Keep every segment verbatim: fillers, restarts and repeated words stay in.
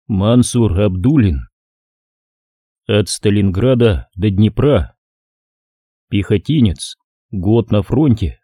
Мансур Абдулин. От Сталинграда до Днепра. Пехотинец. Год на фронте.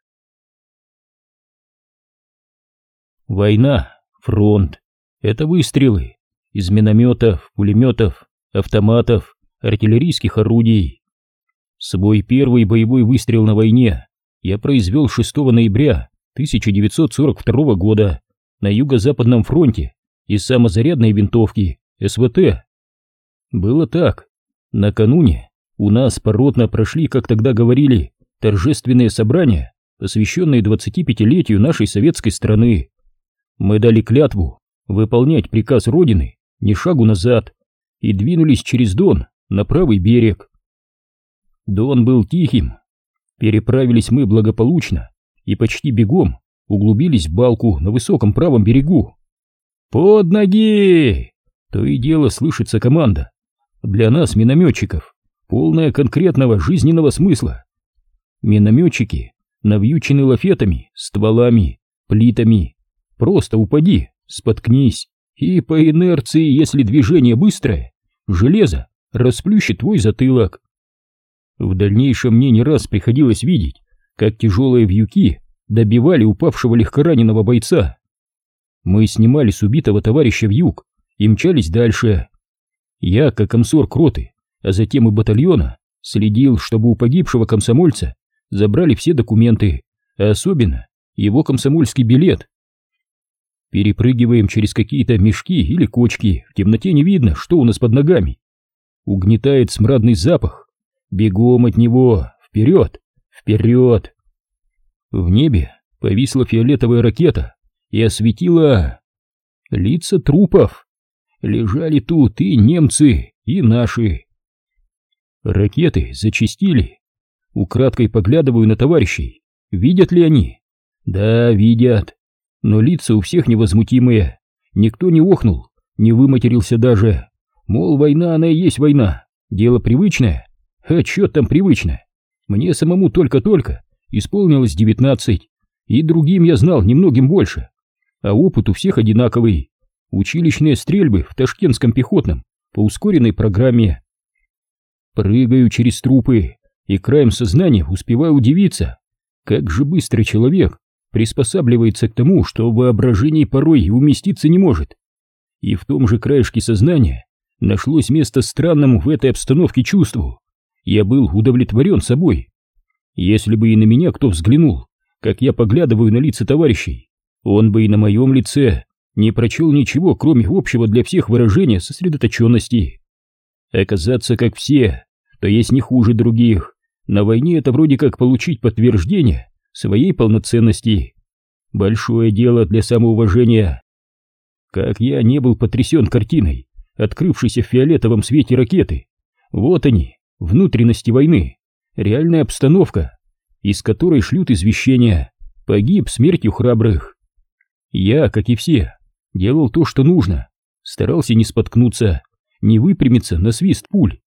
Война, фронт — это выстрелы из минометов, пулеметов, автоматов, артиллерийских орудий. Свой первый боевой выстрел на войне я произвел шестого ноября тысяча девятьсот сорок второго года на Юго-Западном фронте из самозарядной винтовки эс вэ тэ. Было так. Накануне у нас поротно прошли, как тогда говорили, торжественные собрания, посвященные двадцатипятилетию нашей советской страны. Мы дали клятву выполнять приказ Родины ни шагу назад и двинулись через Дон на правый берег. Дон был тихим. Переправились мы благополучно и почти бегом углубились в балку на высоком правом берегу. «Под ноги!» То и дело слышится команда. Для нас, минометчиков, полная конкретного жизненного смысла. Минометчики навьючены лафетами, стволами, плитами. Просто упади, споткнись, и по инерции, если движение быстрое, железо расплющит твой затылок. В дальнейшем мне не раз приходилось видеть, как тяжелые вьюки добивали упавшего легкораненого бойца. Мы снимали с убитого товарища вьюк и мчались дальше. Я, как комсорг роты, а затем и батальона, следил, чтобы у погибшего комсомольца забрали все документы, а особенно его комсомольский билет. Перепрыгиваем через какие-то мешки или кочки, в темноте не видно, что у нас под ногами. Угнетает смрадный запах. Бегом от него, вперед, вперед. В небе повисла фиолетовая ракета и осветила лица трупов. Лежали тут и немцы, и наши. Ракеты зачастили. Украдкой поглядываю на товарищей. Видят ли они? Да, видят. Но лица у всех невозмутимые. Никто не охнул, не выматерился даже. Мол, война, она и есть война. Дело привычное. А чё там привычное? Мне самому только-только исполнилось девятнадцать. И другим я знал немногим больше. А опыт у всех одинаковый. Училищные стрельбы в Ташкентском пехотном по ускоренной программе. Прыгаю через трупы и краем сознания успеваю удивиться, как же быстро человек приспосабливается к тому, что в воображении порой и уместиться не может. И в том же краешке сознания нашлось место странному в этой обстановке чувству. Я был удовлетворен собой. Если бы и на меня кто взглянул, как я поглядываю на лица товарищей, он бы и на моем лице не прочел ничего, кроме общего для всех выражения сосредоточенности. Оказаться как все, то есть не хуже других, на войне это вроде как получить подтверждение своей полноценности. Большое дело для самоуважения. Как я не был потрясен картиной, открывшейся в фиолетовом свете ракеты. Вот они, внутренности войны, реальная обстановка, из которой шлют извещения: погиб смертью храбрых. Я, как и все, делал то, что нужно, старался не споткнуться, не выпрямиться на свист пуль.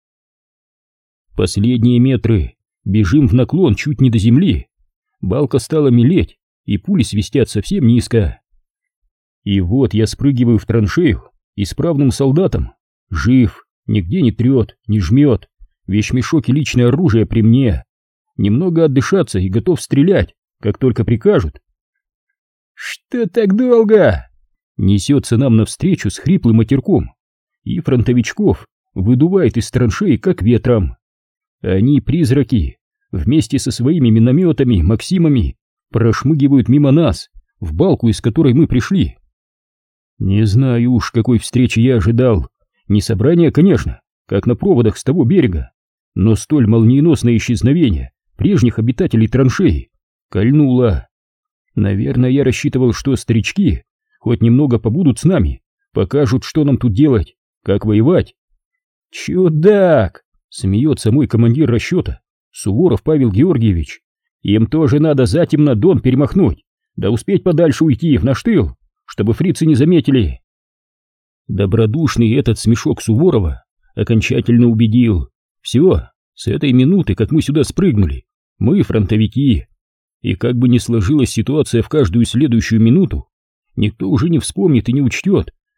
Последние метры, бежим в наклон чуть не до земли. Балка стала мелеть, и пули свистят совсем низко. И вот я спрыгиваю в траншею исправным солдатом. Жив, нигде не трет, не жмет, вещмешок и личное оружие при мне. Немного отдышаться и готов стрелять, как только прикажут. «Что так долго?» Несется нам навстречу с хриплым матерком, и фронтовичков выдувает из траншеи как ветром. Они, призраки, вместе со своими минометами, максимами, прошмыгивают мимо нас, в балку, из которой мы пришли. Не знаю уж, какой встречи я ожидал. Не собрание, конечно, как на проводах с того берега, но столь молниеносное исчезновение прежних обитателей траншеи кольнуло. Наверное, я рассчитывал, что старички хоть немного побудут с нами, покажут, что нам тут делать, как воевать. «Чудак!» — смеется мой командир расчета, Суворов Павел Георгиевич. «Им тоже надо затемно Дон перемахнуть, да успеть подальше уйти в наш тыл, чтобы фрицы не заметили». Добродушный этот смешок Суворова окончательно убедил. Все, с этой минуты, как мы сюда спрыгнули, мы фронтовики. И как бы ни сложилась ситуация в каждую следующую минуту, никто уже не вспомнит и не учтет,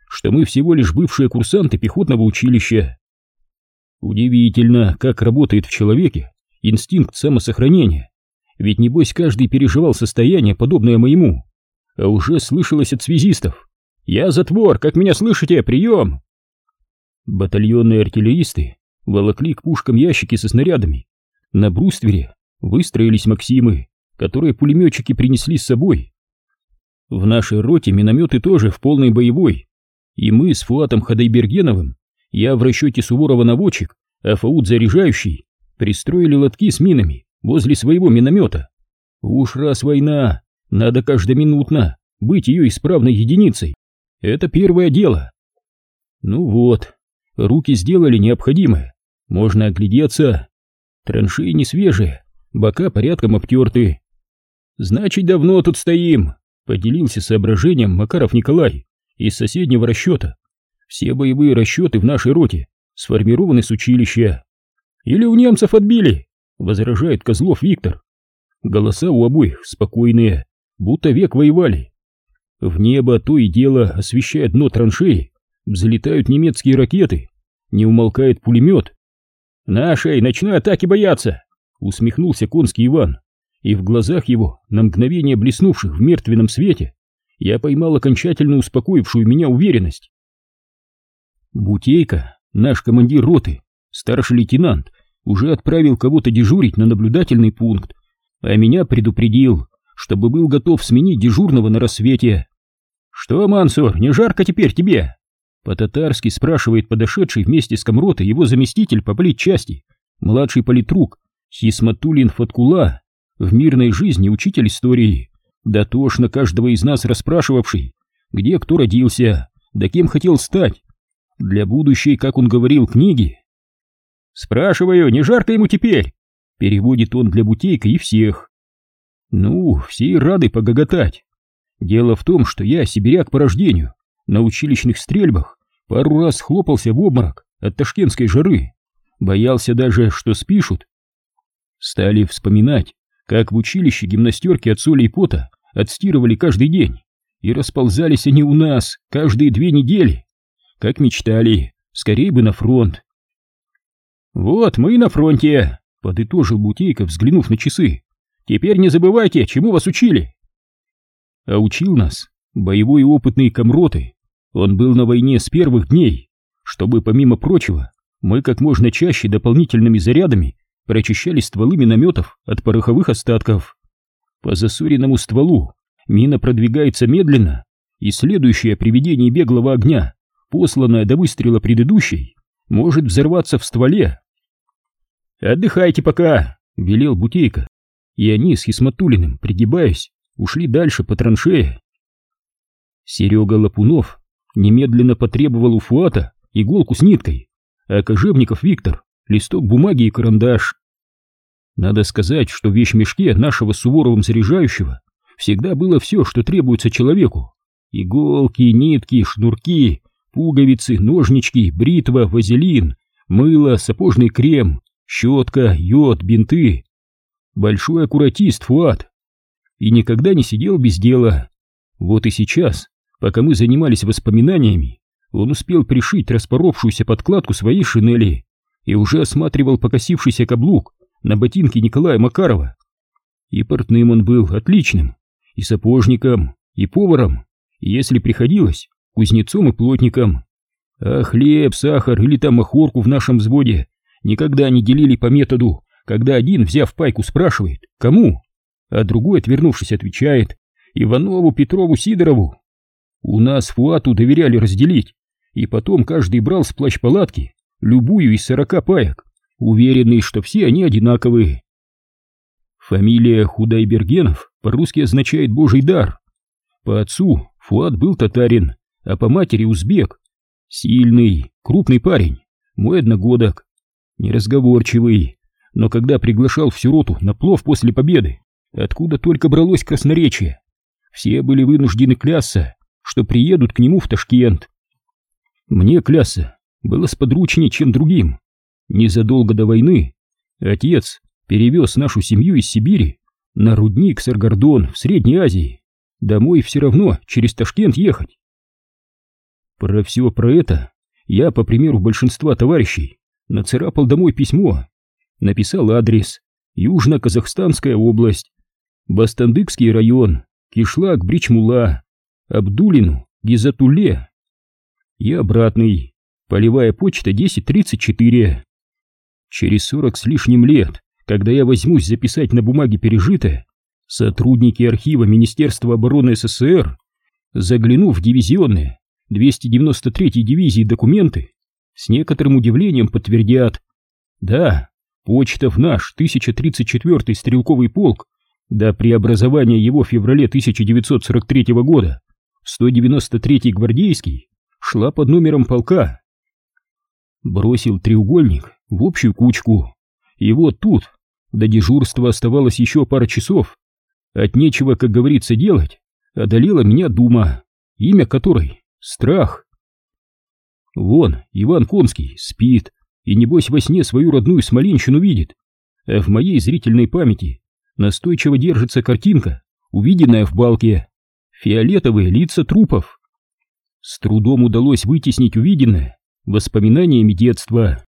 что мы всего лишь бывшие курсанты пехотного училища. Удивительно, как работает в человеке инстинкт самосохранения, ведь небось каждый переживал состояние, подобное моему, а уже слышалось от связистов: «Я затвор, как меня слышите? Прием!» Батальонные артиллеристы волокли к пушкам ящики со снарядами. На бруствере выстроились «Максимы», которые пулеметчики принесли с собой. В нашей роте минометы тоже в полной боевой, и мы с Фуатом Ходайбергеновым, я в расчете Суворова-наводчик, а Фауд заряжающий, пристроили лотки с минами возле своего миномета. Уж раз война, надо каждоминутно быть ее исправной единицей. Это первое дело. Ну вот, руки сделали необходимое, можно оглядеться. Траншеи не свежие, бока порядком обтерты. Значит, давно тут стоим, поделился соображением Макаров Николай из соседнего расчета. Все боевые расчеты в нашей роте сформированы с училища. Или у немцев отбили, возражает Козлов Виктор. Голоса у обоих спокойные, будто век воевали. В небо то и дело, освещая дно траншеи, взлетают немецкие ракеты, не умолкает пулемет. «Нашей ночной атаки боятся!» — усмехнулся конский Иван, и в глазах его, на мгновение блеснувших в мертвенном свете, я поймал окончательно успокоившую меня уверенность. Бутейко, наш командир роты, старший лейтенант, уже отправил кого-то дежурить на наблюдательный пункт, а меня предупредил, чтобы был готов сменить дежурного на рассвете. «Что, Мансур, не жарко теперь тебе?» По-татарски спрашивает подошедший вместе с комротой его заместитель по политчасти, младший политрук Хисматуллин Фаткула, в мирной жизни учитель истории, дотошно каждого из нас расспрашивавший, где кто родился, да кем хотел стать, для будущей, как он говорил, книги. «Спрашиваю, не жарко ему теперь?» Переводит он для Бутейка и всех. Ну, все рады погоготать. Дело в том, что я сибиряк по рождению, на училищных стрельбах пару раз хлопался в обморок от ташкентской жары, боялся даже, что спишут. Стали вспоминать, как в училище гимнастерки от соли и пота отстирывали каждый день, и расползались они у нас каждые две недели. Как мечтали, скорее бы на фронт. «Вот мы и на фронте», — подытожил Бутейко, взглянув на часы. «Теперь не забывайте, чему вас учили». А учил нас боевой и опытный комроты. Он был на войне с первых дней, чтобы, помимо прочего, мы как можно чаще дополнительными зарядами прочищали стволы минометов от пороховых остатков. По засоренному стволу мина продвигается медленно, и следующее при ведении беглого огня, посланное до выстрела предыдущей, может взорваться в стволе. «Отдыхайте пока», — велел Бутейко, и они с Хисматуллиным, пригибаясь, ушли дальше по траншее. Серега Лапунов немедленно потребовал у Фуата иголку с ниткой, а Кожевников Виктор — листок бумаги и карандаш. Надо сказать, что в вещмешке нашего с Суворовым заряжающего всегда было все, что требуется человеку: иголки, нитки, шнурки, пуговицы, ножнички, бритва, вазелин, мыло, сапожный крем, щетка, йод, бинты. Большой аккуратист Фуат. И никогда не сидел без дела. Вот и сейчас, пока мы занимались воспоминаниями, он успел пришить распоровшуюся подкладку своей шинели и уже осматривал покосившийся каблук на ботинке Николая Макарова. И портным он был отличным, и сапожником, и поваром, и, если приходилось, кузнецом и плотником. А хлеб, сахар или там махорку в нашем взводе никогда не делили по методу, когда один, взяв пайку, спрашивает «кому?», а другой, отвернувшись, отвечает «Иванову, Петрову, Сидорову». У нас Фуату доверяли разделить, и потом каждый брал с плащ-палатки любую из сорока паек, уверенный, что все они одинаковые. Фамилия Худайбергенов по-русски означает «божий дар». По отцу Фуат был татарин, а по матери узбек. Сильный, крупный парень, мой одногодок, неразговорчивый, но когда приглашал всю роту на плов после победы, откуда только бралось красноречие, все были вынуждены клясться, что приедут к нему в Ташкент. Мне клясться было сподручнее, чем другим. Незадолго до войны отец перевез нашу семью из Сибири на рудник Саргардон в Средней Азии. Домой все равно через Ташкент ехать. Про все про это я, по примеру большинства товарищей, нацарапал домой письмо. Написал адрес: Южно-Казахстанская область, Бастандыкский район, Кишлак Бричмула, Абдулину Гизатулле. И обратный: полевая почта десять тридцать четыре. Через сорок с лишним лет, когда я возьмусь записать на бумаге пережитое, сотрудники архива Министерства обороны СССР, заглянув в дивизионные двести девяносто третьей дивизии документы, с некоторым удивлением подтвердят: да, почта в наш тысяча тридцать четвёртый стрелковый полк до преобразования его в феврале тысяча девятьсот сорок третьего года в сто девяносто третий гвардейский шла под номером полка. Бросил треугольник в общую кучку, и вот тут до дежурства оставалось еще пара часов. От нечего, как говорится, делать, одолела меня дума, имя которой — страх. Вон Иван Конский спит и, небось, во сне свою родную Смоленщину видит, а в моей зрительной памяти настойчиво держится картинка, увиденная в балке: фиолетовые лица трупов. С трудом удалось вытеснить увиденное воспоминаниями детства.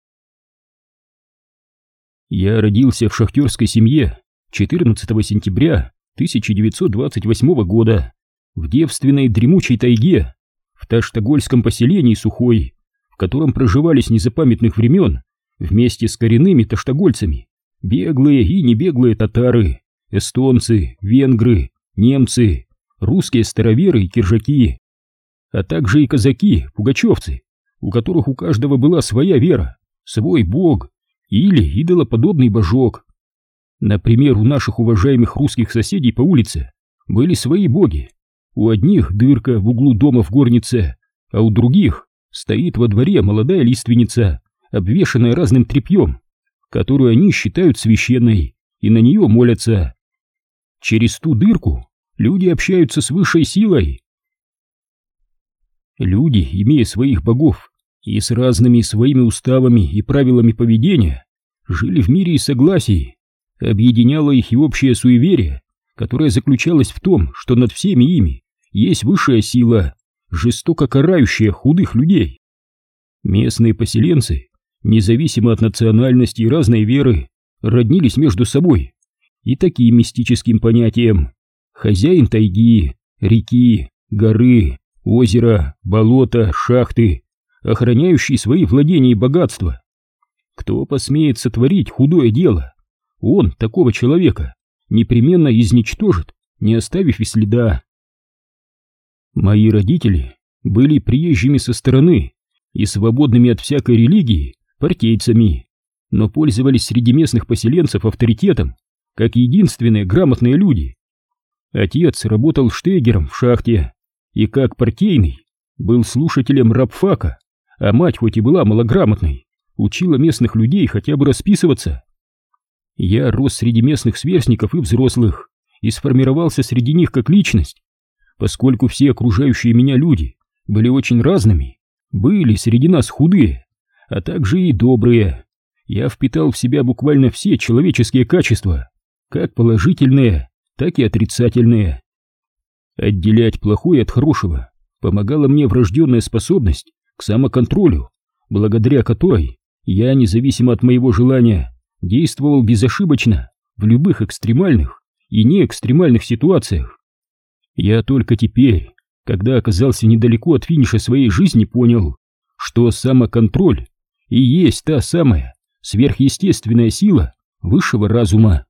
Я родился в шахтерской семье четырнадцатого сентября тысяча девятьсот двадцать восьмого года в девственной дремучей тайге, в таштагольском поселении Сухой, в котором проживали с незапамятных времен вместе с коренными таштагольцами беглые и небеглые татары, эстонцы, венгры, немцы, русские староверы и киржаки, а также и казаки-пугачевцы, у которых у каждого была своя вера, свой бог или идолоподобный божок. Например, у наших уважаемых русских соседей по улице были свои боги. У одних дырка в углу дома в горнице, а у других стоит во дворе молодая лиственница, обвешанная разным тряпьем, которую они считают священной, и на нее молятся. Через ту дырку люди общаются с высшей силой. Люди, имея своих богов и с разными своими уставами и правилами поведения, жили в мире и согласии. Объединяло их и общее суеверие, которое заключалось в том, что над всеми ими есть высшая сила, жестоко карающая худых людей. Местные поселенцы, независимо от национальности и разной веры, роднились между собой и таким мистическим понятием: хозяин тайги, реки, горы, озера, болота, шахты, охраняющий свои владения и богатства. Кто посмеет сотворить худое дело, он такого человека непременно изничтожит, не оставив и следа. Мои родители были приезжими со стороны и свободными от всякой религии партийцами, но пользовались среди местных поселенцев авторитетом, как единственные грамотные люди. Отец работал штегером в шахте и, как партийный, был слушателем рабфака, а мать, хоть и была малограмотной, учила местных людей хотя бы расписываться. Я рос среди местных сверстников и взрослых и сформировался среди них как личность. Поскольку все окружающие меня люди были очень разными, были среди нас худые, а также и добрые, я впитал в себя буквально все человеческие качества, как положительные, так и отрицательные. Отделять плохое от хорошего помогала мне врожденная способность к самоконтролю, благодаря которой я, независимо от моего желания, действовал безошибочно в любых экстремальных и неэкстремальных ситуациях. Я только теперь, когда оказался недалеко от финиша своей жизни, понял, что самоконтроль и есть та самая сверхъестественная сила высшего разума.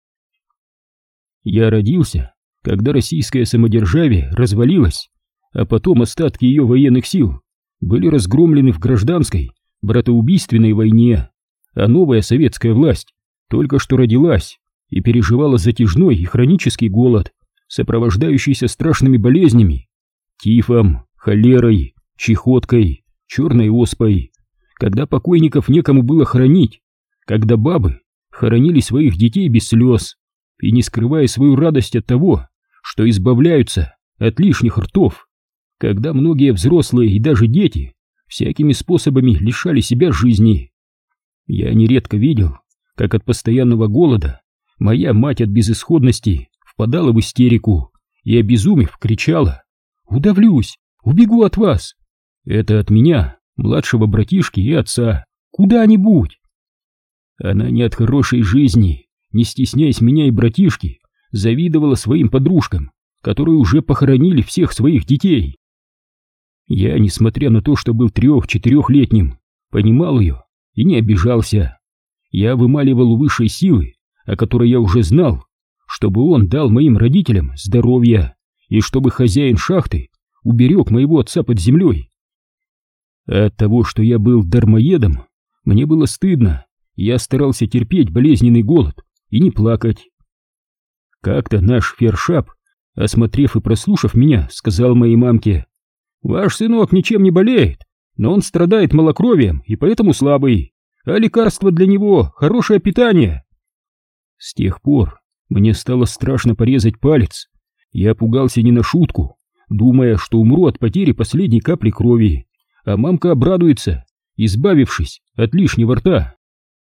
Я родился, когда российское самодержавие развалилось, а потом остатки ее военных сил были разгромлены в гражданской, братоубийственной войне, а новая советская власть только что родилась и переживала затяжной и хронический голод, сопровождающийся страшными болезнями: тифом, холерой, чехоткой, черной оспой, когда покойников некому было хоронить, когда бабы хоронили своих детей без слез и не скрывая свою радость от того, что избавляются от лишних ртов, когда многие взрослые и даже дети всякими способами лишали себя жизни. Я нередко видел, как от постоянного голода моя мать от безысходности впадала в истерику и, обезумев, кричала: «Удавлюсь! Убегу от вас!» Это от меня, младшего братишки и отца, куда-нибудь. Она не от хорошей жизни, не стесняясь меня и братишки, завидовала своим подружкам, которые уже похоронили всех своих детей. Я, несмотря на то, что был трех-четырехлетним, понимал ее и не обижался. Я вымаливал у высшей силы, о которой я уже знал, чтобы он дал моим родителям здоровье и чтобы хозяин шахты уберег моего отца под землей. От того, что я был дармоедом, мне было стыдно, и я старался терпеть болезненный голод и не плакать. Как-то наш фершап, осмотрев и прослушав меня, сказал моей мамке: «Ваш сынок ничем не болеет, но он страдает малокровием и поэтому слабый, а лекарство для него — хорошее питание». С тех пор мне стало страшно порезать палец. Я пугался не на шутку, думая, что умру от потери последней капли крови, а мамка обрадуется, избавившись от лишнего рта.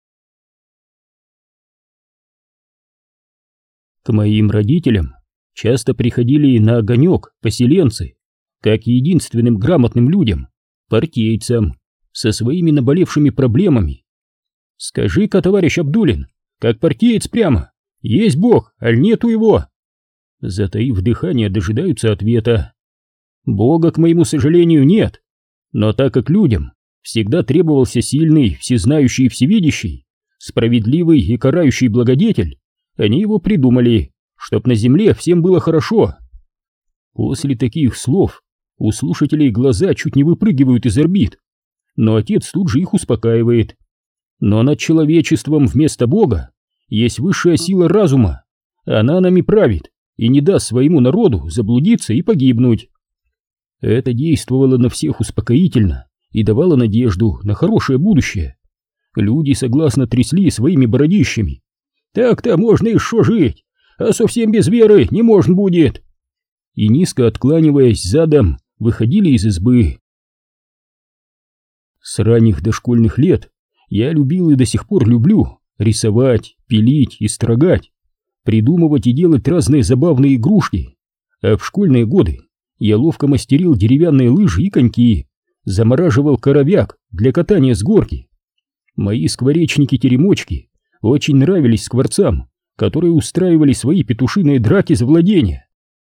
К моим родителям часто приходили на огонек поселенцы, как единственным грамотным людям, партийцам, со своими наболевшими проблемами. «Скажи-ка, товарищ Абдулин, как партиец прямо, есть Бог, аль нету его?» Затаив дыхание, дожидаются ответа. Бога, к моему сожалению, нет, но так как людям всегда требовался сильный, всезнающий и всевидящий, справедливый и карающий благодетель, они его придумали, чтоб на земле всем было хорошо. После таких слов у слушателей глаза чуть не выпрыгивают из орбит, но отец тут же их успокаивает. Но над человечеством вместо Бога есть высшая сила разума, она нами правит и не даст своему народу заблудиться и погибнуть. Это действовало на всех успокоительно и давало надежду на хорошее будущее. Люди согласно трясли своими бородищами. «Так-то можно еще жить, а совсем без веры не можно будет!» И низко откланиваясь задом, выходили из избы. С ранних дошкольных лет я любил и до сих пор люблю рисовать, пилить и строгать, придумывать и делать разные забавные игрушки, а в школьные годы я ловко мастерил деревянные лыжи и коньки, замораживал коровяк для катания с горки. Мои скворечники-теремочки очень нравились скворцам, которые устраивали свои петушиные драки за владение.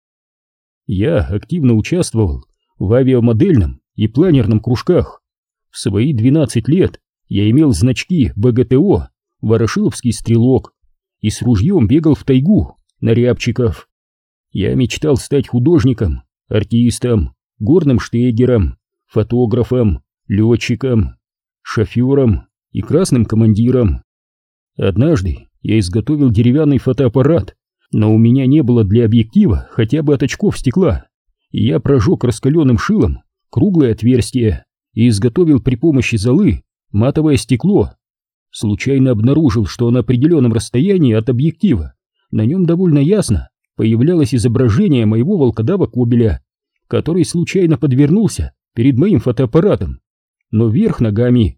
Я активно участвовал в авиамодельном и планерном кружках. В свои двенадцать лет я имел значки бэ гэ тэ о «Ворошиловский стрелок» и с ружьем бегал в тайгу на рябчиков. Я мечтал стать художником, артистом, горным штегером, фотографом, летчиком, шофером и красным командиром. Однажды я изготовил деревянный фотоаппарат, но у меня не было для объектива хотя бы от очков стекла, и я прожег раскаленным шилом круглое отверстие и изготовил при помощи золы матовое стекло. Случайно обнаружил, что на определенном расстоянии от объектива на нем довольно ясно появлялось изображение моего волкодава Кобеля, который случайно подвернулся перед моим фотоаппаратом, но вверх ногами.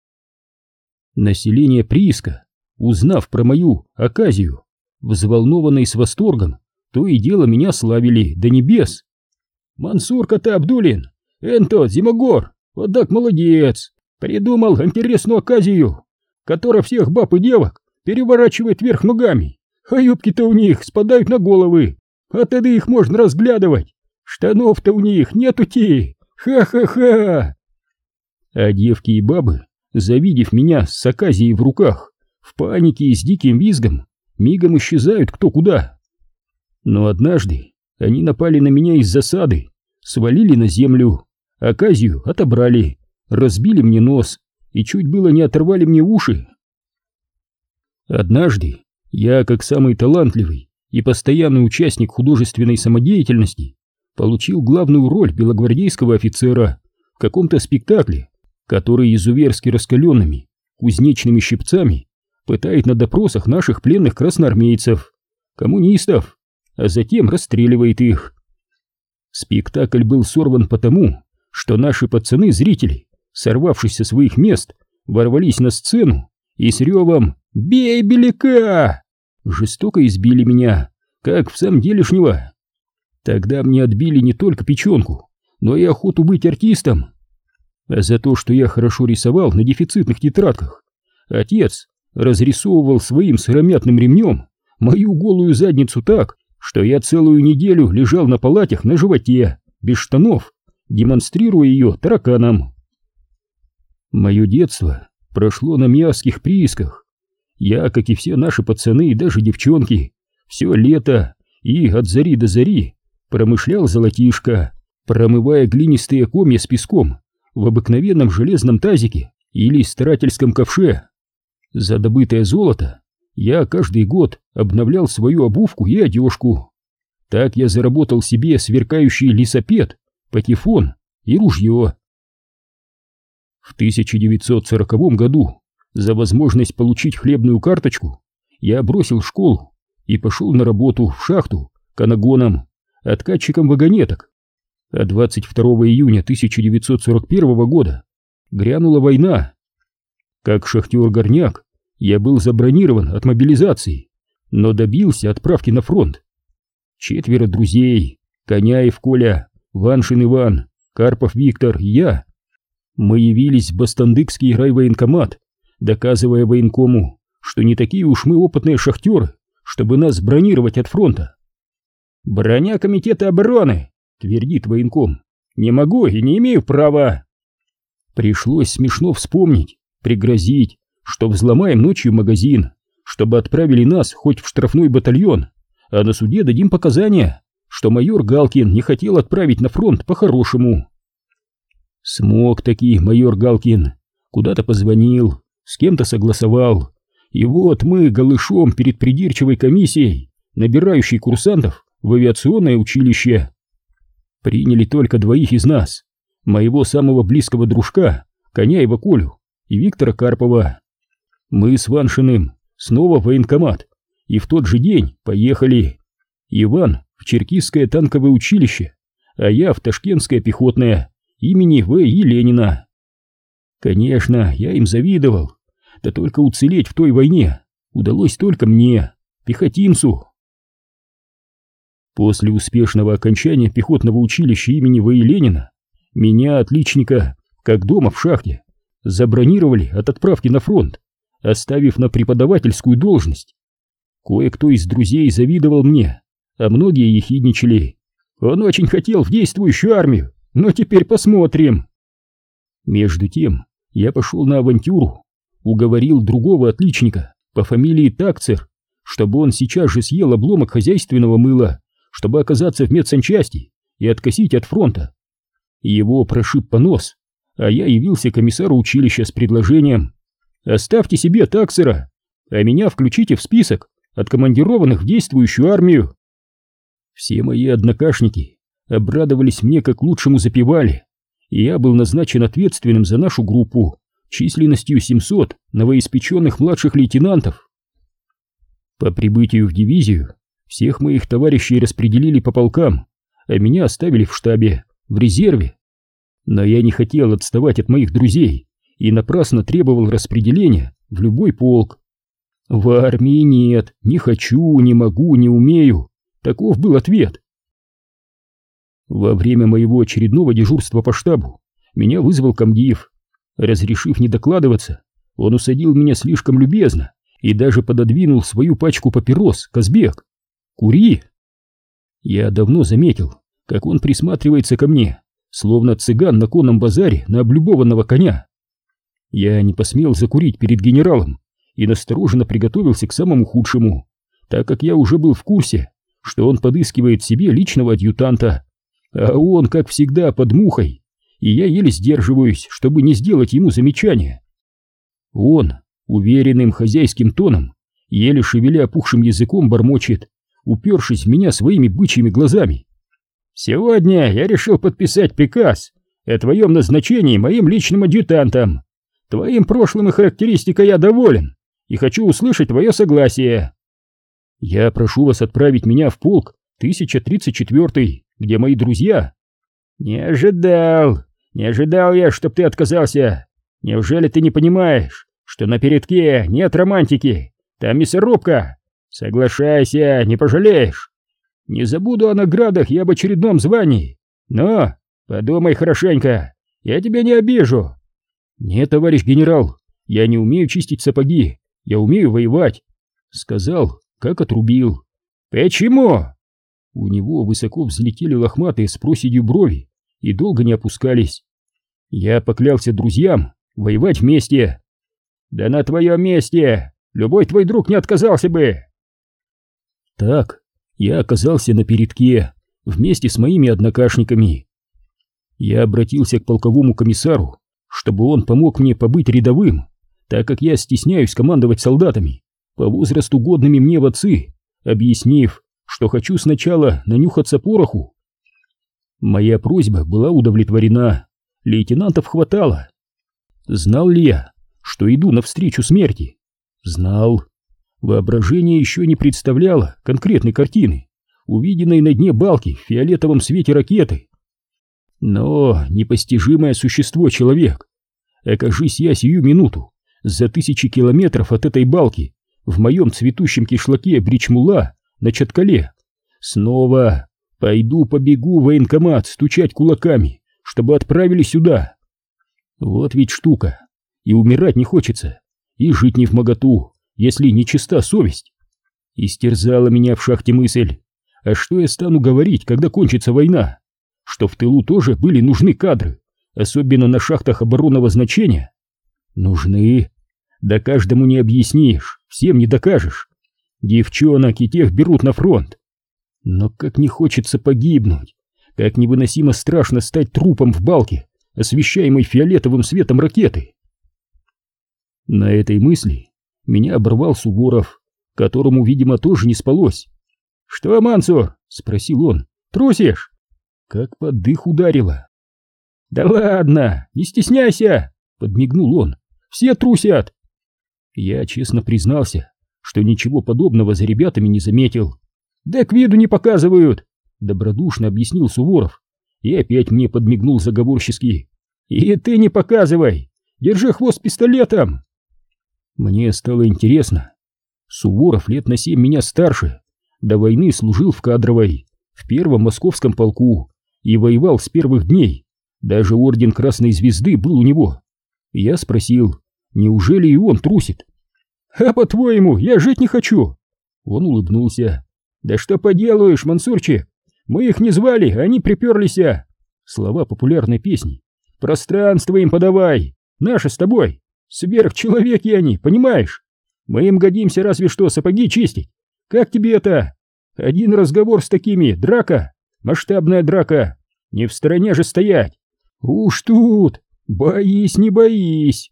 Население прииска, узнав про мою оказию, взволнованные с восторгом, то и дело меня славили до небес. «Мансур-ка ты, Абдулин, энто, Зимогор, вот так молодец, придумал интересную оказию, которая всех баб и девок переворачивает вверх ногами, а юбки-то у них спадают на головы, а тогда их можно разглядывать, штанов-то у них нету-ти, ха-ха-ха!» А девки и бабы, завидев меня с оказией в руках, в панике и с диким визгом, мигом исчезают кто куда. Но однажды они напали на меня из засады, свалили на землю, оказию отобрали, разбили мне нос и чуть было не оторвали мне уши. Однажды я, как самый талантливый и постоянный участник художественной самодеятельности, получил главную роль белогвардейского офицера в каком-то спектакле, который изуверски раскаленными кузнечными щипцами пытает на допросах наших пленных красноармейцев, коммунистов, а затем расстреливает их. Спектакль был сорван потому, что наши пацаны-зрители, сорвавшись со своих мест, ворвались на сцену и с ревом «Бей беляка!» жестоко избили меня, как в самом делешнего. Тогда мне отбили не только печенку, но и охоту быть артистом. А за то, что я хорошо рисовал на дефицитных тетрадках, отец разрисовывал своим сыромятным ремнем мою голую задницу так, что я целую неделю лежал на палатях на животе, без штанов, демонстрируя ее тараканам. Мое детство прошло на миасских приисках. Я, как и все наши пацаны и даже девчонки, все лето и от зари до зари промышлял золотишко, промывая глинистые комья с песком в обыкновенном железном тазике или старательском ковше. За добытое золото я каждый год обновлял свою обувку и одежку. Так я заработал себе сверкающий лесопед, патефон и ружье. В тысяча девятьсот сороковом году за возможность получить хлебную карточку я бросил школу и пошел на работу в шахту канагоном, откатчиком вагонеток. А двадцать второго июня тысяча девятьсот сорок первого года грянула война. Как шахтер-горняк я был забронирован от мобилизации, но добился отправки на фронт. Четверо друзей: Коняев Коля, Ваншин Иван, Карпов Виктор и я. Мы явились в Бастандыкский райвоенкомат, доказывая военкому, что не такие уж мы опытные шахтеры, чтобы нас бронировать от фронта. «Броня комитета обороны», — твердит военком, — «не могу и не имею права». Пришлось смешно вспомнить, пригрозить, что взломаем ночью магазин, чтобы отправили нас хоть в штрафной батальон, а на суде дадим показания, что майор Галкин не хотел отправить на фронт по-хорошему. Смог таки майор Галкин, куда-то позвонил, с кем-то согласовал, и вот мы голышом перед придирчивой комиссией, набирающей курсантов в авиационное училище. Приняли только двоих из нас, моего самого близкого дружка, Коняева Колю, и Виктора Карпова. Мы с Ваншиным снова в военкомат, и в тот же день поехали. Иван в Черкизское танковое училище, а я в Ташкентское пехотное имени В И Ленина. Конечно, я им завидовал, да только уцелеть в той войне удалось только мне, пехотинцу. После успешного окончания пехотного училища имени В И Ленина меня, отличника, как дома в шахте, забронировали от отправки на фронт, оставив на преподавательскую должность. Кое-кто из друзей завидовал мне, а многие ехидничали. Он очень хотел в действующую армию, но теперь посмотрим. Между тем я пошел на авантюру, уговорил другого отличника по фамилии Такцер, чтобы он сейчас же съел обломок хозяйственного мыла, чтобы оказаться в медсанчасти и откосить от фронта. Его прошиб понос, а я явился комиссару училища с предложением: оставьте себе Таксера, а меня включите в список откомандированных в действующую армию. Все мои однокашники обрадовались мне как лучшему запевали, и я был назначен ответственным за нашу группу численностью семьсот новоиспеченных младших лейтенантов. По прибытию в дивизию всех моих товарищей распределили по полкам, а меня оставили в штабе, в резерве. Но я не хотел отставать от моих друзей и напрасно требовал распределения в любой полк. В армии нет, не хочу, не могу, не умею. Таков был ответ. Во время моего очередного дежурства по штабу меня вызвал комдив. Разрешив не докладываться, он усадил меня слишком любезно и даже пододвинул свою пачку папирос. Казбек, кури. Я давно заметил, как он присматривается ко мне, словно цыган на конном базаре на облюбованного коня. Я не посмел закурить перед генералом и настороженно приготовился к самому худшему, так как я уже был в курсе, что он подыскивает себе личного адъютанта, а он, как всегда, под мухой, и я еле сдерживаюсь, чтобы не сделать ему замечания. Он уверенным хозяйским тоном, еле шевеля опухшим языком, бормочет, упершись в меня своими бычьими глазами: «Сегодня я решил подписать приказ о твоем назначении моим личным адъютантом. Твоим прошлым и характеристикой я доволен и хочу услышать твое согласие. Я прошу вас отправить меня в полк тысяча тридцать четвёртый, где мои друзья». «Не ожидал, не ожидал я, чтоб ты отказался. Неужели ты не понимаешь, что на передке нет романтики, там мясорубка? Соглашайся, не пожалеешь. Не забуду о наградах и об очередном звании, но подумай хорошенько я тебя не обижу. Нет, товарищ генерал, я не умею чистить сапоги, я умею воевать, сказал, как отрубил. Почему? У него высоко взлетели лохматые с проседью брови и долго не опускались. Я поклялся друзьям воевать вместе. Да на твоем месте любой твой друг не отказался бы. Так я оказался на передке вместе с моими однокашниками. Я обратился к полковому комиссару, чтобы он помог мне побыть рядовым, так как я стесняюсь командовать солдатами, по возрасту годными мне в отцы, объяснив, что хочу сначала нанюхаться пороху. Моя просьба была удовлетворена, лейтенантов хватало. Знал ли я, что иду навстречу смерти? Знал. Воображение еще не представляло конкретной картины, увиденной на дне балки в фиолетовом свете ракеты. Но непостижимое существо человек, окажись я сию минуту за тысячи километров от этой балки в моем цветущем кишлаке Бричмула на Чаткале, снова пойду-побегу в военкомат стучать кулаками, чтобы отправили сюда. Вот ведь штука, и умирать не хочется, и жить не вмоготу, если не чиста совесть. Истерзала меня в шахте мысль, а что я стану говорить, когда кончится война? Что в тылу тоже были нужны кадры, особенно на шахтах оборонного значения? Нужны. Да каждому не объяснишь, всем не докажешь. Девчонок и тех берут на фронт. Но как не хочется погибнуть, как невыносимо страшно стать трупом в балке, освещаемой фиолетовым светом ракеты. На этой мысли меня оборвал Суворов, которому, видимо, тоже не спалось. «Что, Мансур?» — спросил он. «Трусишь?» Как под дых ударило. «Да ладно, не стесняйся!» — подмигнул он. «Все трусят!» Я честно признался, что ничего подобного за ребятами не заметил. «Да к виду не показывают!» — добродушно объяснил Суворов. И опять мне подмигнул заговорчески. «И ты не показывай! Держи хвост пистолетом!» Мне стало интересно. Суворов лет на семь меня старше, до войны служил в кадровой, в первом московском полку и воевал с первых дней. Даже орден Красной Звезды был у него. Я спросил, неужели и он трусит? «А по-твоему, я жить не хочу!» Он улыбнулся. «Да что поделаешь, Мансурчик, мы их не звали, они приперлись!» Слова популярной песни. «Пространство им подавай, наше с тобой, сверхчеловеки они, понимаешь? Мы им годимся разве что сапоги чистить. Как тебе это? Один разговор с такими, драка, масштабная драка, не в стороне же стоять. Уж тут, боись, не боись!»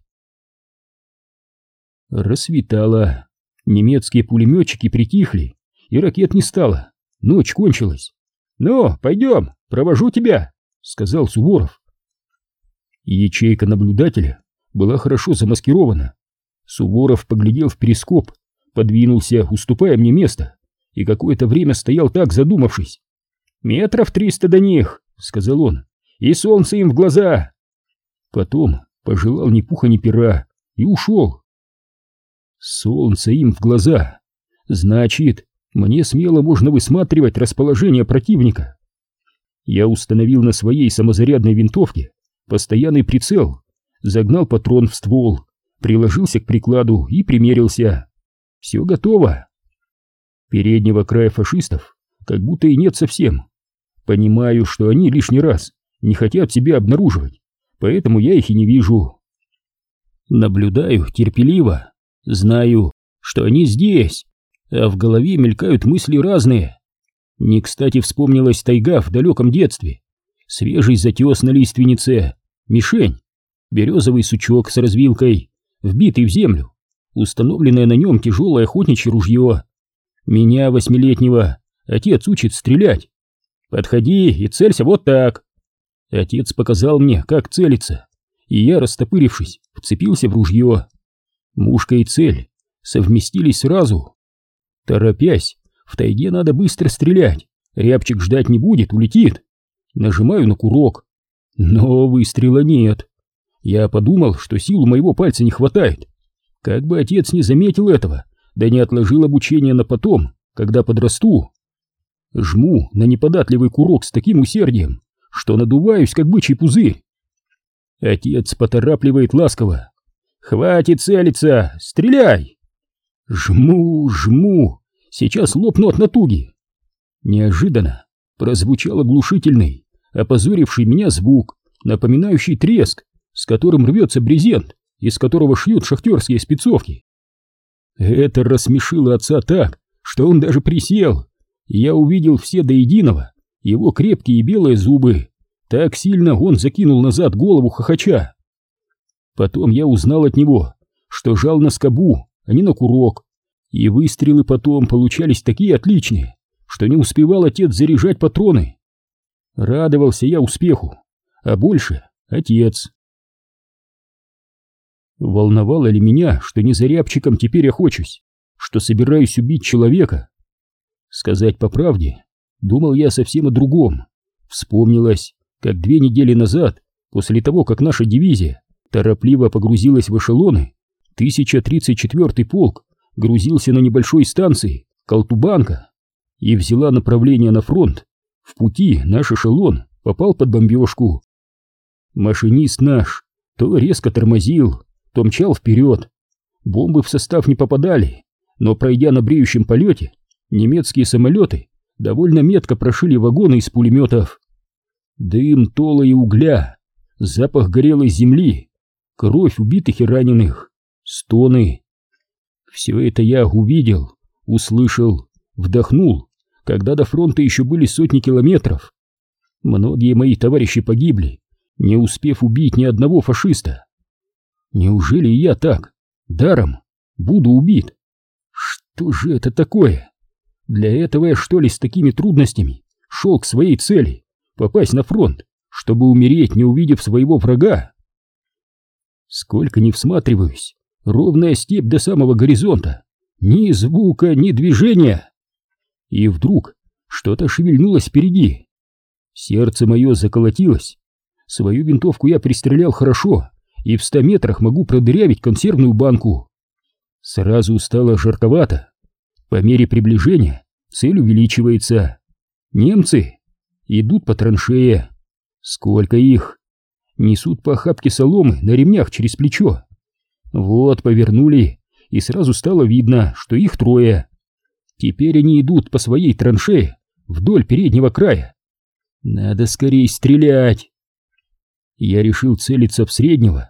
Рассветало, немецкие пулеметчики притихли, и ракет не стало, ночь кончилась. «Ну, пойдем, провожу тебя», — сказал Суворов. Ячейка наблюдателя была хорошо замаскирована. Суворов поглядел в перископ, подвинулся, уступая мне место, и какое-то время стоял так, задумавшись. «Метров триста до них», — сказал он, — «и солнце им в глаза». Потом пожелал ни пуха ни пера и ушел. Солнце им в глаза. Значит, мне смело можно высматривать расположение противника. Я установил на своей самозарядной винтовке постоянный прицел, загнал патрон в ствол, приложился к прикладу и примерился. Все готово. Переднего края фашистов как будто и нет совсем. Понимаю, что они лишний раз не хотят себя обнаруживать, поэтому я их и не вижу. Наблюдаю терпеливо, знаю, что они здесь, а в голове мелькают мысли разные. Не кстати вспомнилась тайга в далеком детстве. Свежий затес на лиственнице, мишень, березовый сучок с развилкой, вбитый в землю, установленное на нем тяжелое охотничье ружье. Меня, восьмилетнего, отец учит стрелять. «Подходи и целься вот так». Отец показал мне, как целиться, и я, растопырившись, вцепился в ружье. Мушка и цель совместились сразу. Торопясь, в тайге надо быстро стрелять, рябчик ждать не будет, улетит. Нажимаю на курок, но выстрела нет. Я подумал, что сил у моего пальца не хватает. Как бы отец не заметил этого, да не отложил обучение на потом, когда подрасту. Жму на неподатливый курок с таким усердием, что надуваюсь, как бычий пузырь. Отец поторапливает ласково: «Хватит целиться! Стреляй!» Жму, жму, сейчас лопну от натуги. Неожиданно прозвучал оглушительный, опозоривший меня звук, напоминающий треск, с которым рвется брезент, из которого шьют шахтерские спецовки. Это рассмешило отца так, что он даже присел, и я увидел все до единого его крепкие белые зубы. Так сильно он закинул назад голову хохоча. Потом я узнал от него, что жал на скобу, а не на курок, и выстрелы потом получались такие отличные, что не успевал отец заряжать патроны. Радовался я успеху, а больше отец. Волновало ли меня, что не за рябчиком теперь охочусь, что собираюсь убить человека? Сказать по правде, думал я совсем о другом. Вспомнилось, как две недели назад, после того, как наша дивизия торопливо погрузилась в эшелоны, тысяча тридцать четвёртый полк грузился на небольшой станции Колтубанка и взяла направление на фронт. В пути наш эшелон попал под бомбежку. Машинист наш то резко тормозил, то мчал вперед. Бомбы в состав не попадали, но, пройдя на бреющем полете, немецкие самолеты довольно метко прошили вагоны из пулеметов. Дым тола и угля, запах горелой земли, кровь убитых и раненых, стоны. Все это я увидел, услышал, вдохнул, когда до фронта еще были сотни километров. Многие мои товарищи погибли, не успев убить ни одного фашиста. Неужели я так, даром, буду убит? Что же это такое? Для этого я, что ли, с такими трудностями шел к своей цели — попасть на фронт, чтобы умереть, не увидев своего врага? Сколько ни всматриваюсь, ровная степь до самого горизонта, ни звука, ни движения. И вдруг что-то шевельнулось впереди. Сердце мое заколотилось. Свою винтовку я пристрелял хорошо, и в ста метрах могу продырявить консервную банку. Сразу стало жарковато. По мере приближения цель увеличивается. Немцы идут по траншее. Сколько их? Несут по охапке соломы на ремнях через плечо. Вот повернули, и сразу стало видно, что их трое. Теперь они идут по своей траншее вдоль переднего края. Надо скорее стрелять. Я решил целиться в среднего.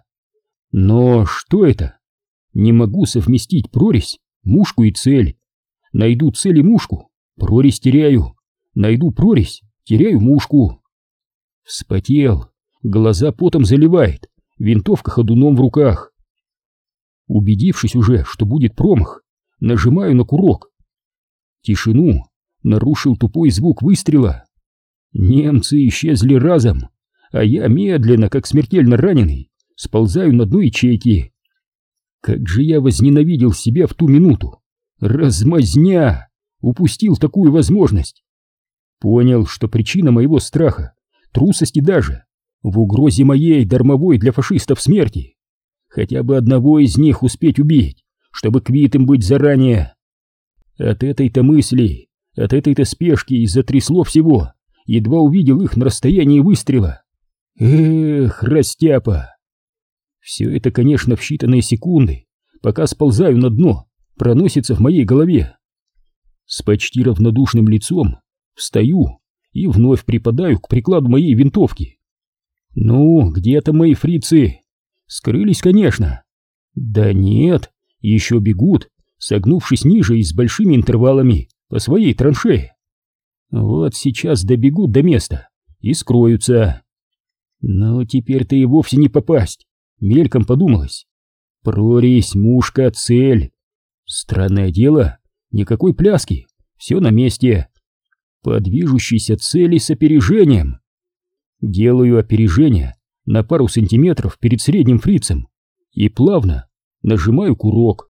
Но что это? Не могу совместить прорезь, мушку и цель. Найду цель и мушку, прорезь теряю. Найду прорезь, теряю мушку. Вспотел, глаза потом заливает, винтовка ходуном в руках. Убедившись уже, что будет промах, нажимаю на курок. Тишину нарушил тупой звук выстрела. Немцы исчезли разом, а я медленно, как смертельно раненый, сползаю на дно ячейки. Как же я возненавидел себя в ту минуту! Размазня! Упустил такую возможность. Понял, что причина моего страха, трусости даже, в угрозе моей дармовой для фашистов смерти. Хотя бы одного из них успеть убить, чтобы квитом быть заранее. От этой-то мысли, от этой-то спешки и затрясло всего, едва увидел их на расстоянии выстрела. Эх, растяпа! Все это, конечно, в считанные секунды, пока сползаю на дно, проносится в моей голове. С почти равнодушным лицом встаю и вновь припадаю к прикладу моей винтовки. Ну, где-то мои фрицы? Скрылись, конечно. Да нет, еще бегут, согнувшись ниже и с большими интервалами по своей траншее. Вот сейчас добегут до места и скроются. Но теперь-то и вовсе не попасть, мельком подумалось. Прорезь, мушка, цель. Странное дело, никакой пляски, все на месте. По движущейся цели с опережением. Делаю опережение на пару сантиметров перед средним фрицем и плавно нажимаю курок.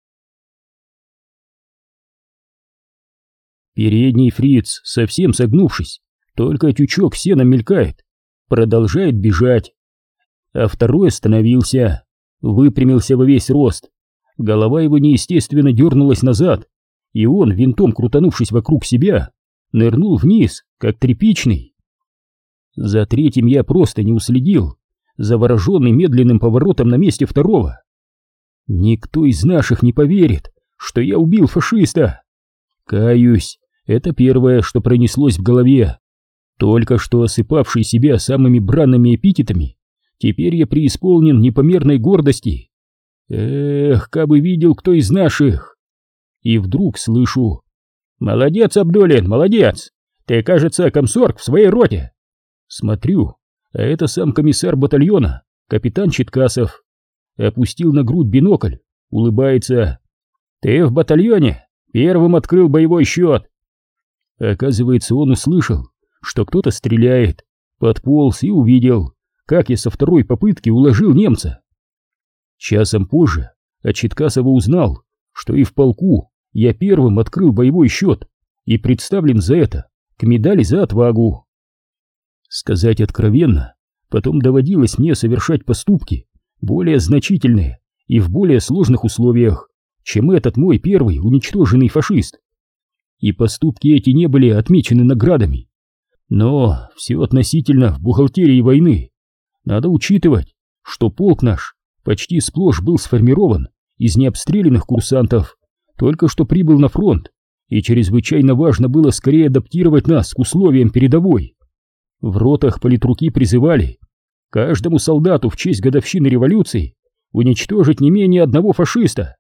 Передний фриц, совсем согнувшись, только тючок сена мелькает, продолжает бежать. А второй остановился, выпрямился во весь рост. Голова его неестественно дернулась назад, и он, винтом крутанувшись вокруг себя, нырнул вниз, как тряпичный. За третьим я просто не уследил, завороженный медленным поворотом на месте второго. Никто из наших не поверит, что я убил фашиста. Каюсь, это первое, что пронеслось в голове. Только что осыпавший себя самыми бранными эпитетами, теперь я преисполнен непомерной гордости. Эх, кабы видел кто из наших. И вдруг слышу: «Молодец, Абдулин, молодец! Ты, кажется, комсорг в своей роте!» Смотрю, а это сам комиссар батальона, капитан Читкасов. Опустил на грудь бинокль, улыбается. «Ты в батальоне первым открыл боевой счет!» Оказывается, он услышал, что кто-то стреляет, подполз и увидел, как я со второй попытки уложил немца. Часом позже от Читкасова узнал, что и в полку я первым открыл боевой счет и представлен за это к медали за отвагу. Сказать откровенно, потом доводилось мне совершать поступки более значительные и в более сложных условиях, чем этот мой первый уничтоженный фашист. И поступки эти не были отмечены наградами. Но все относительно в бухгалтерии войны. Надо учитывать, что полк наш почти сплошь был сформирован из необстрелянных курсантов, только что прибыл на фронт, и чрезвычайно важно было скорее адаптировать нас к условиям передовой. В ротах политруки призывали каждому солдату в честь годовщины революции уничтожить не менее одного фашиста.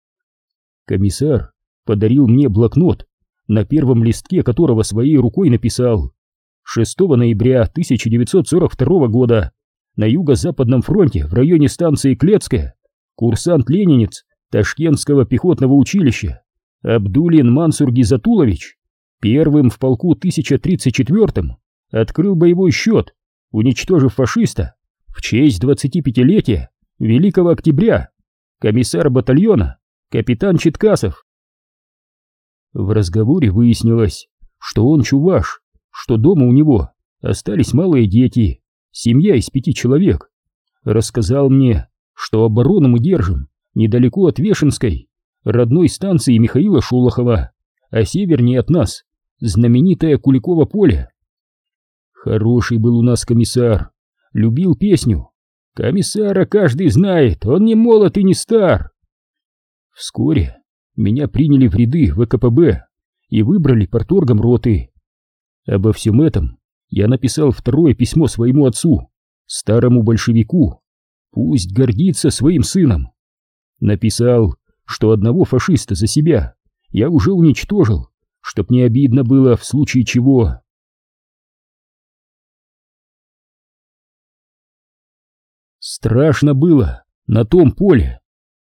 Комиссар подарил мне блокнот, на первом листке которого своей рукой написал: шестого ноября тысяча девятьсот сорок второго года на юго-западном фронте в районе станции Клецкая курсант-ленинец Ташкентского пехотного училища Абдулин Мансур Гизатулович первым в полку тысяча тридцать четвёртом открыл боевой счет, уничтожив фашиста в честь двадцатипятилетия Великого Октября. Комиссар батальона капитан Читкасов. В разговоре выяснилось, что он чуваш, что дома у него остались малые дети, семья из пяти человек. Рассказал мне, что оборону мы держим недалеко от Вешенской, родной станции Михаила Шолохова, а севернее от нас знаменитое Куликово поле. Хороший был у нас комиссар, любил песню. Комиссара каждый знает, он не молод и не стар. Вскоре меня приняли в ряды ВКПБ и выбрали парторгом роты. Обо всем этом я написал второе письмо своему отцу, старому большевику. Пусть гордится своим сыном. Написал, что одного фашиста за себя я уже уничтожил, чтоб не обидно было в случае чего. Страшно было на том поле.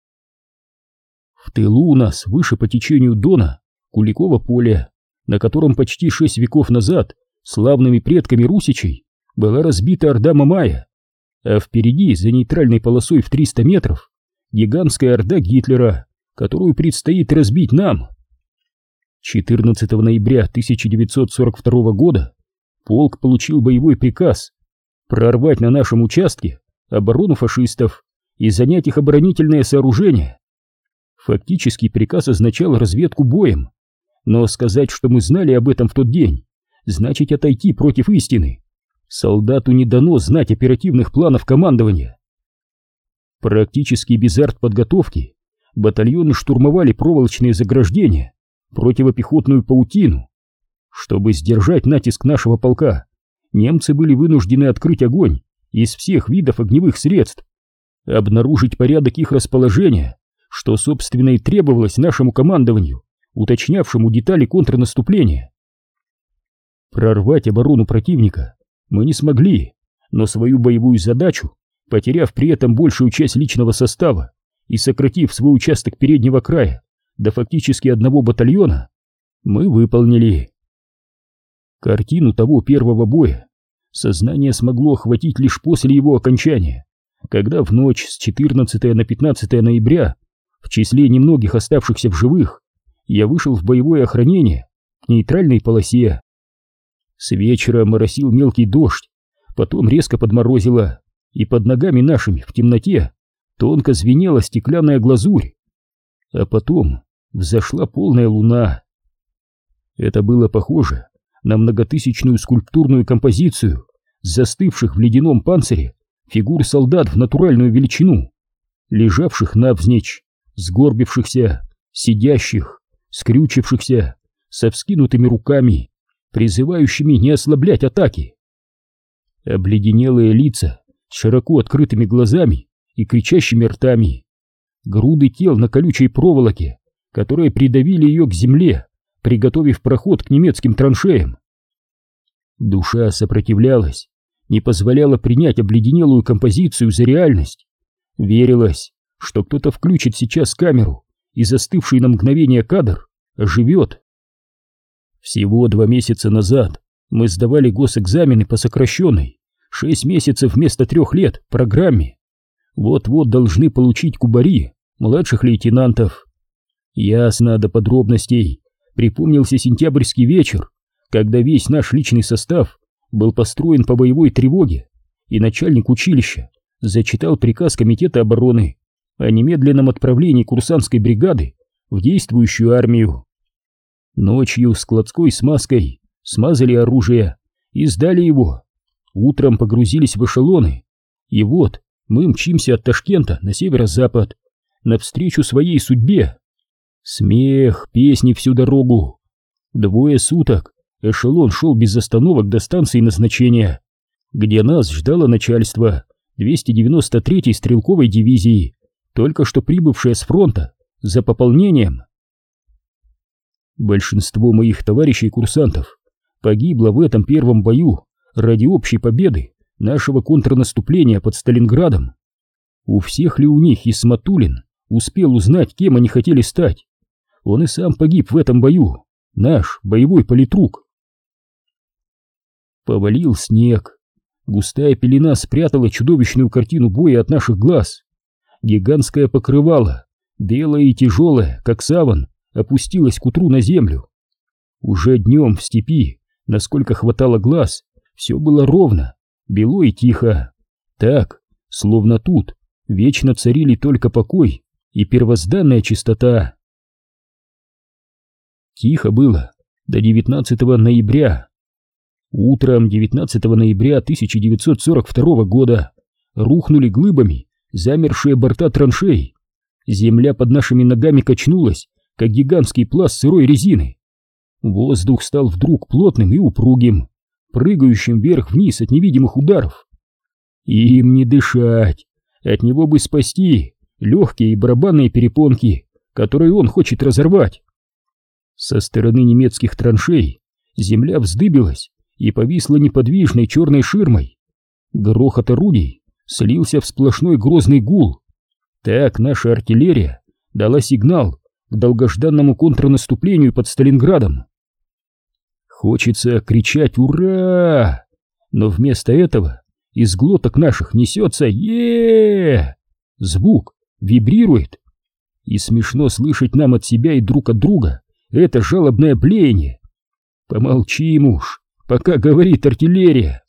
В тылу у нас, выше по течению Дона, Куликово поле, на котором почти шесть веков назад славными предками русичей была разбита орда Мамая, а впереди, за нейтральной полосой в триста метров, гигантская орда Гитлера, которую предстоит разбить нам. четырнадцатого ноября тысяча девятьсот сорок второго года полк получил боевой приказ прорвать на нашем участке оборону фашистов и занять их оборонительное сооружение. Фактически приказ означал разведку боем, но сказать, что мы знали об этом в тот день, значит отойти против истины. Солдату не дано знать оперативных планов командования. Практически без артподготовки батальоны штурмовали проволочные заграждения, противопехотную паутину. Чтобы сдержать натиск нашего полка, немцы были вынуждены открыть огонь из всех видов огневых средств, обнаружить порядок их расположения, что, собственно, и требовалось нашему командованию, уточнявшему детали контрнаступления. Прорвать оборону противника мы не смогли, но свою боевую задачу, потеряв при этом большую часть личного состава и сократив свой участок переднего края до фактически одного батальона, мы выполнили. Картину того первого боя сознание смогло охватить лишь после его окончания, когда в ночь с четырнадцатого на пятнадцатое ноября в числе немногих оставшихся в живых я вышел в боевое охранение к нейтральной полосе. С вечера моросил мелкий дождь, потом резко подморозило, и под ногами нашими в темноте тонко звенела стеклянная глазурь, а потом взошла полная луна. Это было похоже на многотысячную скульптурную композицию застывших в ледяном панцире фигур солдат в натуральную величину, лежавших навзничь, сгорбившихся, сидящих, скрючившихся, со вскинутыми руками, призывающими не ослаблять атаки. Обледенелые лица с широко открытыми глазами и кричащими ртами, груды тел на колючей проволоке, которые придавили ее к земле, приготовив проход к немецким траншеям. Душа сопротивлялась, не позволяла принять обледенелую композицию за реальность. Верилось, что кто-то включит сейчас камеру, и застывший на мгновение кадр оживет. Всего два месяца назад мы сдавали госэкзамены по сокращенной, шесть месяцев вместо трех лет, программе. Вот-вот должны получить кубари, младших лейтенантов. Ясно до подробностей припомнился сентябрьский вечер, когда весь наш личный состав был построен по боевой тревоге, и начальник училища зачитал приказ Комитета обороны о немедленном отправлении курсантской бригады в действующую армию. Ночью складской смазкой смазали оружие и сдали его. Утром погрузились в эшелоны, и вот мы мчимся от Ташкента на северо-запад, навстречу своей судьбе. Смех, песни всю дорогу. Двое суток эшелон шел без остановок до станции назначения, где нас ждало начальство двести девяносто третьей стрелковой дивизии, только что прибывшее с фронта за пополнением. Большинство моих товарищей-курсантов погибло в этом первом бою ради общей победы нашего контрнаступления под Сталинградом. У всех ли у них Исматуллин успел узнать, кем они хотели стать? Он и сам погиб в этом бою, наш боевой политрук. Повалил снег. Густая пелена спрятала чудовищную картину боя от наших глаз. Гигантское покрывало, белое и тяжелое, как саван, опустилась к утру на землю. Уже днем в степи, насколько хватало глаз, все было ровно, бело и тихо, так, словно тут вечно царили только покой и первозданная чистота. Тихо было до девятнадцатого ноября. Утром девятнадцатого ноября тысяча девятьсот сорок второго года рухнули глыбами замершие борта траншей. Земля под нашими ногами качнулась, как гигантский пласт сырой резины. Воздух стал вдруг плотным и упругим, прыгающим вверх-вниз от невидимых ударов. Им не дышать, от него бы спасти легкие и барабанные перепонки, которые он хочет разорвать. Со стороны немецких траншей земля вздыбилась и повисла неподвижной черной ширмой. Грохот орудий слился в сплошной грозный гул. Так наша артиллерия дала сигнал к долгожданному контрнаступлению под Сталинградом. Хочется кричать «Ура!», но вместо этого из глоток наших несется е Звук вибрирует, и смешно слышать нам от себя и друг от друга это жалобное блеяние. Помолчим уж, пока говорит артиллерия.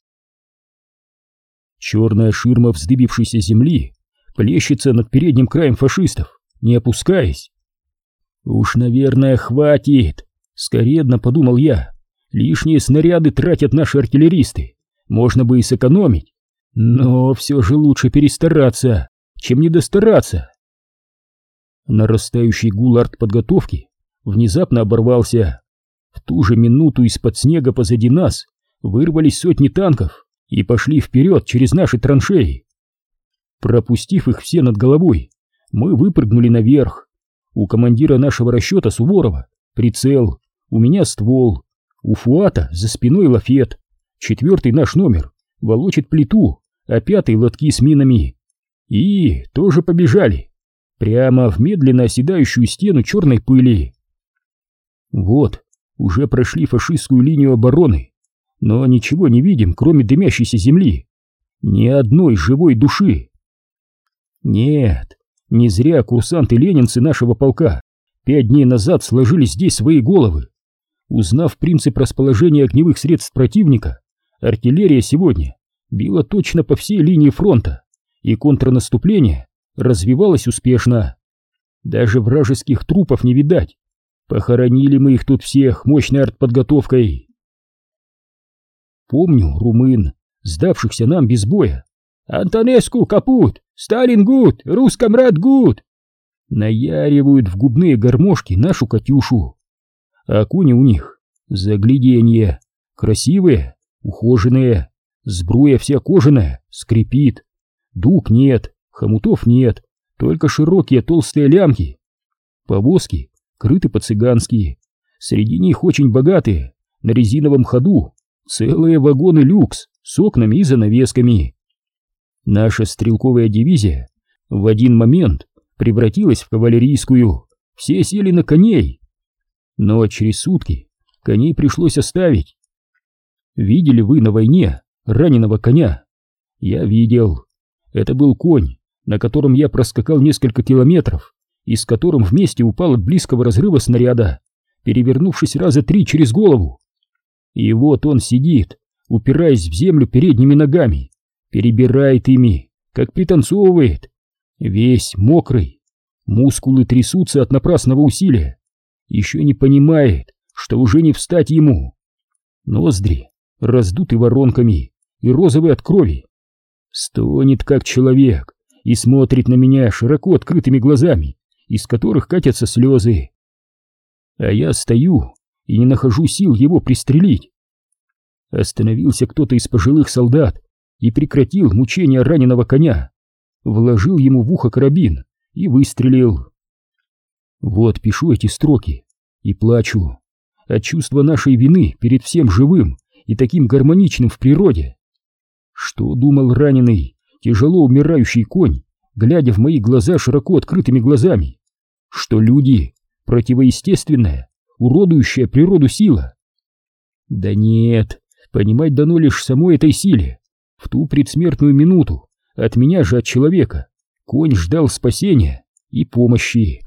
Черная ширма вздыбившейся земли плещется над передним краем фашистов, не опускаясь. Уж, наверное, хватит, скоредно подумал я. Лишние снаряды тратят наши артиллеристы, можно бы и сэкономить, но все же лучше перестараться, чем недостараться. Нарастающий гул артподготовки внезапно оборвался. В ту же минуту из-под снега позади нас вырвались сотни танков и пошли вперед через наши траншеи. Пропустив их все над головой, мы выпрыгнули наверх. У командира нашего расчета Суворова прицел, у меня ствол, у Фуата за спиной лафет, четвертый наш номер волочит плиту, а пятый лотки с минами. И тоже побежали, прямо в медленно оседающую стену черной пыли. Вот, уже прошли фашистскую линию обороны, но ничего не видим, кроме дымящейся земли. Ни одной живой души. Нет, не зря курсанты-ленинцы нашего полка пять дней назад сложили здесь свои головы. Узнав принцип расположения огневых средств противника, артиллерия сегодня била точно по всей линии фронта, и контрнаступление развивалось успешно. Даже вражеских трупов не видать. Похоронили мы их тут всех мощной артподготовкой. Помню румын, сдавшихся нам без боя. «Антонеску капут! Сталин гуд! Рускомрад гуд!» Наяривают в губные гармошки нашу Катюшу. А кони у них загляденье, красивые, ухоженные, сбруя вся кожаная, скрипит. Дуг нет, хомутов нет, только широкие толстые лямки. Повозки крыты по-цыгански, среди них очень богатые, на резиновом ходу, целые вагоны люкс с окнами и занавесками. Наша стрелковая дивизия в один момент превратилась в кавалерийскую, все сели на коней. Но через сутки коней пришлось оставить. Видели вы на войне раненого коня? Я видел. Это был конь, на котором я проскакал несколько километров, и с которым вместе упал от близкого разрыва снаряда, перевернувшись раза три через голову. И вот он сидит, упираясь в землю передними ногами, перебирает ими, как пританцовывает, весь мокрый, мускулы трясутся от напрасного усилия, еще не понимает, что уже не встать ему. Ноздри раздуты воронками и розовые от крови. Стонет как человек и смотрит на меня широко открытыми глазами, из которых катятся слезы. А я стою и не нахожу сил его пристрелить. Остановился кто-то из пожилых солдат и прекратил мучения раненого коня, вложил ему в ухо карабин и выстрелил. Вот пишу эти строки и плачу от чувства нашей вины перед всем живым и таким гармоничным в природе. Что думал раненый, тяжело умирающий конь, глядя в мои глаза широко открытыми глазами? Что люди — противоестественная, уродующая природу сила? Да нет, понимать дано лишь самой этой силе. В ту предсмертную минуту от меня же, от человека, конь ждал спасения и помощи.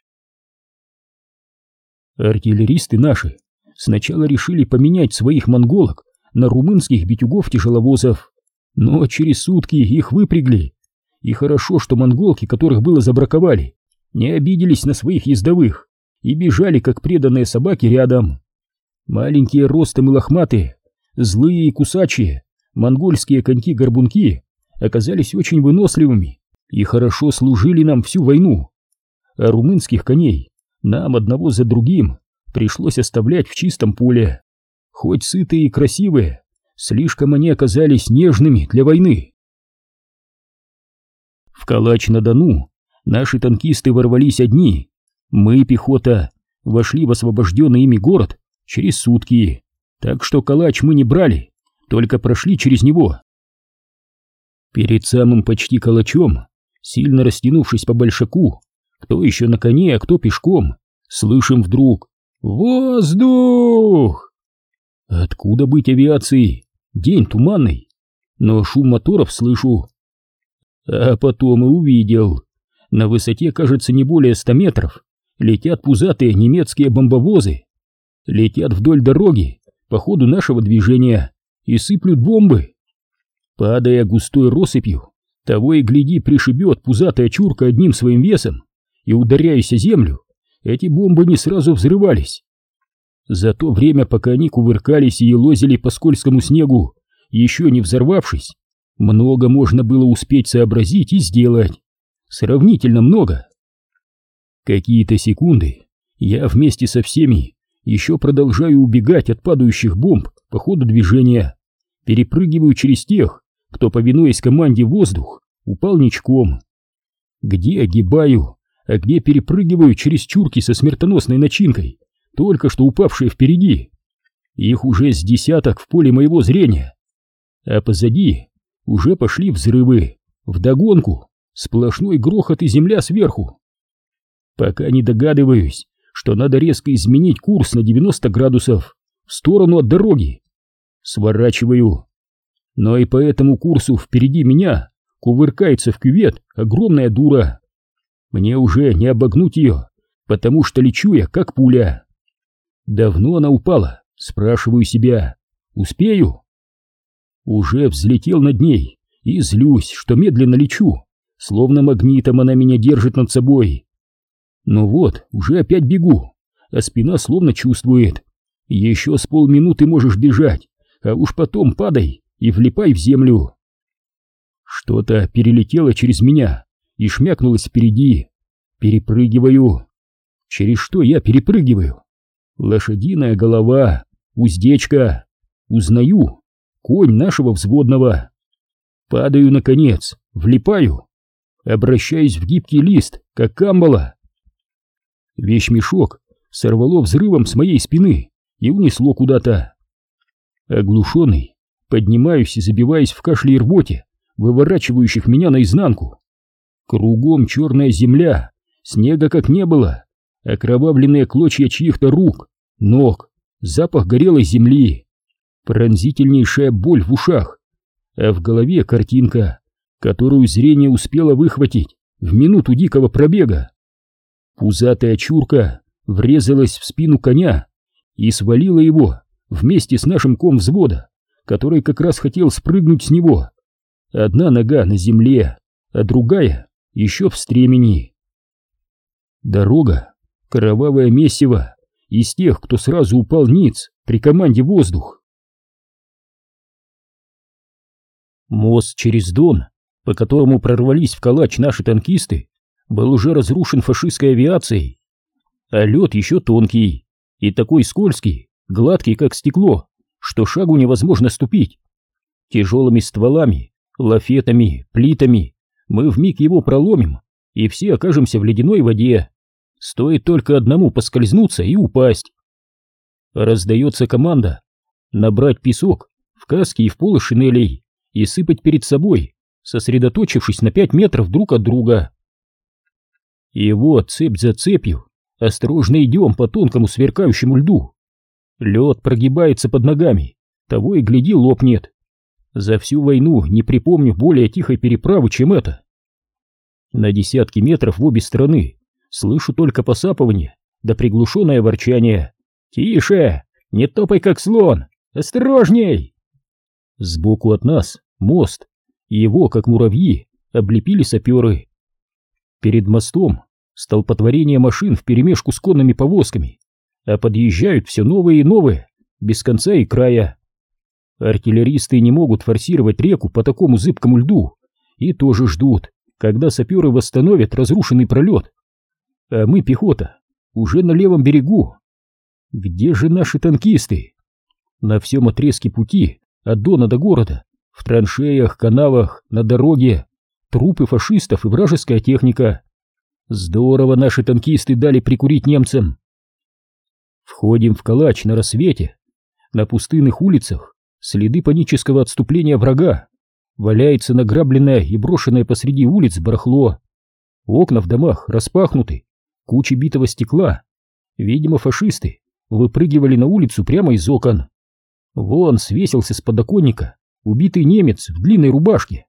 Артиллеристы наши сначала решили поменять своих монголок на румынских битюгов-тяжеловозов, но через сутки их выпрягли. И хорошо, что монголки, которых было забраковали, не обиделись на своих ездовых и бежали, как преданные собаки, рядом. Маленькие ростом и лохматые, злые и кусачие, монгольские коньки-горбунки оказались очень выносливыми и хорошо служили нам всю войну. А румынских коней нам одного за другим пришлось оставлять в чистом поле. Хоть сытые и красивые, слишком они оказались нежными для войны. В Калач-на-Дону наши танкисты ворвались одни, мы, пехота, вошли в освобожденный ими город через сутки, так что Калач мы не брали, только прошли через него. Перед самым почти Калачом, сильно растянувшись по большаку, кто еще на коне, а кто пешком, слышим вдруг «Воздух!». Откуда быть авиации? День туманный, но шум моторов слышу. А потом и увидел. На высоте, кажется, не более ста метров, летят пузатые немецкие бомбовозы. Летят вдоль дороги по ходу нашего движения и сыплют бомбы. Падая густой россыпью, того и гляди пришибет пузатая чурка одним своим весом, и, ударяясь о землю, эти бомбы не сразу взрывались. За то время, пока они кувыркались и елозили по скользкому снегу, еще не взорвавшись, много можно было успеть сообразить и сделать. Сравнительно много. Какие-то секунды я вместе со всеми еще продолжаю убегать от падающих бомб по ходу движения, перепрыгиваю через тех, кто, повинуясь команде «воздух», упал ничком. Где огибаю, а где перепрыгиваю через чурки со смертоносной начинкой, только что упавшие впереди. Их уже с десяток в поле моего зрения. А позади уже пошли взрывы, вдогонку сплошной грохот и земля сверху. Пока не догадываюсь, что надо резко изменить курс на девяносто градусов в сторону от дороги. Сворачиваю. Но и по этому курсу впереди меня кувыркается в кювет огромная дура. Мне уже не обогнуть ее, потому что лечу я как пуля. Давно она упала, спрашиваю себя. Успею? Уже взлетел над ней и злюсь, что медленно лечу, словно магнитом она меня держит над собой. Ну вот, уже опять бегу, а спина словно чувствует. Еще с полминуты можешь бежать, а уж потом падай и влипай в землю. Что-то перелетело через меня и шмякнулось впереди. Перепрыгиваю. Через что я перепрыгиваю? Лошадиная голова, уздечка. Узнаю. Конь нашего взводного. Падаю, наконец, влипаю. Обращаюсь в гибкий лист, как камбала. Вещмешок сорвало взрывом с моей спины и унесло куда-то. Оглушенный, поднимаюсь и забиваюсь в кашле и рвоте, выворачивающих меня наизнанку. Кругом черная земля, снега как не было, окровавленные клочья чьих-то рук, ног, запах горелой земли, пронзительнейшая боль в ушах, а в голове картинка, которую зрение успело выхватить в минуту дикого пробега. Пузатая чурка врезалась в спину коня и свалила его вместе с нашим комвзвода, который как раз хотел спрыгнуть с него. Одна нога на земле, а другая еще в стремени. Дорога — кровавое месиво из тех, кто сразу упал ниц при команде «Воздух». Мост через Дон, по которому прорвались в Калач наши танкисты, был уже разрушен фашистской авиацией, а лед еще тонкий и такой скользкий, гладкий как стекло, что шагу невозможно ступить. Тяжелыми стволами, лафетами, плитами мы вмиг его проломим, и все окажемся в ледяной воде. Стоит только одному поскользнуться и упасть. Раздается команда набрать песок в каске и в полы шинелей и сыпать перед собой, сосредоточившись на пять метров друг от друга. И вот цепь за цепью осторожно идем по тонкому сверкающему льду. Лед прогибается под ногами, того и гляди лопнет. За всю войну не припомню более тихой переправы, чем это. На десятки метров в обе стороны слышу только посапывание да приглушенное ворчание. «Тише! Не топай, как слон! Осторожней!» Сбоку от нас мост, и его, как муравьи, облепили саперы. Перед мостом столпотворение машин вперемешку с конными повозками, а подъезжают все новые и новые, без конца и края. Артиллеристы не могут форсировать реку по такому зыбкому льду и тоже ждут, когда саперы восстановят разрушенный пролет. А мы, пехота, уже на левом берегу. Где же наши танкисты? На всем отрезке пути от Дона до города, в траншеях, канавах, на дороге, трупы фашистов и вражеская техника. Здорово наши танкисты дали прикурить немцам. Входим в Калач на рассвете. На пустынных улицах следы панического отступления врага. Валяется награбленное и брошенное посреди улиц барахло. Окна в домах распахнуты, кучи битого стекла. Видимо, фашисты выпрыгивали на улицу прямо из окон. Вон свесился с подоконника убитый немец в длинной рубашке.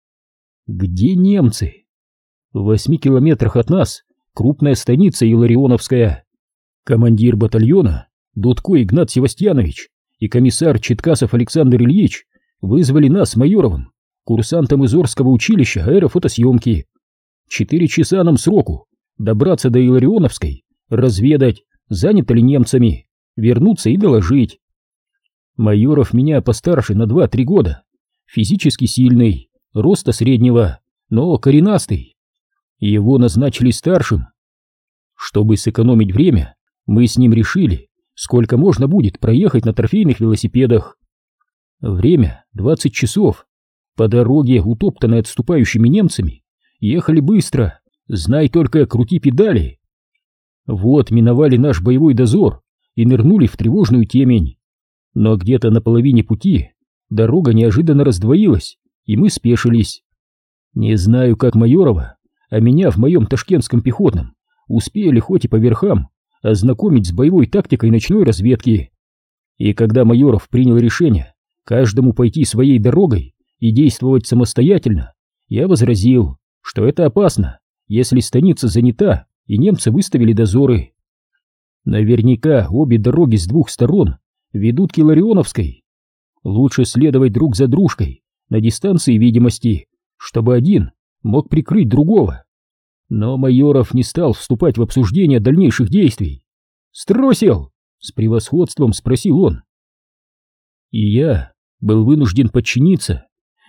Где немцы? В восьми километрах от нас крупная станица Илларионовская. Командир батальона Дудко Игнат Севастьянович и комиссар Читкасов Александр Ильич вызвали нас с Майоровым, курсантом из Орского училища аэрофотосъемки. Четыре часа нам сроку добраться до Илларионовской, разведать, заняты ли немцами, вернуться и доложить. Майоров меня постарше на два-три года, физически сильный, роста среднего, но коренастый. Его назначили старшим. Чтобы сэкономить время, мы с ним решили, сколько можно будет проехать на трофейных велосипедах. Время двадцать часов. По дороге, утоптанной отступающими немцами, ехали быстро, знай только, крути педали. Вот миновали наш боевой дозор и нырнули в тревожную темень. Но где-то на половине пути дорога неожиданно раздвоилась, и мы спешились. Не знаю, как Майорова, а меня в моем ташкентском пехотном успели хоть и по верхам ознакомить с боевой тактикой ночной разведки. И когда Майоров принял решение каждому пойти своей дорогой и действовать самостоятельно, я возразил, что это опасно, если станица занята и немцы выставили дозоры. Наверняка обе дороги с двух сторон ведут к Илларионовской. Лучше следовать друг за дружкой на дистанции видимости, чтобы один мог прикрыть другого. Но Майоров не стал вступать в обсуждение дальнейших действий. «Струсил?» — с превосходством спросил он. И я был вынужден подчиниться.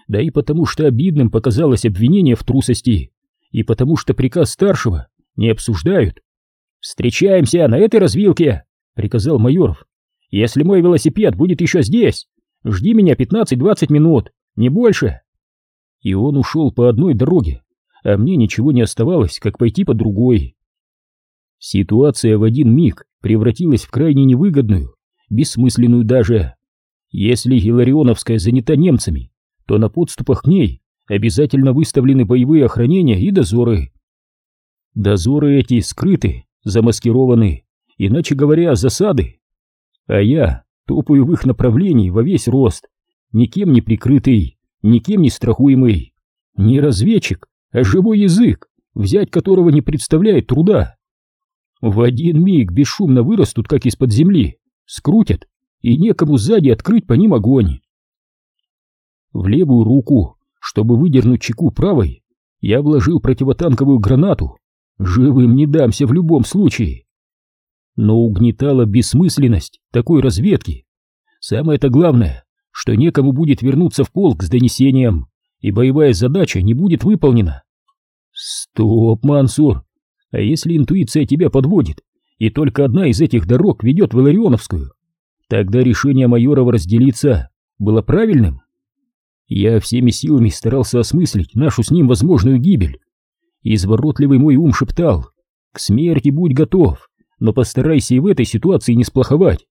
да и потому что обидным показалось обвинение в трусости, и потому что приказ старшего не обсуждают. «Встречаемся на этой развилке», — приказал Майоров. «Если мой велосипед будет еще здесь, жди меня пятнадцать-двадцать минут, не больше». И он ушел по одной дороге, а мне ничего не оставалось, как пойти по другой. Ситуация в один миг превратилась в крайне невыгодную, бессмысленную даже. Если Илларионовская занята немцами, то на подступах к ней обязательно выставлены боевые охранения и дозоры. Дозоры эти скрыты, замаскированы, иначе говоря, засады. А я топаю в их направлении во весь рост, никем не прикрытый, никем не страхуемый, не разведчик, а живой язык, взять которого не представляет труда. В один миг бесшумно вырастут, как из-под земли, скрутят, и некому сзади открыть по ним огонь. В левую руку, чтобы выдернуть чеку правой, я вложил противотанковую гранату. Живым не дамся в любом случае. Но угнетала бессмысленность такой разведки. Самое-то главное, что некому будет вернуться в полк с донесением, и боевая задача не будет выполнена. Стоп, Мансур, а если интуиция тебя подводит, и только одна из этих дорог ведет в Илларионовскую, тогда решение Майорова разделиться было правильным? Я всеми силами старался осмыслить нашу с ним возможную гибель. Изворотливый мой ум шептал: к смерти будь готов, но постарайся и в этой ситуации не сплоховать.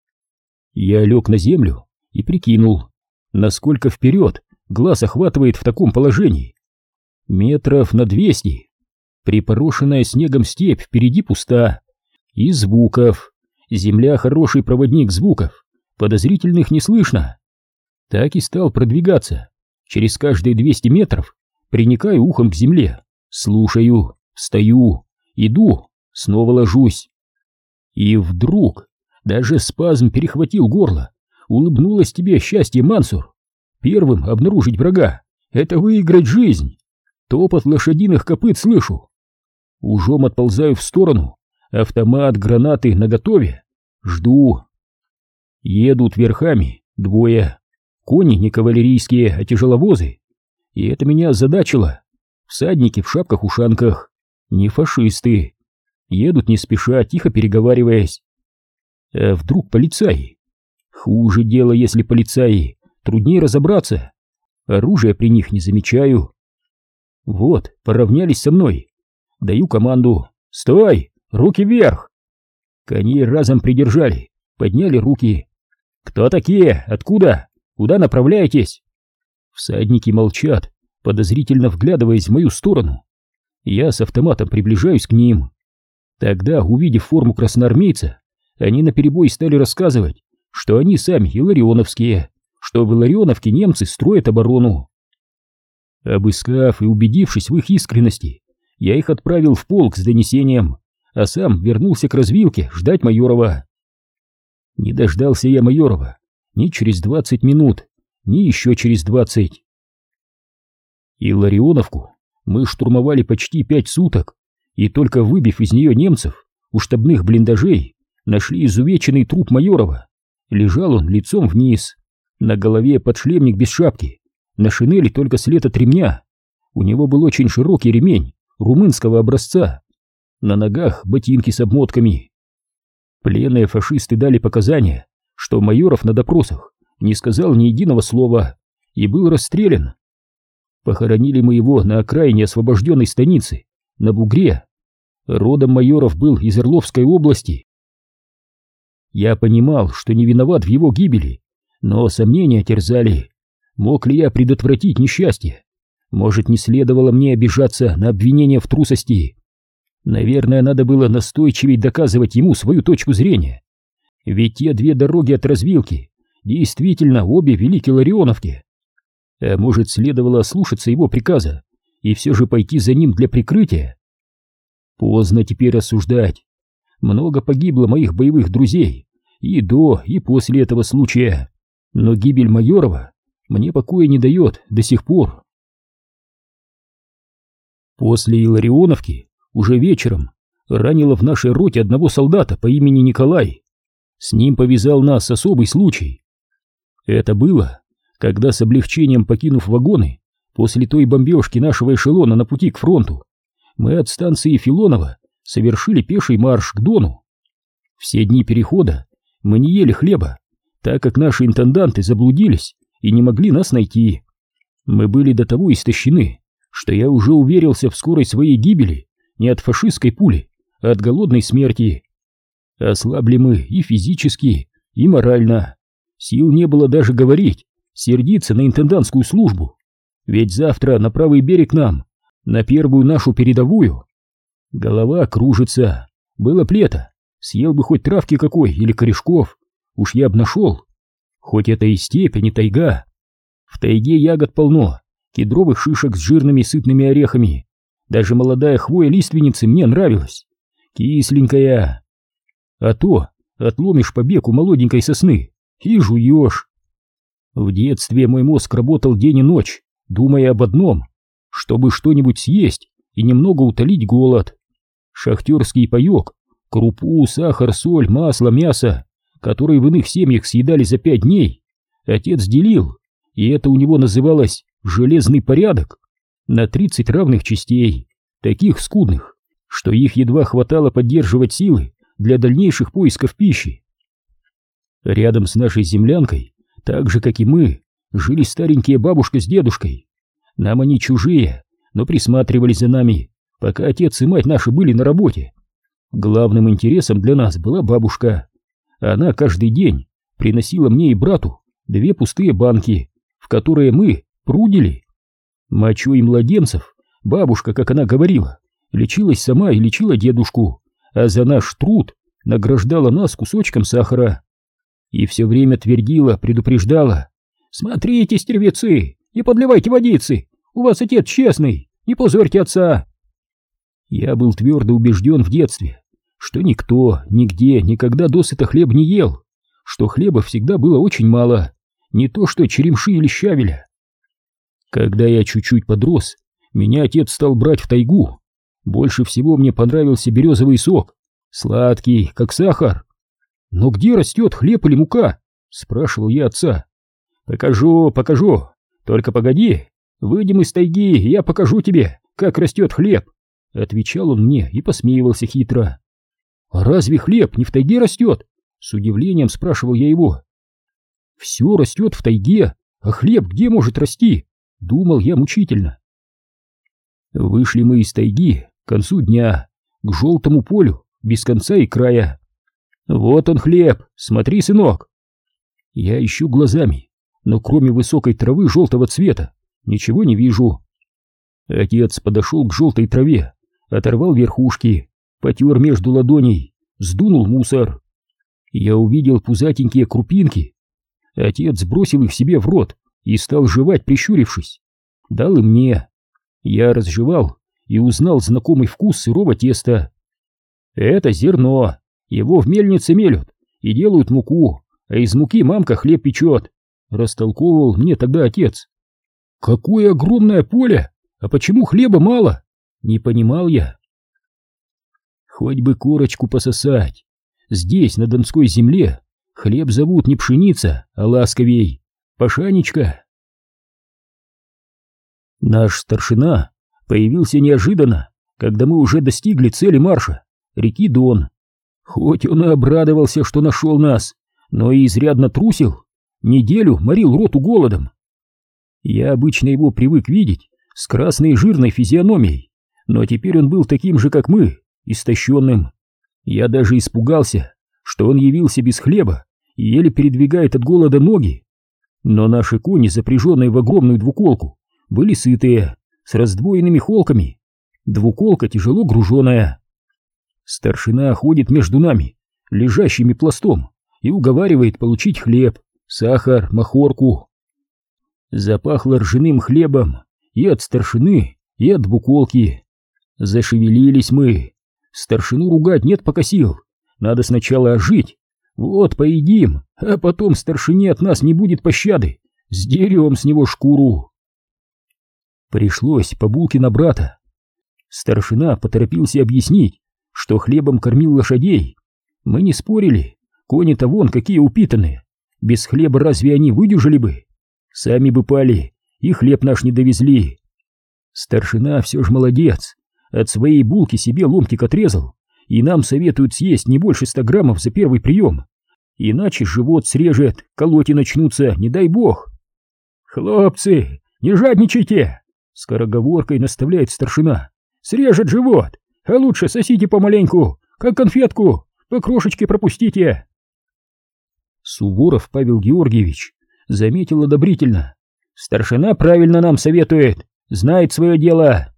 Я лег на землю и прикинул, насколько вперед глаз охватывает в таком положении. Метров на двести. Припорошенная снегом степь впереди пуста. И звуков. Земля хороший проводник звуков. Подозрительных не слышно. Так и стал продвигаться. Через каждые двести метров приникаю ухом к земле. Слушаю, встаю, иду, снова ложусь. И вдруг даже спазм перехватил горло. Улыбнулось тебе счастье, Мансур. Первым обнаружить врага — это выиграть жизнь. Топот лошадиных копыт слышу. Ужом отползаю в сторону. Автомат, гранаты наготове. Жду. Едут верхами двое. Кони не кавалерийские, а тяжеловозы. И это меня озадачило. Всадники в шапках-ушанках. Не фашисты. Едут не спеша, тихо переговариваясь. А вдруг полицаи? Хуже дело, если полицаи. Труднее разобраться. Оружия при них не замечаю. Вот, поравнялись со мной. Даю команду: «Стой! Руки вверх!» Коней разом придержали, подняли руки. «Кто такие? Откуда? Куда направляетесь?» Всадники молчат, подозрительно вглядываясь в мою сторону. Я с автоматом приближаюсь к ним. Тогда, увидев форму красноармейца, они наперебой стали рассказывать, что они сами илларионовские, что в Илларионовке немцы строят оборону. Обыскав и убедившись в их искренности, я их отправил в полк с донесением, а сам вернулся к развилке ждать Майорова. Не дождался я Майорова ни через двадцать минут, ни еще через двадцать. Илларионовку мы штурмовали почти пять суток, и только выбив из нее немцев, у штабных блиндажей нашли изувеченный труп Майорова. Лежал он лицом вниз, на голове подшлемник без шапки, на шинели только след от ремня. У него был очень широкий ремень румынского образца, на ногах ботинки с обмотками. Пленные фашисты дали показания, что Майоров на допросах не сказал ни единого слова и был расстрелян. Похоронили мы его на окраине освобожденной станицы, на бугре. Родом Майоров был из Орловской области. Я понимал, что не виноват в его гибели, но сомнения терзали. Мог ли я предотвратить несчастье? Может, не следовало мне обижаться на обвинение в трусости? Наверное, надо было настойчивее доказывать ему свою точку зрения. Ведь те две дороги от развилки действительно обе вели к Илларионовке. А может, следовало слушаться его приказа и все же пойти за ним для прикрытия? Поздно теперь рассуждать. Много погибло моих боевых друзей и до, и после этого случая. Но гибель Майорова мне покоя не дает до сих пор. После Илларионовки уже вечером ранило в нашей роте одного солдата по имени Николай. С ним повязал нас особый случай. Это было, когда с облегчением покинув вагоны, после той бомбежки нашего эшелона на пути к фронту, мы от станции Филонова совершили пеший марш к Дону. Все дни перехода мы не ели хлеба, так как наши интенданты заблудились и не могли нас найти. Мы были до того истощены, что я уже уверился в скорой своей гибели не от фашистской пули, а от голодной смерти. Ослабли мы и физически, и морально. Сил не было даже говорить, сердиться на интендантскую службу. Ведь завтра на правый берег нам, на первую нашу передовую. Голова кружится. Было б лето, съел бы хоть травки какой или корешков, уж я б нашел. Хоть это и степь, а не тайга. В тайге ягод полно, кедровых шишек с жирными сытными орехами. Даже молодая хвоя лиственницы мне нравилась. Кисленькая. А то отломишь побег у молоденькой сосны и жуешь. В детстве мой мозг работал день и ночь, думая об одном, чтобы что-нибудь съесть и немного утолить голод. Шахтерский паек, крупу, сахар, соль, масло, мясо, которые в иных семьях съедали за пять дней, отец делил, и это у него называлось «железный порядок», на тридцать равных частей, таких скудных, что их едва хватало поддерживать силы для дальнейших поисков пищи. Рядом с нашей землянкой, так же как и мы, жили старенькие бабушка с дедушкой. Нам они чужие, но присматривали за нами, пока отец и мать наши были на работе. Главным интересом для нас была бабушка. Она каждый день приносила мне и брату две пустые банки, в которые мы прудили. Мочой младенцев бабушка, как она говорила, лечилась сама и лечила дедушку, а за наш труд награждала нас кусочком сахара. И все время твердила, предупреждала: «Смотрите, стервецы, не подливайте водицы, у вас отец честный, не позорьте отца». Я был твердо убежден в детстве, что никто, нигде, никогда досыта хлеб не ел, что хлеба всегда было очень мало, не то что черемши или щавеля. Когда я чуть-чуть подрос, меня отец стал брать в тайгу. Больше всего мне понравился березовый сок, сладкий, как сахар. «Но где растет хлеб или мука?» — спрашивал я отца. «Покажу, покажу, только погоди, выйдем из тайги, и я покажу тебе, как растет хлеб», — отвечал он мне и посмеивался хитро. «А разве хлеб не в тайге растет?» — с удивлением спрашивал я его. «Все растет в тайге, а хлеб где может расти?» — думал я мучительно. Вышли мы из тайги к концу дня, к желтому полю, без конца и края. «Вот он хлеб, смотри, сынок!» Я ищу глазами, но кроме высокой травы желтого цвета ничего не вижу. Отец подошел к желтой траве, оторвал верхушки, потер между ладоней, сдунул мусор. Я увидел пузатенькие крупинки. Отец бросил их себе в рот и стал жевать, прищурившись. Дал и мне. Я разжевал и узнал знакомый вкус сырого теста. «Это зерно. Его в мельнице мелют и делают муку, а из муки мамка хлеб печет», — растолковывал мне тогда отец. «Какое огромное поле! А почему хлеба мало?» — не понимал я. Хоть бы корочку пососать. Здесь, на Донской земле, хлеб зовут не пшеница, а ласковей — пашаничка. Наш старшина появился неожиданно, когда мы уже достигли цели марша — реки Дон. Хоть он и обрадовался, что нашел нас, но и изрядно трусил, неделю морил роту голодом. Я обычно его привык видеть с красной жирной физиономией, но теперь он был таким же, как мы, истощенным. Я даже испугался, что он явился без хлеба и еле передвигает от голода ноги. Но наши кони, запряженные в огромную двуколку, были сытые, с раздвоенными холками. Двуколка тяжело груженая. Старшина ходит между нами, лежащими пластом, и уговаривает получить хлеб, сахар, махорку. Запахло ржаным хлебом и от старшины, и от двуколки. Зашевелились мы. Старшину ругать нет пока сил. Надо сначала ожить. Вот поедим, а потом старшине от нас не будет пощады. Сдерем с него шкуру. Пришлось по булке на брата. Старшина поторопился объяснить, что хлебом кормил лошадей. Мы не спорили, кони-то вон какие упитанные. Без хлеба разве они выдержали бы? Сами бы пали, и хлеб наш не довезли. Старшина все же молодец, от своей булки себе ломтик отрезал, и нам советуют съесть не больше ста граммов за первый прием, иначе живот срежет, колоть и начнутся, не дай бог. Хлопцы, не жадничайте, скороговоркой наставляет старшина. Срежет живот, а лучше сосите помаленьку, как конфетку, по крошечке пропустите. Суворов Павел Георгиевич заметил одобрительно. Старшина правильно нам советует, знает свое дело.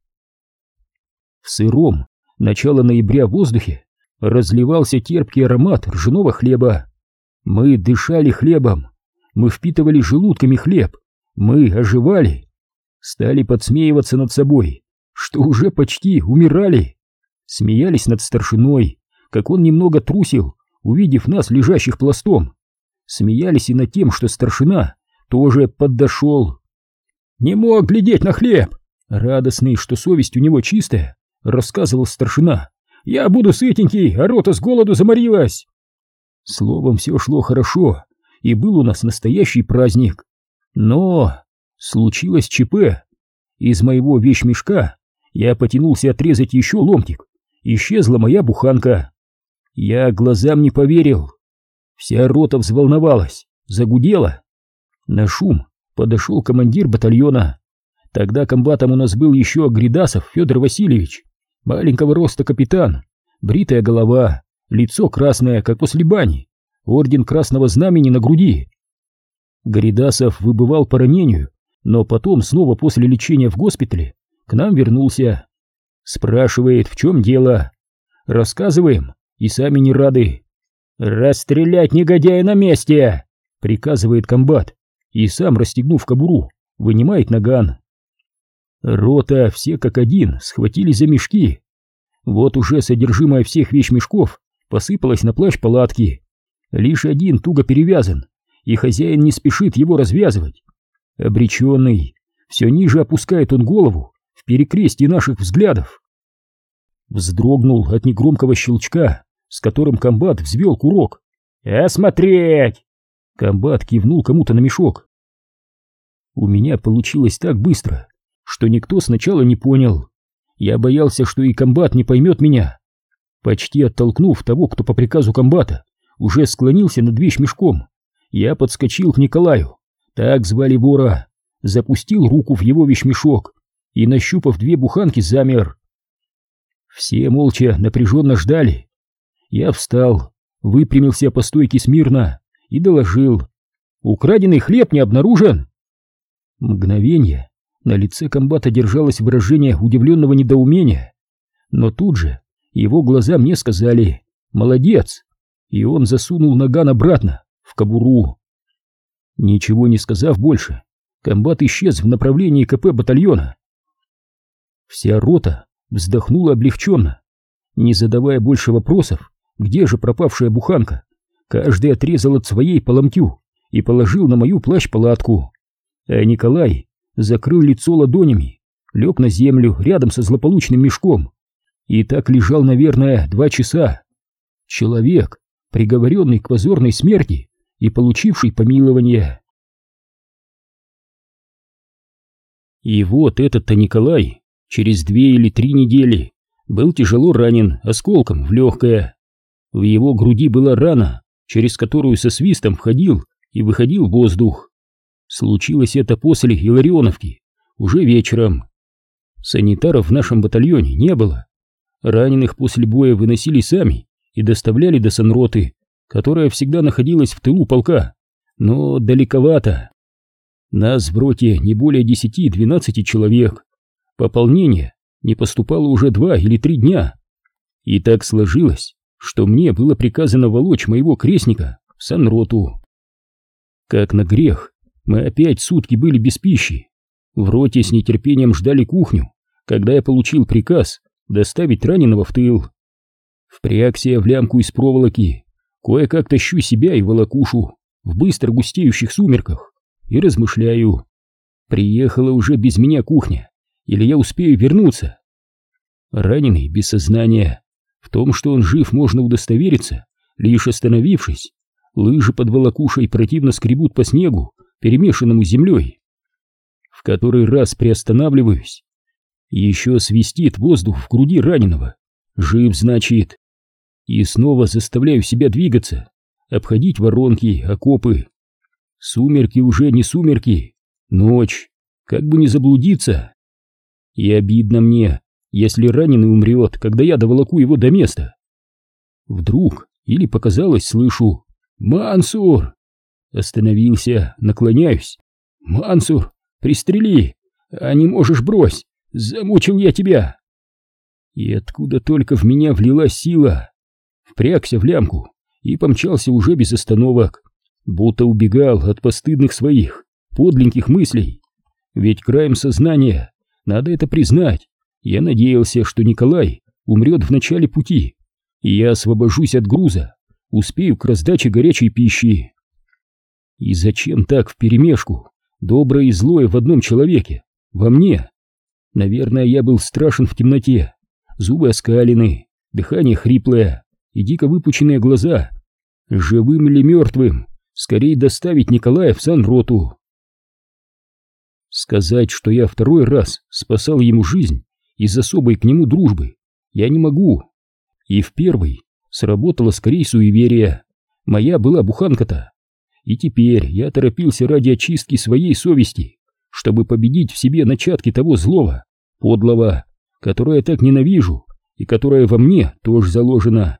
В сыром, начало ноября воздухе разливался терпкий аромат ржаного хлеба. Мы дышали хлебом, мы впитывали желудками хлеб, мы оживали, стали подсмеиваться над собой, что уже почти умирали. Смеялись над старшиной, как он немного трусил, увидев нас лежащих пластом. Смеялись и над тем, что старшина тоже подошел. Не мог глядеть на хлеб, радостный, что совесть у него чистая, рассказывал старшина. Я буду сытенький, а рота с голоду заморилась. Словом, все шло хорошо, и был у нас настоящий праздник. Но случилось ЧП. Из моего вещмешка я потянулся отрезать еще ломтик. Исчезла моя буханка. Я глазам не поверил. Вся рота взволновалась, загудела. На шум подошел командир батальона. Тогда комбатом у нас был еще Гридасов Федор Васильевич, маленького роста капитан, бритая голова, лицо красное, как после бани, орден Красного Знамени на груди. Гридасов выбывал по ранению, но потом снова после лечения в госпитале к нам вернулся. Спрашивает, в чем дело. Рассказываем, и сами не рады. «Расстрелять негодяя на месте!» — приказывает комбат, и сам, расстегнув кобуру, вынимает наган. Рота, все как один, схватились за мешки. Вот уже содержимое всех вещмешков посыпалось на плащ палатки. Лишь один туго перевязан, и хозяин не спешит его развязывать. Обреченный, все ниже опускает он голову в перекрестии наших взглядов. Вздрогнул от негромкого щелчка, с которым комбат взвел курок. «Осмотреть!» Комбат кивнул кому-то на мешок. У меня получилось так быстро, что никто сначала не понял. Я боялся, что и комбат не поймет меня. Почти оттолкнув того, кто по приказу комбата уже склонился над вещмешком, я подскочил к Николаю, так звали вора, запустил руку в его вещмешок и, нащупав две буханки, замер. Все молча напряженно ждали. Я встал, выпрямился по стойке смирно и доложил: «Украденный хлеб не обнаружен!» Мгновение на лице комбата держалось выражение удивленного недоумения, но тут же его глаза мне сказали «Молодец!» и он засунул наган обратно в кобуру. Ничего не сказав больше, комбат исчез в направлении КП батальона. Вся рота вздохнула облегченно. Не задавая больше вопросов, где же пропавшая буханка, каждый отрезал от своей по ломтю и положил на мою плащ-палатку. А Николай закрыл лицо ладонями, лег на землю рядом со злополучным мешком и так лежал, наверное, два часа. Человек, приговоренный к позорной смерти и получивший помилование. И вот этот-то Николай через две или три недели был тяжело ранен осколком в легкое. В его груди была рана, через которую со свистом входил и выходил воздух. Случилось это после Илларионовки, уже вечером. Санитаров в нашем батальоне не было. Раненых после боя выносили сами и доставляли до санроты, которая всегда находилась в тылу полка, но далековато. Нас в роте не более десяти-двенадцати человек. Пополнение не поступало уже два или три дня. И так сложилось, что мне было приказано волочь моего крестника в санроту. Как на грех, мы опять сутки были без пищи. В роте с нетерпением ждали кухню, когда я получил приказ доставить раненого в тыл. Впрягся я в лямку из проволоки, кое-как тащу себя и волокушу в быстро густеющих сумерках и размышляю, приехала уже без меня кухня, или я успею вернуться. Раненый без сознания. В том, что он жив, можно удостовериться, лишь остановившись. Лыжи под волокушей противно скребут по снегу перемешанному с землей. В который раз приостанавливаюсь. Еще свистит воздух в груди раненого. Жив, значит. И снова заставляю себя двигаться, обходить воронки, окопы. Сумерки уже не сумерки, ночь, как бы не заблудиться. И обидно мне, если раненый умрет, когда я доволоку его до места. Вдруг, или показалось, слышу: «Мансур!» Остановился, наклоняюсь. «Мансур, пристрели, а не можешь, брось, замучил я тебя!» И откуда только в меня влилась сила. Впрягся в лямку и помчался уже без остановок, будто убегал от постыдных своих, подленьких мыслей. Ведь краем сознания, надо это признать, я надеялся, что Николай умрет в начале пути, и я освобожусь от груза, успею к раздаче горячей пищи. И зачем так вперемешку, доброе и злое в одном человеке, во мне? Наверное, я был страшен в темноте, зубы оскалены, дыхание хриплое и дико выпученные глаза. Живым или мертвым, скорее доставить Николая в санроту. Сказать, что я второй раз спасал ему жизнь из особой к нему дружбы, я не могу. И в первый сработало скорее суеверие. Моя была буханка-то. И теперь я торопился ради очистки своей совести, чтобы победить в себе начатки того злого, подлого, которое я так ненавижу и которое во мне тоже заложено.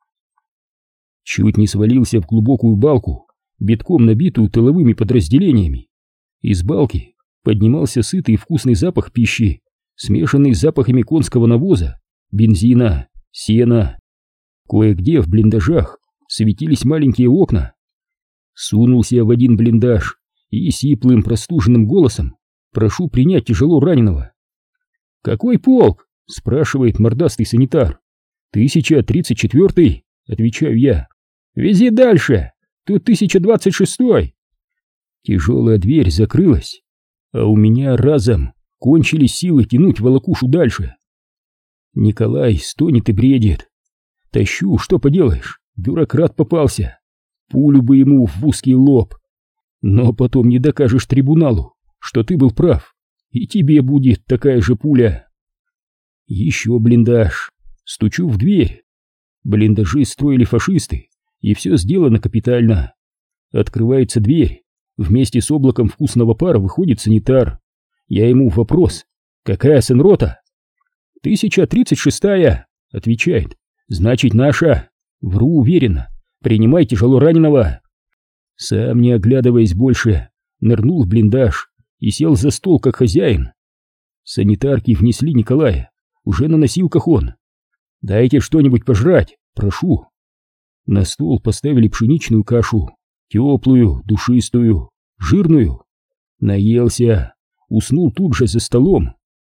Чуть не свалился в глубокую балку, битком набитую тыловыми подразделениями. Из балки поднимался сытый и вкусный запах пищи, смешанный с запахами конского навоза, бензина, сена. Кое-где в блиндажах светились маленькие окна. Сунулся в один блиндаж и сиплым простуженным голосом прошу принять тяжело раненого. «Какой полк?» — спрашивает мордастый санитар. «тысяча тридцать четвёртый», — отвечаю я. «Вези дальше, тут тысяча двадцать шестой». Тяжелая дверь закрылась, а у меня разом кончились силы тянуть волокушу дальше. Николай стонет и бредит. Тащу, что поделаешь, бюрократ попался. Пулю бы ему в узкий лоб. Но потом не докажешь трибуналу, что ты был прав, и тебе будет такая же пуля. Еще блиндаж. Стучу в дверь. Блиндажи строили фашисты, и все сделано капитально. Открывается дверь. Вместе с облаком вкусного пара выходит санитар. Я ему вопрос: «Какая санрота?» «тысяча тридцать шестая», — отвечает. «Значит, наша». Вру уверенно. «Принимай тяжело раненого». Сам, не оглядываясь больше, нырнул в блиндаж и сел за стол, как хозяин. Санитарки внесли Николая. Уже на носилках он. «Дайте что-нибудь пожрать, прошу». На стол поставили пшеничную кашу. Теплую, душистую, жирную. Наелся, уснул тут же за столом.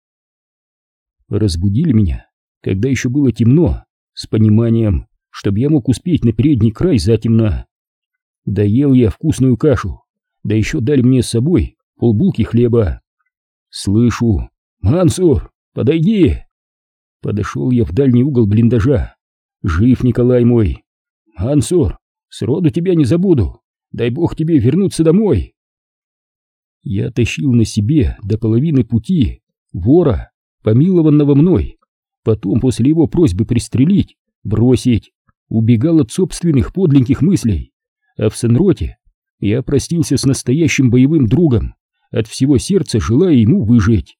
Разбудили меня, когда еще было темно, с пониманием, чтобы я мог успеть на передний край затемно. Доел я вкусную кашу, да еще дали мне с собой полбулки хлеба. Слышу: «Мансур, подойди!» Подошел я в дальний угол блиндажа. «Жив, Николай мой!» «Мансур, сроду тебя не забуду, дай бог тебе вернуться домой». Я тащил на себе до половины пути вора, помилованного мной, потом после его просьбы пристрелить, бросить, убегал от собственных подленьких мыслей, а в санроте я простился с настоящим боевым другом, от всего сердца желая ему выжить.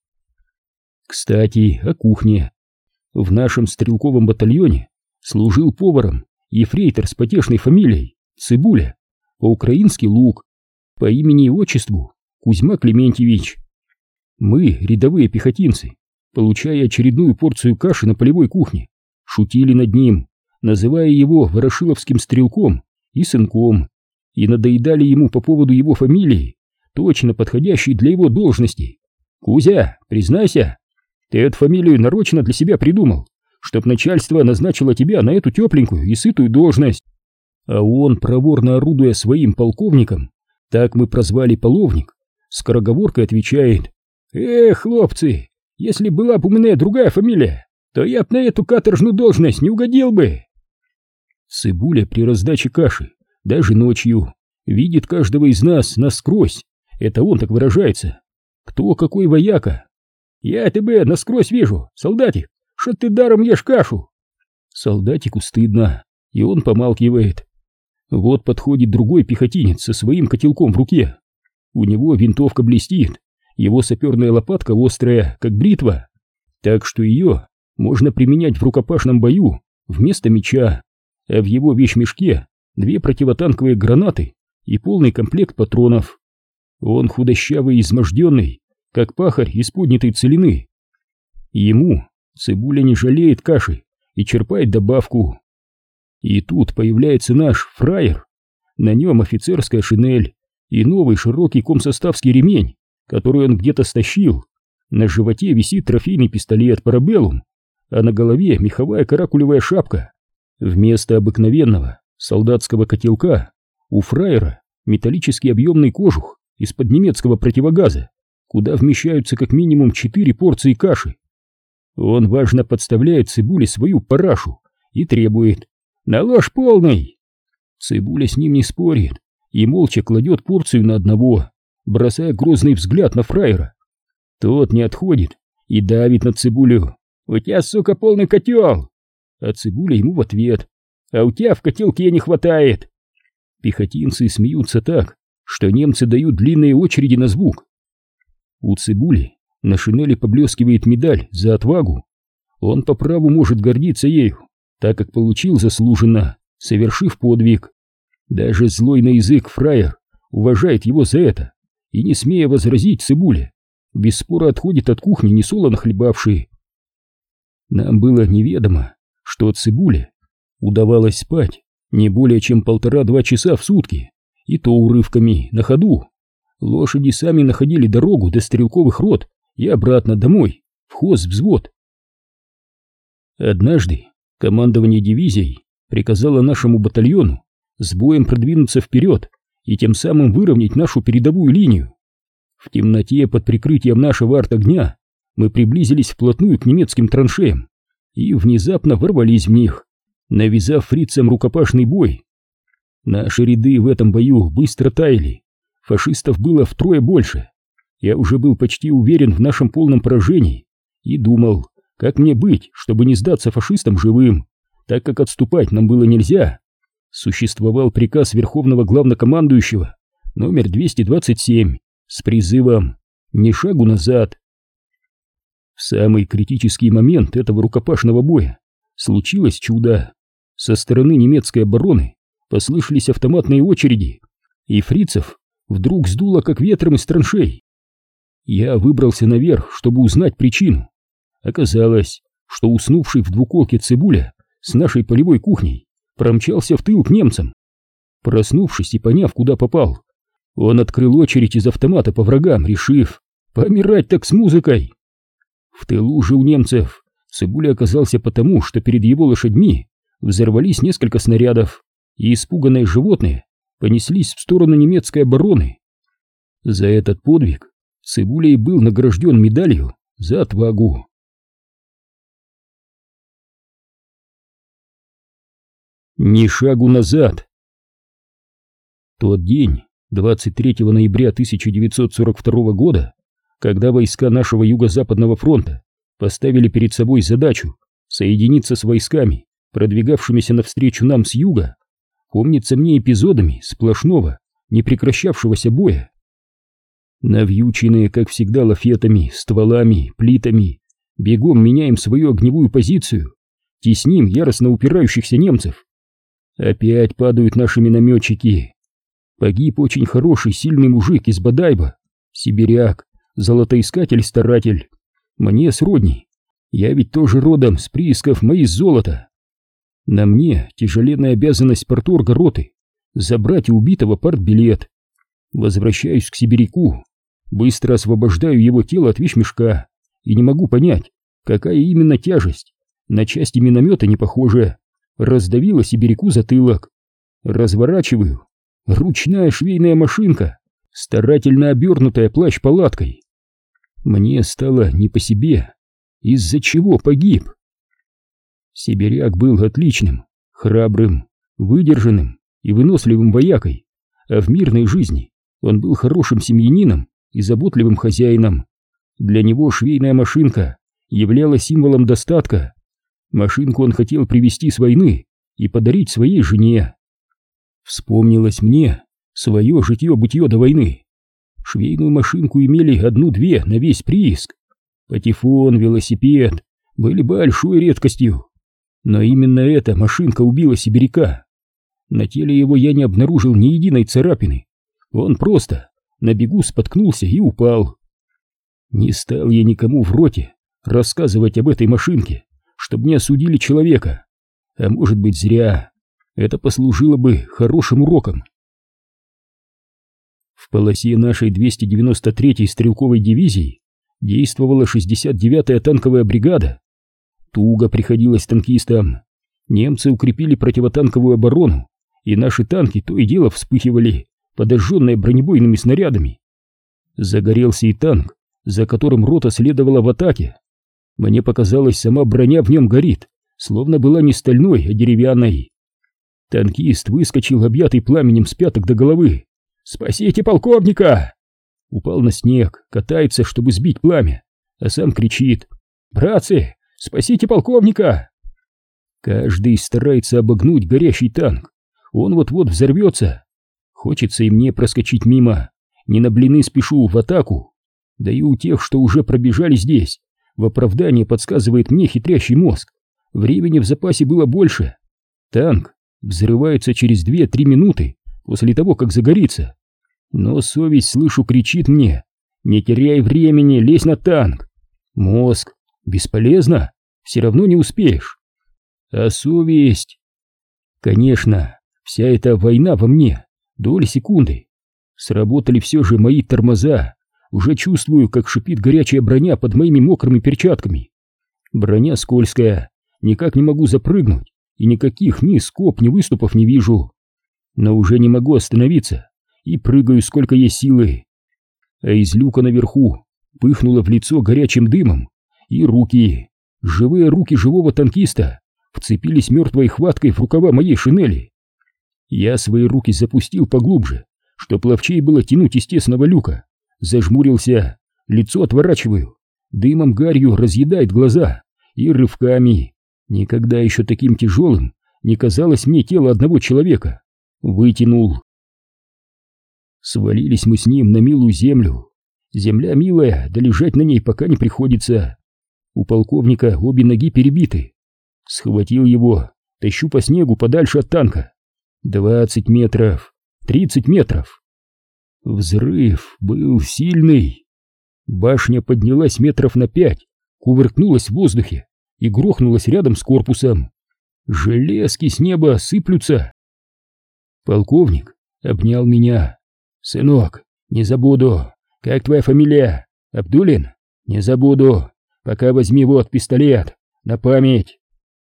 Кстати, о кухне. В нашем стрелковом батальоне служил поваром ефрейтор с потешной фамилией Цыбуля, по-украински Лук, по имени и отчеству Кузьма Клементьевич. Мы, рядовые пехотинцы, получая очередную порцию каши на полевой кухне, шутили над ним, называя его ворошиловским стрелком и сынком, и надоедали ему по поводу его фамилии, точно подходящей для его должности. «Кузя, признайся, ты эту фамилию нарочно для себя придумал, чтоб начальство назначило тебя на эту тепленькую и сытую должность». А он, проворно орудуя своим полковником, так мы прозвали половник, скороговоркой отвечает: «Эх, хлопцы, если была бы у меня другая фамилия, то я б на эту каторжную должность не угодил бы». Цыбуля при раздаче каши, даже ночью, видит каждого из нас насквозь Это он так выражается. Кто какой вояка? Я тебя насквозь вижу, солдатик, что ты даром ешь кашу. Солдатику стыдно, и он помалкивает. Вот подходит другой пехотинец со своим котелком в руке. У него винтовка блестит, его саперная лопатка острая, как бритва, так что ее можно применять в рукопашном бою вместо меча, а в его вещмешке две противотанковые гранаты и полный комплект патронов. Он худощавый и изможденный, как пахарь из поднятой целины. Ему Цыбуля не жалеет каши и черпает добавку. И тут появляется наш фраер. На нем офицерская шинель и новый широкий комсоставский ремень, который он где-то стащил. На животе висит трофейный пистолет Парабеллум, а на голове меховая каракулевая шапка. Вместо обыкновенного солдатского котелка у фраера металлический объемный кожух из-под немецкого противогаза, куда вмещаются как минимум четыре порции каши. Он важно подставляет Цыбуле свою парашу и требует: «Наложь полный!» Цыбуля с ним не спорит и молча кладет порцию на одного, бросая грозный взгляд на фраера. Тот не отходит и давит на Цыбулю: «У тебя, сука, полный котел!» А Цыбуля ему в ответ: «А у тебя в котелке не хватает!» Пехотинцы смеются так, что немцы дают длинные очереди на звук. У Цыбули на шинели поблескивает медаль за отвагу. Он по праву может гордиться ею, так как получил заслуженно, совершив подвиг. Даже злой на язык фраер уважает его за это и, не смея возразить Цыбуле, без спора отходит от кухни несолоно хлебавший. Нам было неведомо, что Цыбуле удавалось спать не более чем полтора-два часа в сутки, и то урывками, на ходу. Лошади сами находили дорогу до стрелковых рот и обратно домой, в хозвзвод. Однажды командование дивизией приказало нашему батальону с боем продвинуться вперед и тем самым выровнять нашу передовую линию. В темноте под прикрытием нашего артогня мы приблизились вплотную к немецким траншеям и внезапно ворвались в них, навязав фрицам рукопашный бой. Наши ряды в этом бою быстро таяли, фашистов было втрое больше. Я уже был почти уверен в нашем полном поражении и думал, как мне быть, чтобы не сдаться фашистам живым, так как отступать нам было нельзя. Существовал приказ Верховного Главнокомандующего номер двести двадцать семь с призывом «Ни шагу назад». В самый критический момент этого рукопашного боя случилось чудо. Со стороны немецкой обороны послышались автоматные очереди, и фрицев вдруг сдуло как ветром из траншей. Я выбрался наверх, чтобы узнать причину. Оказалось, что уснувший в двуколке Цыбуля с нашей полевой кухней промчался в тыл к немцам. Проснувшись и поняв, куда попал, он открыл очередь из автомата по врагам, решив: помирать так с музыкой. В тылу же у немцев Цыбуля оказался потому, что перед его лошадьми взорвались несколько снарядов, и испуганные животные понеслись в сторону немецкой обороны. За этот подвиг Цыбуля и был награжден медалью за отвагу. Ни шагу назад. Тот день, двадцать третьего ноября тысяча девятьсот сорок второго года, когда войска нашего Юго-Западного фронта поставили перед собой задачу соединиться с войсками, продвигавшимися навстречу нам с юга, помнится мне эпизодами сплошного, непрекращавшегося боя. Навьюченные, как всегда, лафетами, стволами, плитами, бегом меняем свою огневую позицию, тесним яростно упирающихся немцев. Опять падают наши минометчики. Погиб очень хороший, сильный мужик из Бодайба, сибиряк, золотоискатель-старатель. Мне сродни, я ведь тоже родом с приисков моих золота. На мне тяжеленная обязанность парторга роты забрать у убитого партбилет. Возвращаюсь к сибиряку, быстро освобождаю его тело от вещмешка и не могу понять, какая именно тяжесть, на части миномета не похожая, раздавила сибиряку затылок. Разворачиваю, ручная швейная машинка, старательно обернутая плащ-палаткой. Мне стало не по себе, из-за чего погиб. Сибиряк был отличным, храбрым, выдержанным и выносливым воякой, а в мирной жизни Он был хорошим семьянином и заботливым хозяином. Для него швейная машинка являлась символом достатка. Машинку он хотел привезти с войны и подарить своей жене. Вспомнилось мне свое житье-бытье до войны. Швейную машинку имели одну-две на весь прииск. Патефон, велосипед были большой редкостью. Но именно эта машинка убила сибиряка. На теле его я не обнаружил ни единой царапины. Он просто на бегу споткнулся и упал. Не стал я никому в роте рассказывать об этой машинке, чтобы не осудили человека. А может быть, зря. Это послужило бы хорошим уроком. В полосе нашей двести девяносто третьей стрелковой дивизии действовала шестьдесят девятая танковая бригада. Туго приходилось танкистам. Немцы укрепили противотанковую оборону, и наши танки то и дело вспыхивали, подожженные бронебойными снарядами. Загорелся и танк, за которым рота следовала в атаке. Мне показалось, сама броня в нем горит, словно была не стальной, а деревянной. Танкист выскочил, объятый пламенем с пяток до головы. «Спасите полковника!» Упал на снег, катается, чтобы сбить пламя, а сам кричит: «Братцы, спасите полковника!» Каждый старается обогнуть горящий танк. Он вот-вот взорвется. Хочется и мне проскочить мимо. Не на блины спешу, в атаку. Да и у тех, что уже пробежали здесь, в оправдание подсказывает мне хитрящий мозг. Времени в запасе было больше. Танк взрывается через две-три минуты после того, как загорится. Но совесть, слышу, кричит мне: не теряй времени, лезь на танк. Мозг: бесполезно, все равно не успеешь. А совесть... Конечно, вся эта война во мне, доли секунды. Сработали все же мои тормоза. Уже чувствую, как шипит горячая броня под моими мокрыми перчатками. Броня скользкая, никак не могу запрыгнуть, и никаких ни скоб, ни выступов не вижу. Но уже не могу остановиться, и прыгаю сколько есть силы. А из люка наверху пыхнуло в лицо горячим дымом, и руки, живые руки живого танкиста, вцепились мертвой хваткой в рукава моей шинели. Я свои руки запустил поглубже, чтоб ловчей было тянуть из тесного люка. Зажмурился, лицо отворачиваю, дымом гарью разъедает глаза, и рывками, никогда еще таким тяжелым не казалось мне тело одного человека, вытянул. Свалились мы с ним на милую землю. Земля милая, да лежать на ней пока не приходится. У полковника обе ноги перебиты. Схватил его, тащу по снегу подальше от танка. Двадцать метров, тридцать метров. Взрыв был сильный. Башня поднялась метров на пять, кувыркнулась в воздухе и грохнулась рядом с корпусом. Железки с неба сыплются. Полковник обнял меня. «Сынок, не забуду. Как твоя фамилия? Абдулин? Не забуду. Пока возьми вот пистолет. На память».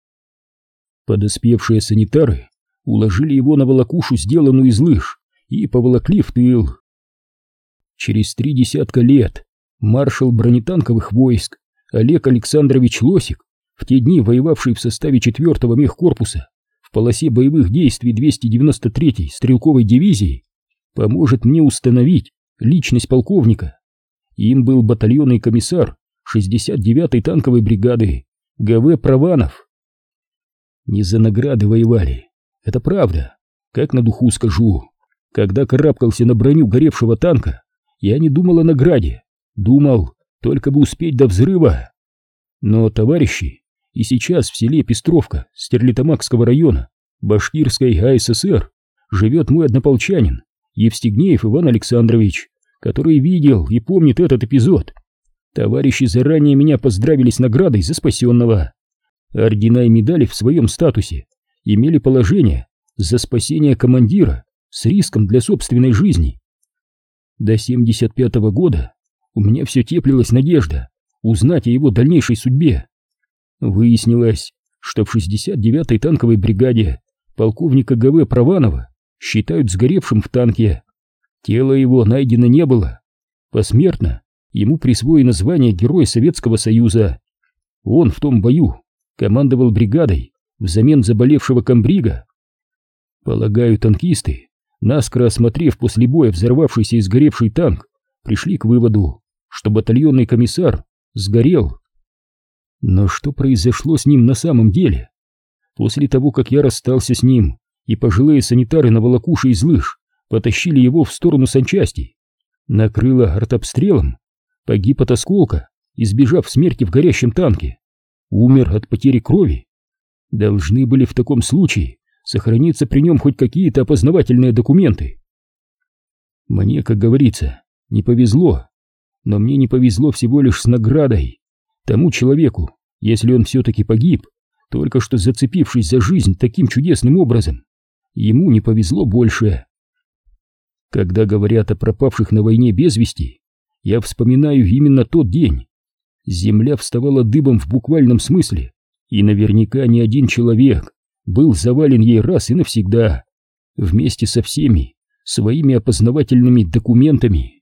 Подоспевшие санитары уложили его на волокушу, сделанную из лыж, и поволокли в тыл. Через три десятка лет маршал бронетанковых войск Олег Александрович Лосик, в те дни воевавший в составе четвёртого мехкорпуса в полосе боевых действий двести девяносто третьей стрелковой дивизии, поможет мне установить личность полковника. Им был батальонный комиссар шестьдесят девятой танковой бригады Г В Прованов. Не за награды воевали, это правда, как на духу скажу. Когда карабкался на броню горевшего танка, я не думал о награде, думал, только бы успеть до взрыва. Но, товарищи, и сейчас в селе Пестровка Стерлитамакского района Башкирской А С С Р живет мой однополчанин Евстигнеев Иван Александрович, который видел и помнит этот эпизод. Товарищи заранее меня поздравили с наградой за спасенного. Ордена и медали в своем статусе имели положение за спасение командира с риском для собственной жизни. До семьдесят пятого года у меня все теплилась надежда узнать о его дальнейшей судьбе. Выяснилось, что в шестьдесят девятой танковой бригаде полковника Г В Прованова считают сгоревшим в танке. Тело его найдено не было. Посмертно ему присвоено звание Героя Советского Союза. Он в том бою командовал бригадой взамен заболевшего комбрига. Полагаю, танкисты наскоро осмотрев после боя взорвавшийся и сгоревший танк, пришли к выводу, что батальонный комиссар сгорел. Но что произошло с ним на самом деле? После того, как я расстался с ним, и пожилые санитары на волокуше из лыж потащили его в сторону санчасти, накрыло артобстрелом, погиб от осколка, избежав смерти в горящем танке, умер от потери крови. Должны были в таком случае сохраниться при нем хоть какие-то опознавательные документы. Мне, как говорится, не повезло, но мне не повезло всего лишь с наградой. Тому человеку, если он все-таки погиб, только что зацепившись за жизнь таким чудесным образом, ему не повезло больше. Когда говорят о пропавших на войне без вести, я вспоминаю именно тот день. Земля вставала дыбом в буквальном смысле, и наверняка ни один человек был завален ей раз и навсегда, вместе со всеми своими опознавательными документами.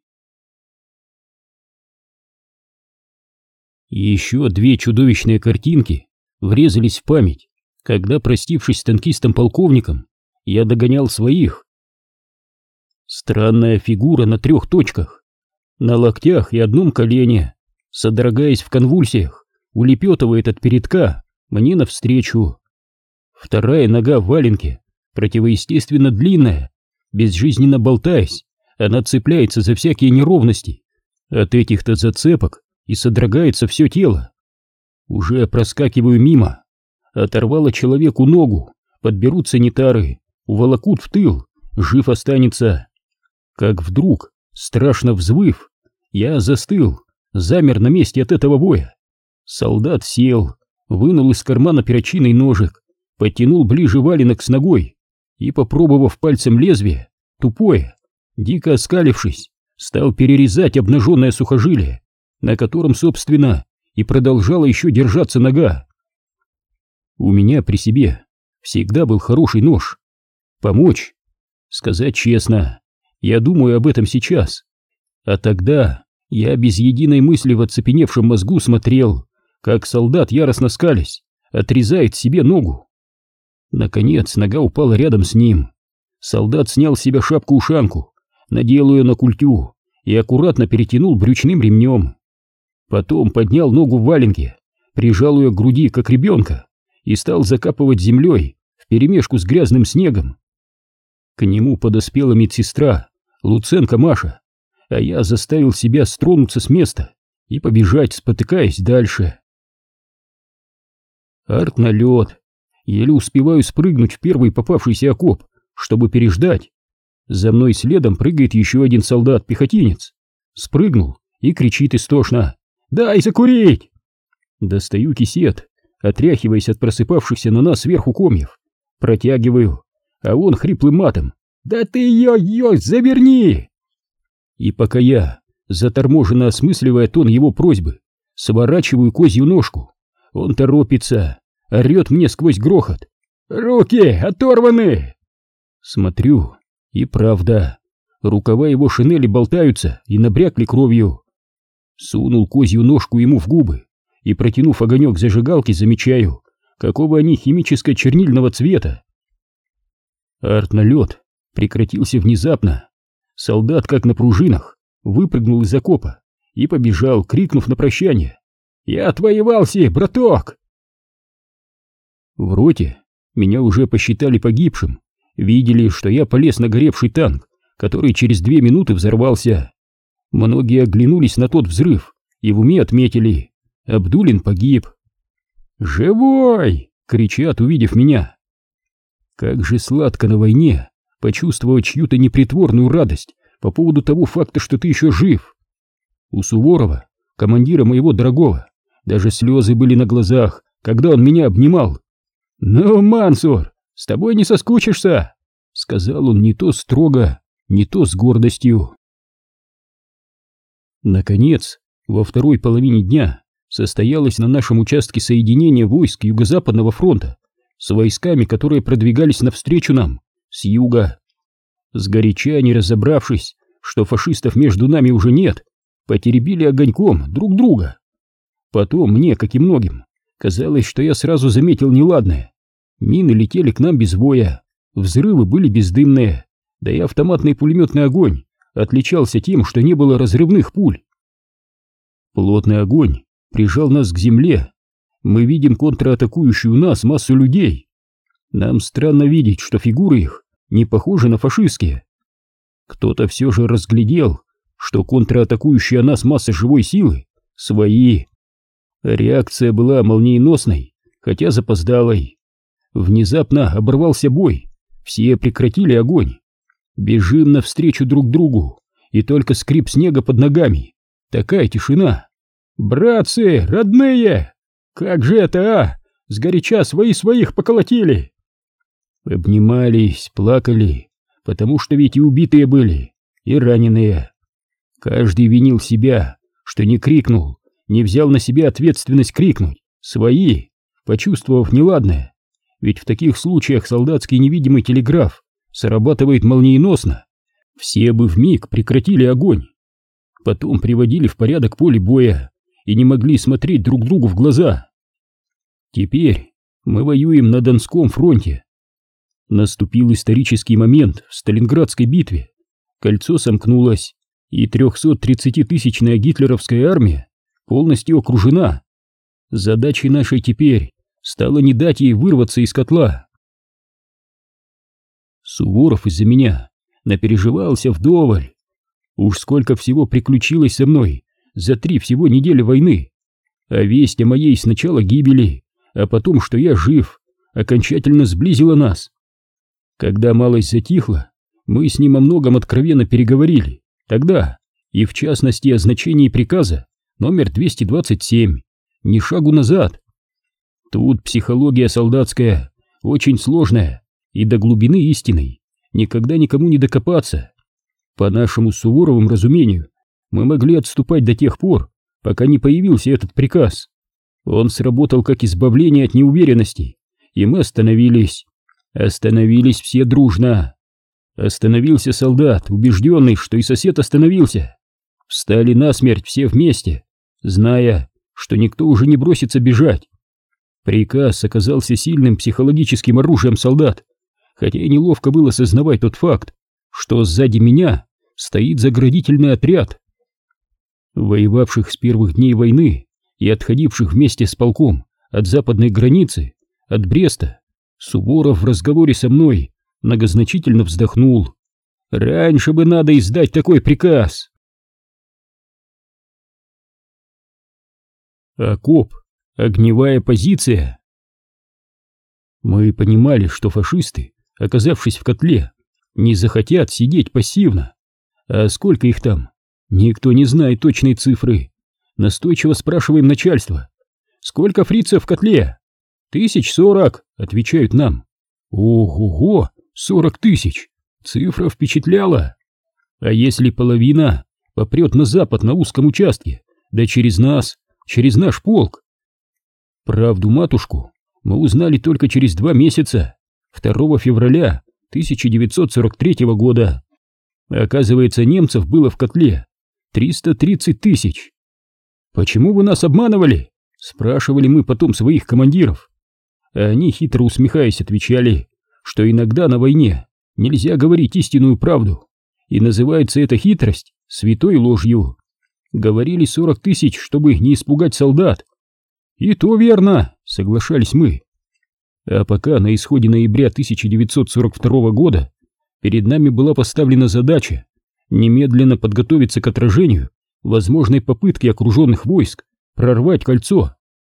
Еще две чудовищные картинки врезались в память, когда, простившись с танкистом-полковником, я догонял своих. Странная фигура на трех точках, на локтях и одном колене, содрогаясь в конвульсиях, улепетывает от передка мне навстречу. Вторая нога в валенке, противоестественно длинная, безжизненно болтаясь, она цепляется за всякие неровности. От этих-то зацепок и содрогается все тело. Уже проскакиваю мимо, оторвало человеку ногу, подберут санитары, уволокут в тыл, жив останется. Как вдруг, страшно взвыв, я застыл, замер на месте от этого боя. Солдат сел, вынул из кармана перочинный ножик, подтянул ближе валенок с ногой и, попробовав пальцем лезвие, тупое, дико оскалившись, стал перерезать обнаженное сухожилие, на котором, собственно, и продолжала еще держаться нога. У меня при себе всегда был хороший нож. Помочь? Сказать честно, я думаю об этом сейчас. А тогда я без единой мысли в оцепеневшем мозгу смотрел, как солдат, яростно скалясь, отрезает себе ногу. Наконец нога упала рядом с ним. Солдат снял с себя шапку-ушанку, надел ее на культю и аккуратно перетянул брючным ремнем. Потом поднял ногу в валенке, прижал ее к груди, как ребенка, и стал закапывать землей вперемешку с грязным снегом. К нему подоспела медсестра Луценко Маша, а я заставил себя стронуться с места и побежать, спотыкаясь дальше. Артналет. Еле успеваю спрыгнуть в первый попавшийся окоп, чтобы переждать. За мной следом прыгает еще один солдат-пехотинец. Спрыгнул и кричит истошно: «Дай закурить!» Достаю кисет, отряхиваясь от просыпавшихся на нас сверху комьев. Протягиваю, а он хриплым матом: «Да ты ее-ее заверни!» И пока я, заторможенно осмысливая тон его просьбы, сворачиваю козью ножку, он торопится, орет мне сквозь грохот: «Руки оторваны!» Смотрю, и правда, рукава его шинели болтаются и набрякли кровью. Сунул козью ножку ему в губы и, протянув огонек зажигалки, замечаю, какого они химическо-чернильного цвета. Артналет прекратился внезапно. Солдат, как на пружинах, выпрыгнул из окопа и побежал, крикнув на прощание: «Я отвоевался, браток!» В роте меня уже посчитали погибшим, видели, что я полез на горевший танк, который через две минуты взорвался. Многие оглянулись на тот взрыв и в уме отметили: Абдулин погиб. «Живой!» — кричат, увидев меня. Как же сладко на войне почувствовать чью-то непритворную радость по поводу того факта, что ты еще жив. У Суворова, командира моего дорогого, даже слезы были на глазах, когда он меня обнимал. «Ну, Мансур, с тобой не соскучишься!» — сказал он не то строго, не то с гордостью. Наконец, во второй половине дня состоялось на нашем участке соединение войск Юго-Западного фронта с войсками, которые продвигались навстречу нам с юга. Сгоряча, не разобравшись, что фашистов между нами уже нет, потеребили огоньком друг друга. Потом мне, как и многим, казалось, что я сразу заметил неладное. Мины летели к нам без боя, взрывы были бездымные, да и автоматный пулеметный огонь отличался тем, что не было разрывных пуль. Плотный огонь прижал нас к земле. Мы видим контратакующую нас массу людей. Нам странно видеть, что фигуры их не похожи на фашистские. Кто-то все же разглядел, что контратакующая нас масса живой силы свои. Реакция была молниеносной, хотя запоздалой. Внезапно оборвался бой, все прекратили огонь. Бежим навстречу друг другу, и только скрип снега под ногами. Такая тишина. «Братцы, родные! Как же это, а? Сгоряча свои своих поколотили!» Обнимались, плакали, потому что ведь и убитые были, и раненые. Каждый винил себя, что не крикнул, не взял на себя ответственность крикнуть «свои», почувствовав неладное. Ведь в таких случаях солдатский невидимый телеграф срабатывает молниеносно. Все бы вмиг прекратили огонь. Потом приводили в порядок поле боя и не могли смотреть друг другу в глаза. Теперь мы воюем на Донском фронте. Наступил исторический момент в Сталинградской битве. Кольцо сомкнулось, и трехсоттридцатитысячная гитлеровская армия полностью окружена. Задачей нашей теперь стало не дать ей вырваться из котла. Суворов из-за меня напереживался вдоволь. Уж сколько всего приключилось со мной за три всего недели войны. А весть о моей сначала гибели, а потом, что я жив, окончательно сблизила нас. Когда малость затихла, мы с ним о многом откровенно переговорили. Тогда, и в частности о значении приказа номер двести двадцать семь, ни шагу назад. Тут психология солдатская очень сложная, и до глубины истинной никогда никому не докопаться. По нашему Суворовым разумению, мы могли отступать до тех пор, пока не появился этот приказ. Он сработал как избавление от неуверенности, и мы остановились. Остановились все дружно. Остановился солдат, убежденный, что и сосед остановился. Встали насмерть все вместе, зная, что никто уже не бросится бежать. Приказ оказался сильным психологическим оружием солдат, хотя и неловко было сознавать тот факт, что сзади меня стоит заградительный отряд. Воевавших с первых дней войны и отходивших вместе с полком от западной границы, от Бреста, Суворов в разговоре со мной многозначительно вздохнул. Раньше бы надо издать такой приказ. Окоп. Огневая позиция. Мы понимали, что фашисты, оказавшись в котле, не захотят сидеть пассивно. А сколько их там? Никто не знает точной цифры. Настойчиво спрашиваем начальство. Сколько фрицев в котле? Тысяч сорок, отвечают нам. Ого-го, сорок тысяч. Цифра впечатляла. А если половина попрет на запад на узком участке, да через нас, через наш полк? Правду матушку мы узнали только через два месяца, второго февраля тысяча девятьсот сорок третьего года. Оказывается, немцев было в котле триста тридцать тысяч. «Почему вы нас обманывали?» — спрашивали мы потом своих командиров. А они, хитро усмехаясь, отвечали, что иногда на войне нельзя говорить истинную правду, и называется эта хитрость святой ложью. Говорили сорок тысяч, чтобы не испугать солдат. «И то верно», — соглашались мы. А пока на исходе ноября тысяча девятьсот сорок второго года перед нами была поставлена задача немедленно подготовиться к отражению возможной попытки окруженных войск прорвать кольцо.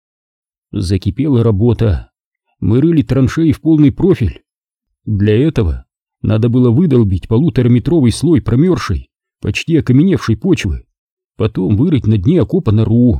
Закипела работа. Мы рыли траншеи в полный профиль. Для этого надо было выдолбить полутораметровый слой промерзшей, почти окаменевшей почвы, потом вырыть на дне окопа нору.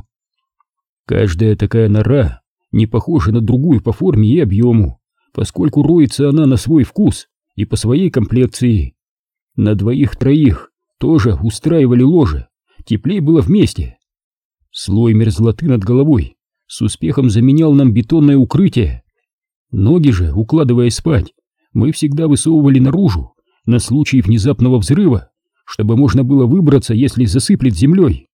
Каждая такая нора не похожа на другую по форме и объему, поскольку роется она на свой вкус и по своей комплекции. На двоих-троих тоже устраивали ложе, теплее было вместе. Слой мерзлоты над головой с успехом заменял нам бетонное укрытие. Ноги же, укладываясь спать, мы всегда высовывали наружу на случай внезапного взрыва, чтобы можно было выбраться, если засыплет землей.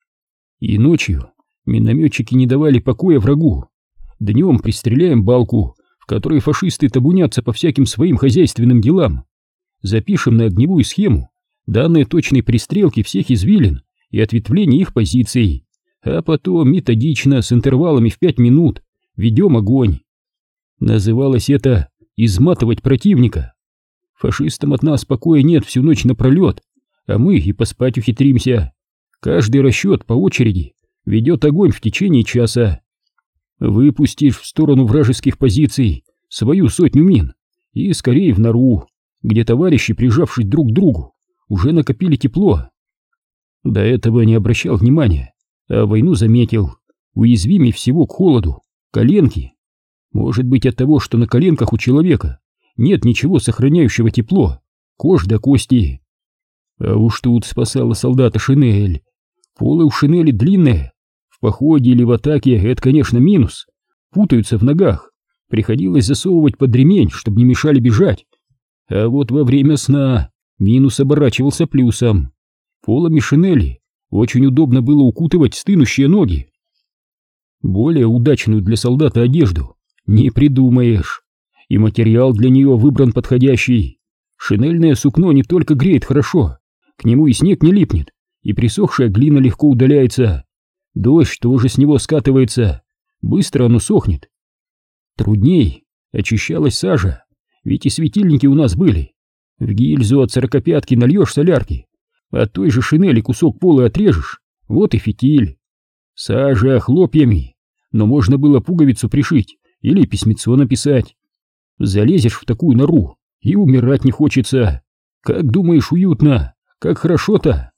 И ночью минометчики не давали покоя врагу. Днем пристреляем балку, в которой фашисты табунятся по всяким своим хозяйственным делам. запишем на огневую схему данные точной пристрелки всех извилин и ответвлений их позиций, а потом методично с интервалами в пять минут ведем огонь. Называлось это «изматывать противника». Фашистам от нас покоя нет всю ночь напролет, а мы и поспать ухитримся. Каждый расчет по очереди ведет огонь в течение часа. Выпустишь в сторону вражеских позиций свою сотню мин и скорее в нору, где товарищи, прижавшись друг к другу, уже накопили тепло. До этого не обращал внимания, а войну заметил. Уязвимей всего к холоду коленки. Может быть, от того, что на коленках у человека нет ничего сохраняющего тепло, кожа до кости. А уж тут спасала солдата шинель. Полы у шинели длинные. В походе или в атаке это, конечно, минус. Путаются в ногах. Приходилось засовывать под ремень, чтобы не мешали бежать. А вот во время сна минус оборачивался плюсом. Полами шинели очень удобно было укутывать стынущие ноги. Более удачную для солдата одежду не придумаешь. И материал для нее выбран подходящий. Шинельное сукно не только греет хорошо, к нему и снег не липнет, и присохшая глина легко удаляется. Дождь тоже с него скатывается, быстро оно сохнет. Трудней очищалась сажа, ведь и светильники у нас были. В гильзу от сорокопятки нальешь солярки, от той же шинели кусок пола отрежешь, вот и фитиль. Сажа хлопьями, но можно было пуговицу пришить или письмецо написать. Залезешь в такую нору, и умирать не хочется. Как думаешь, уютно, как хорошо-то.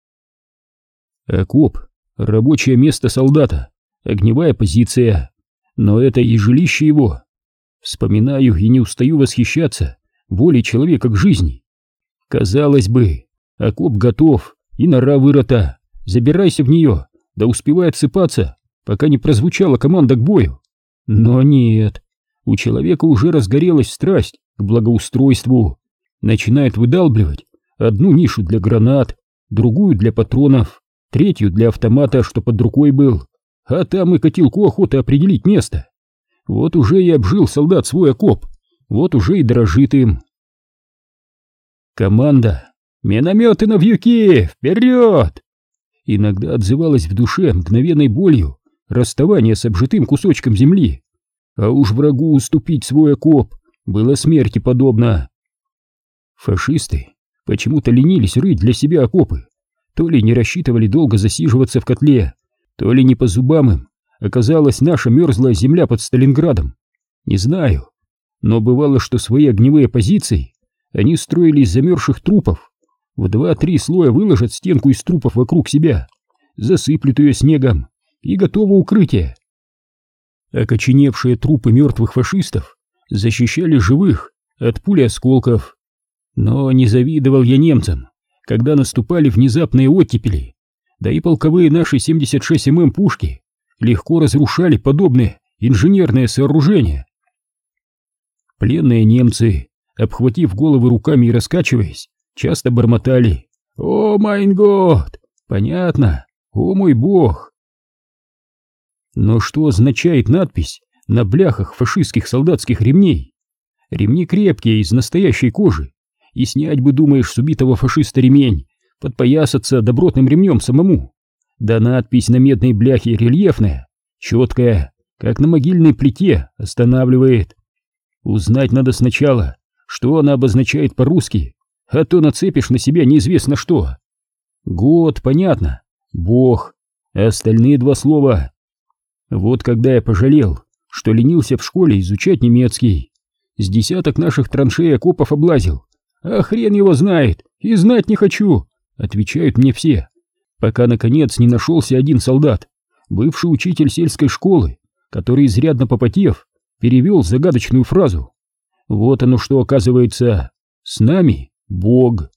Окоп — рабочее место солдата, огневая позиция, но это и жилище его. Вспоминаю и не устаю восхищаться волей человека к жизни. Казалось бы, окоп готов, и нора вырыта, забирайся в нее, да успевай отсыпаться, пока не прозвучала команда к бою. Но нет, у человека уже разгорелась страсть к благоустройству, начинает выдалбливать одну нишу для гранат, другую для патронов, третью для автомата, что под рукой был, а там и котелку охоты определить место. Вот уже и обжил солдат свой окоп, вот уже и дорожит им. Команда «Минометы на вьюки! Вперед!» иногда отзывалась в душе мгновенной болью расставания с обжитым кусочком земли, а уж врагу уступить свой окоп было смерти подобно. Фашисты почему-то ленились рыть для себя окопы, то ли не рассчитывали долго засиживаться в котле, то ли не по зубам им оказалась наша мерзлая земля под Сталинградом. Не знаю, но бывало, что свои огневые позиции они строили из замерзших трупов, в два-три слоя выложат стенку из трупов вокруг себя, засыплют ее снегом, и готово укрытие. Окоченевшие трупы мертвых фашистов защищали живых от пули осколков. Но не завидовал я немцам, когда наступали внезапные оттепели, да и полковые наши семьдесят шесть эм эм пушки легко разрушали подобные инженерные сооружения. Пленные немцы, обхватив головы руками и раскачиваясь, часто бормотали: «О, майн гот!» Понятно, «О, мой бог!» Но что означает надпись на бляхах фашистских солдатских ремней? Ремни крепкие, из настоящей кожи, и снять бы, думаешь, с убитого фашиста ремень, подпоясаться добротным ремнем самому. Да надпись на медной бляхе рельефная, четкая, как на могильной плите, останавливает. Узнать надо сначала, что она обозначает по-русски, а то нацепишь на себя неизвестно что. Год, понятно, бог, а остальные два слова. Вот когда я пожалел, что ленился в школе изучать немецкий, с десяток наших траншей окопов облазил, а хрен его знает, и знать не хочу, отвечают мне все, пока наконец не нашелся один солдат, бывший учитель сельской школы, который, изрядно попотев, перевел загадочную фразу. Вот оно что, оказывается, с нами Бог.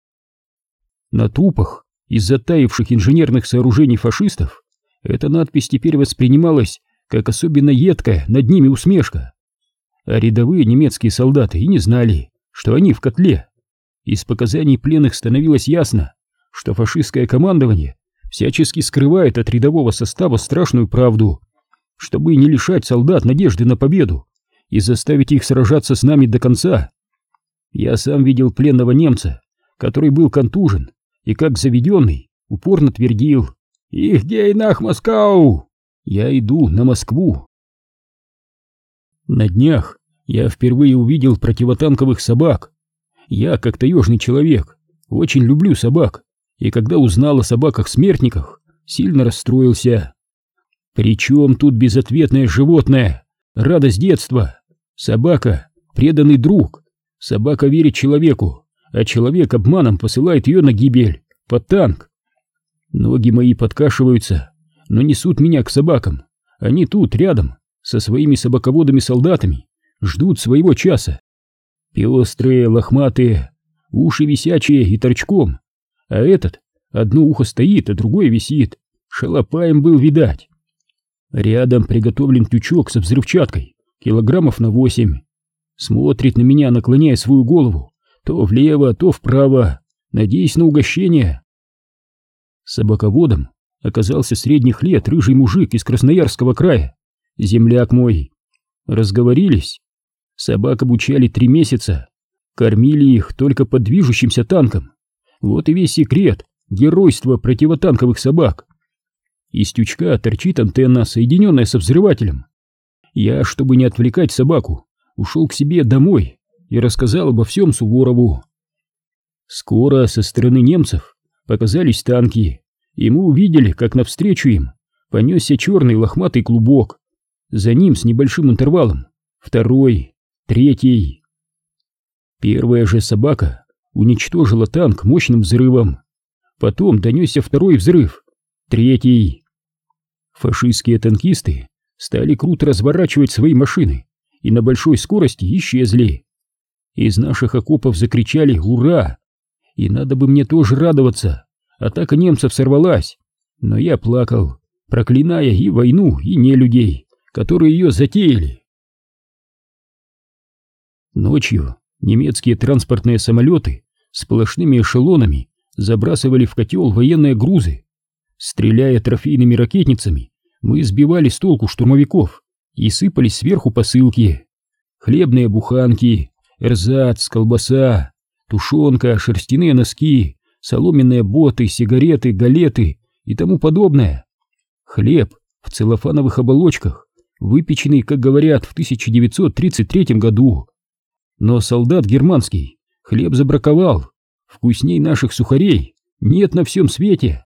На трупах из затаивших инженерных сооружений фашистов эта надпись теперь воспринималась как особенно едкая над ними усмешка. А рядовые немецкие солдаты и не знали, что они в котле. Из показаний пленных становилось ясно, что фашистское командование всячески скрывает от рядового состава страшную правду, чтобы не лишать солдат надежды на победу и заставить их сражаться с нами до конца. Я сам видел пленного немца, который был контужен и, как заведенный, упорно твердил: «Их гей нах Москау!» Я иду на Москву. На днях я впервые увидел противотанковых собак. Я, как таежный человек, очень люблю собак, и когда узнал о собаках-смертниках, сильно расстроился. Причем тут безответное животное, радость детства? Собака — преданный друг. Собака верит человеку, а человек обманом посылает ее на гибель, под танк. Ноги мои подкашиваются, но несут меня к собакам. Они тут, рядом, со своими собаководами-солдатами, ждут своего часа. Пестрые, лохматые, уши висячие и торчком, а этот одно ухо стоит, а другое висит, шалопаем был видать. Рядом приготовлен тючок со взрывчаткой, килограммов на восемь. Смотрит на меня, наклоняя свою голову, то влево, то вправо, надеясь на угощение. Собаководом оказался средних лет рыжий мужик из Красноярского края, земляк мой. Разговорились. Собак обучали три месяца, кормили их только под движущимся танком. Вот и весь секрет геройства противотанковых собак. Из тючка торчит антенна, соединенная со взрывателем. Я, чтобы не отвлекать собаку, ушел к себе домой и рассказал обо всем Суворову. Скоро со стороны немцев показались танки, и мы увидели, как навстречу им понесся черный лохматый клубок. За ним с небольшим интервалом второй, третий. Первая же собака уничтожила танк мощным взрывом. Потом донесся второй взрыв, третий. Фашистские танкисты стали круто разворачивать свои машины и на большой скорости исчезли. Из наших окопов закричали «Ура!». И надо бы мне тоже радоваться, атака немцев сорвалась, но я плакал, проклиная и войну, и нелюдей, которые ее затеяли. Ночью немецкие транспортные самолеты сплошными эшелонами забрасывали в котел военные грузы. Стреляя трофейными ракетницами, мы сбивали с толку штурмовиков и сыпались сверху посылки. Хлебные буханки, эрзац, колбаса, тушенка, шерстяные носки, соломенные боты, сигареты, галеты и тому подобное. Хлеб в целлофановых оболочках, выпеченный, как говорят, в тысяча девятьсот тридцать третьем году. Но солдат германский хлеб забраковал, вкусней наших сухарей нет на всем свете.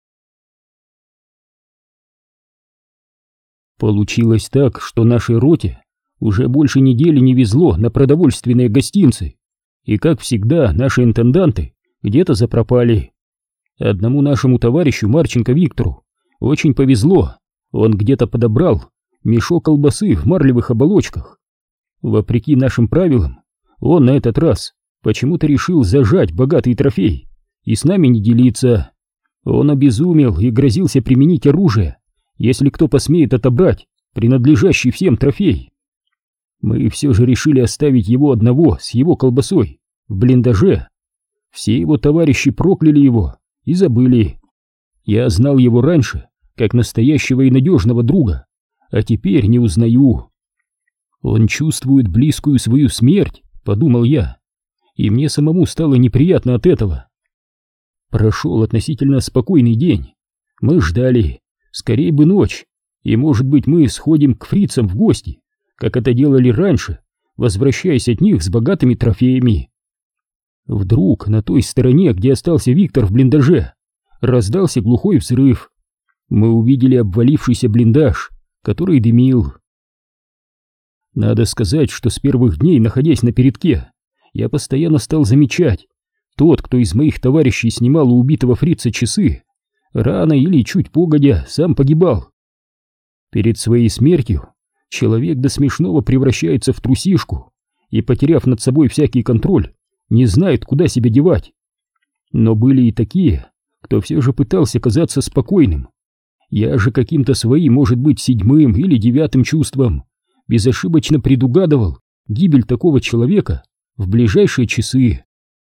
Получилось так, что нашей роте уже больше недели не везло на продовольственные гостинцы, и, как всегда, наши интенданты где-то запропали. Одному нашему товарищу Марченко Виктору очень повезло, он где-то подобрал мешок колбасы в марлевых оболочках. Вопреки нашим правилам, он на этот раз почему-то решил зажать богатый трофей и с нами не делиться. Он обезумел и грозился применить оружие, если кто посмеет отобрать принадлежащий всем трофей. Мы все же решили оставить его одного с его колбасой в блиндаже. Все его товарищи прокляли его и забыли. Я знал его раньше как настоящего и надежного друга, а теперь не узнаю. Он чувствует близкую свою смерть, подумал я, и мне самому стало неприятно от этого. Прошел относительно спокойный день. Мы ждали, скорее бы ночь, и, может быть, мы сходим к фрицам в гости, как это делали раньше, возвращаясь от них с богатыми трофеями. Вдруг на той стороне, где остался Виктор в блиндаже, раздался глухой взрыв. Мы увидели обвалившийся блиндаж, который дымил. Надо сказать, что с первых дней, находясь на передке, я постоянно стал замечать, тот, кто из моих товарищей снимал у убитого фрица часы, рано или чуть погодя сам погибал. Перед своей смертью человек до смешного превращается в трусишку и, потеряв над собой всякий контроль, не знает, куда себя девать. Но были и такие, кто все же пытался казаться спокойным. Я же каким-то своим, может быть, седьмым или девятым чувством безошибочно предугадывал гибель такого человека в ближайшие часы.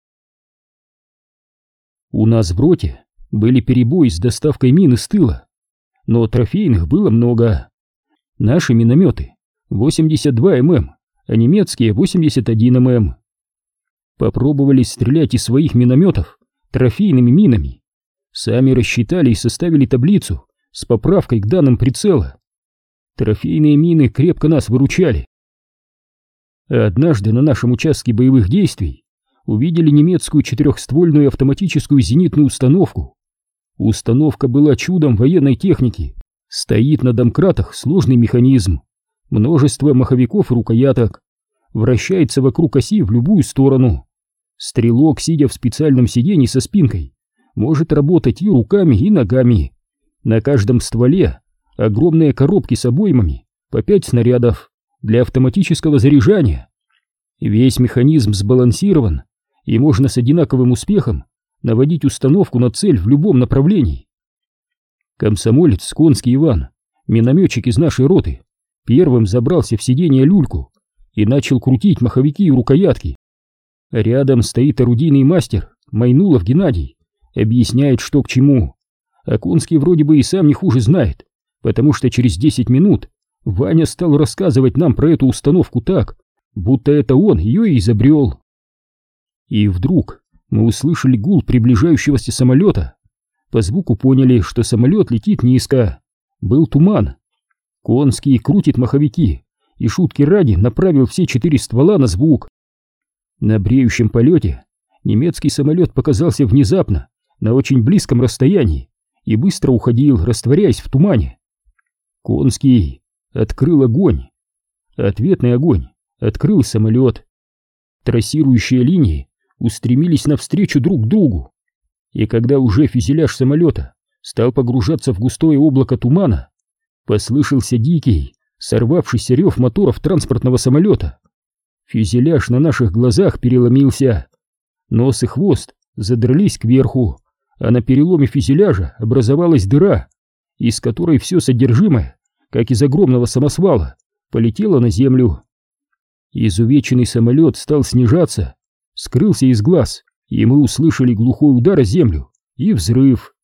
У нас в роте были перебои с доставкой мин из тыла, но трофейных было много. Наши минометы восемьдесят два эм эм, а немецкие восемьдесят один эм эм. попробовали стрелять из своих минометов трофейными минами. Сами рассчитали и составили таблицу с поправкой к данным прицела. Трофейные мины крепко нас выручали. Однажды на нашем участке боевых действий увидели немецкую четырехствольную автоматическую зенитную установку. Установка была чудом военной техники. Стоит на домкратах сложный механизм, множество маховиков и рукояток, вращается вокруг оси в любую сторону. Стрелок, сидя в специальном сиденье со спинкой, может работать и руками, и ногами. На каждом стволе огромные коробки с обоймами по пять снарядов для автоматического заряжания. Весь механизм сбалансирован, и можно с одинаковым успехом наводить установку на цель в любом направлении. Комсомолец Конский Иван, минометчик из нашей роты, первым забрался в сиденье люльку и начал крутить маховики и рукоятки. Рядом стоит орудийный мастер Майнулов Геннадий, объясняет, что к чему. А Конский вроде бы и сам не хуже знает, потому что через десять минут Ваня стал рассказывать нам про эту установку так, будто это он ее и изобрел. И вдруг мы услышали гул приближающегося самолета. По звуку поняли, что самолет летит низко. Был туман. Конский крутит маховики и, шутки ради, направил все четыре ствола на звук. На бреющем полете немецкий самолет показался внезапно на очень близком расстоянии и быстро уходил, растворяясь в тумане. Конский открыл огонь. Ответный огонь открыл самолет. Трассирующие линии устремились навстречу друг другу. И когда уже фюзеляж самолета стал погружаться в густое облако тумана, послышался дикий, сорвавшийся рев моторов транспортного самолета. Фюзеляж на наших глазах переломился. Нос и хвост задрались кверху, а на переломе фюзеляжа образовалась дыра, из которой все содержимое, как из огромного самосвала, полетело на землю. Изувеченный самолет стал снижаться, скрылся из глаз, и мы услышали глухой удар о землю и взрыв.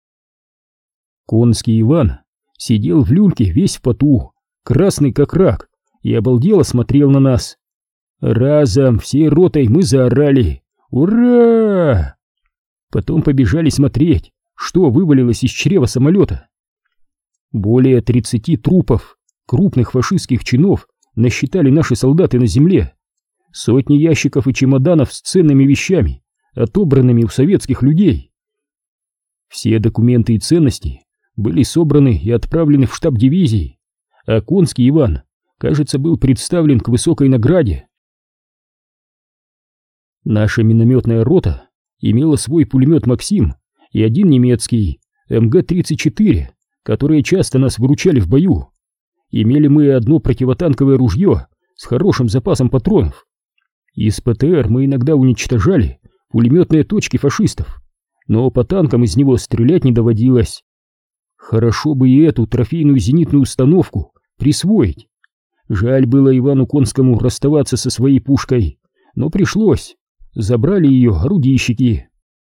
Конский Иван сидел в люльке весь в поту, красный как рак, и обалдело смотрел на нас. Разом, всей ротой мы заорали «Ура!». Потом побежали смотреть, что вывалилось из чрева самолета. Более тридцати трупов крупных фашистских чинов насчитали наши солдаты на земле. Сотни ящиков и чемоданов с ценными вещами, отобранными у советских людей. Все документы и ценности были собраны и отправлены в штаб дивизии, а Конский Иван, кажется, был представлен к высокой награде. Наша минометная рота имела свой пулемет «Максим» и один немецкий эм гэ тридцать четыре, которые часто нас выручали в бою. Имели мы одно противотанковое ружье с хорошим запасом патронов. Из пэ тэ эр мы иногда уничтожали пулеметные точки фашистов, но по танкам из него стрелять не доводилось. Хорошо бы и эту трофейную зенитную установку присвоить. Жаль было Ивану Конскому расставаться со своей пушкой, но пришлось. Забрали ее орудийщики.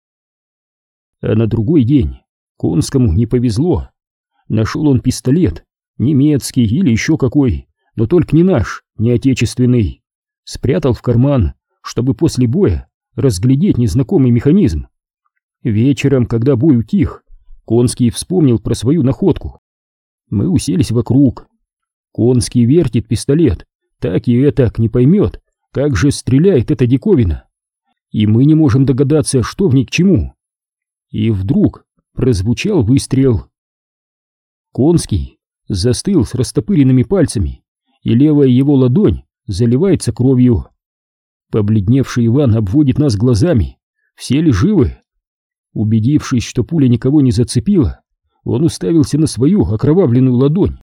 А на другой день Конскому не повезло. Нашел он пистолет, немецкий или еще какой, но только не наш, не отечественный. Спрятал в карман, чтобы после боя разглядеть незнакомый механизм. Вечером, когда бой утих, Конский вспомнил про свою находку. Мы уселись вокруг. Конский вертит пистолет, так и этак не поймет, как же стреляет эта диковина. И мы не можем догадаться, что в ней к чему. И вдруг прозвучал выстрел. Конский застыл с растопыренными пальцами, и левая его ладонь заливается кровью. Побледневший Иван обводит нас глазами. Все ли живы? Убедившись, что пуля никого не зацепила, он уставился на свою окровавленную ладонь.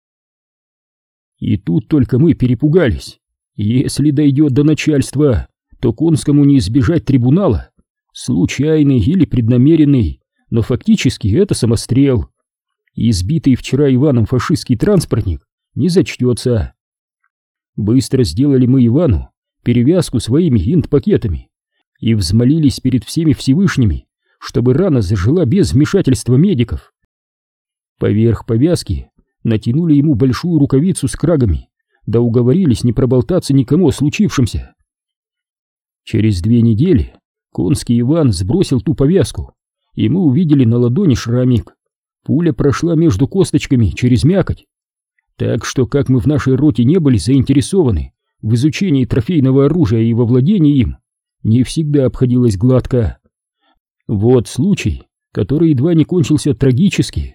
И тут только мы перепугались. Если дойдет до начальства, то Конскому не избежать трибунала. Случайный или преднамеренный, но фактически это самострел. Избитый вчера Иваном фашистский транспортник не зачтется. Быстро сделали мы Ивану перевязку своими инт-пакетами и взмолились перед всеми Всевышними, чтобы рана зажила без вмешательства медиков. Поверх повязки натянули ему большую рукавицу с крагами, да уговорились не проболтаться никому о случившемся. Через две недели конский Иван сбросил ту повязку, и мы увидели на ладони шрамик. Пуля прошла между косточками через мякоть. Так что, как мы в нашей роте не были заинтересованы в изучении трофейного оружия и во владении им, не всегда обходилось гладко. Вот случай, который едва не кончился трагически.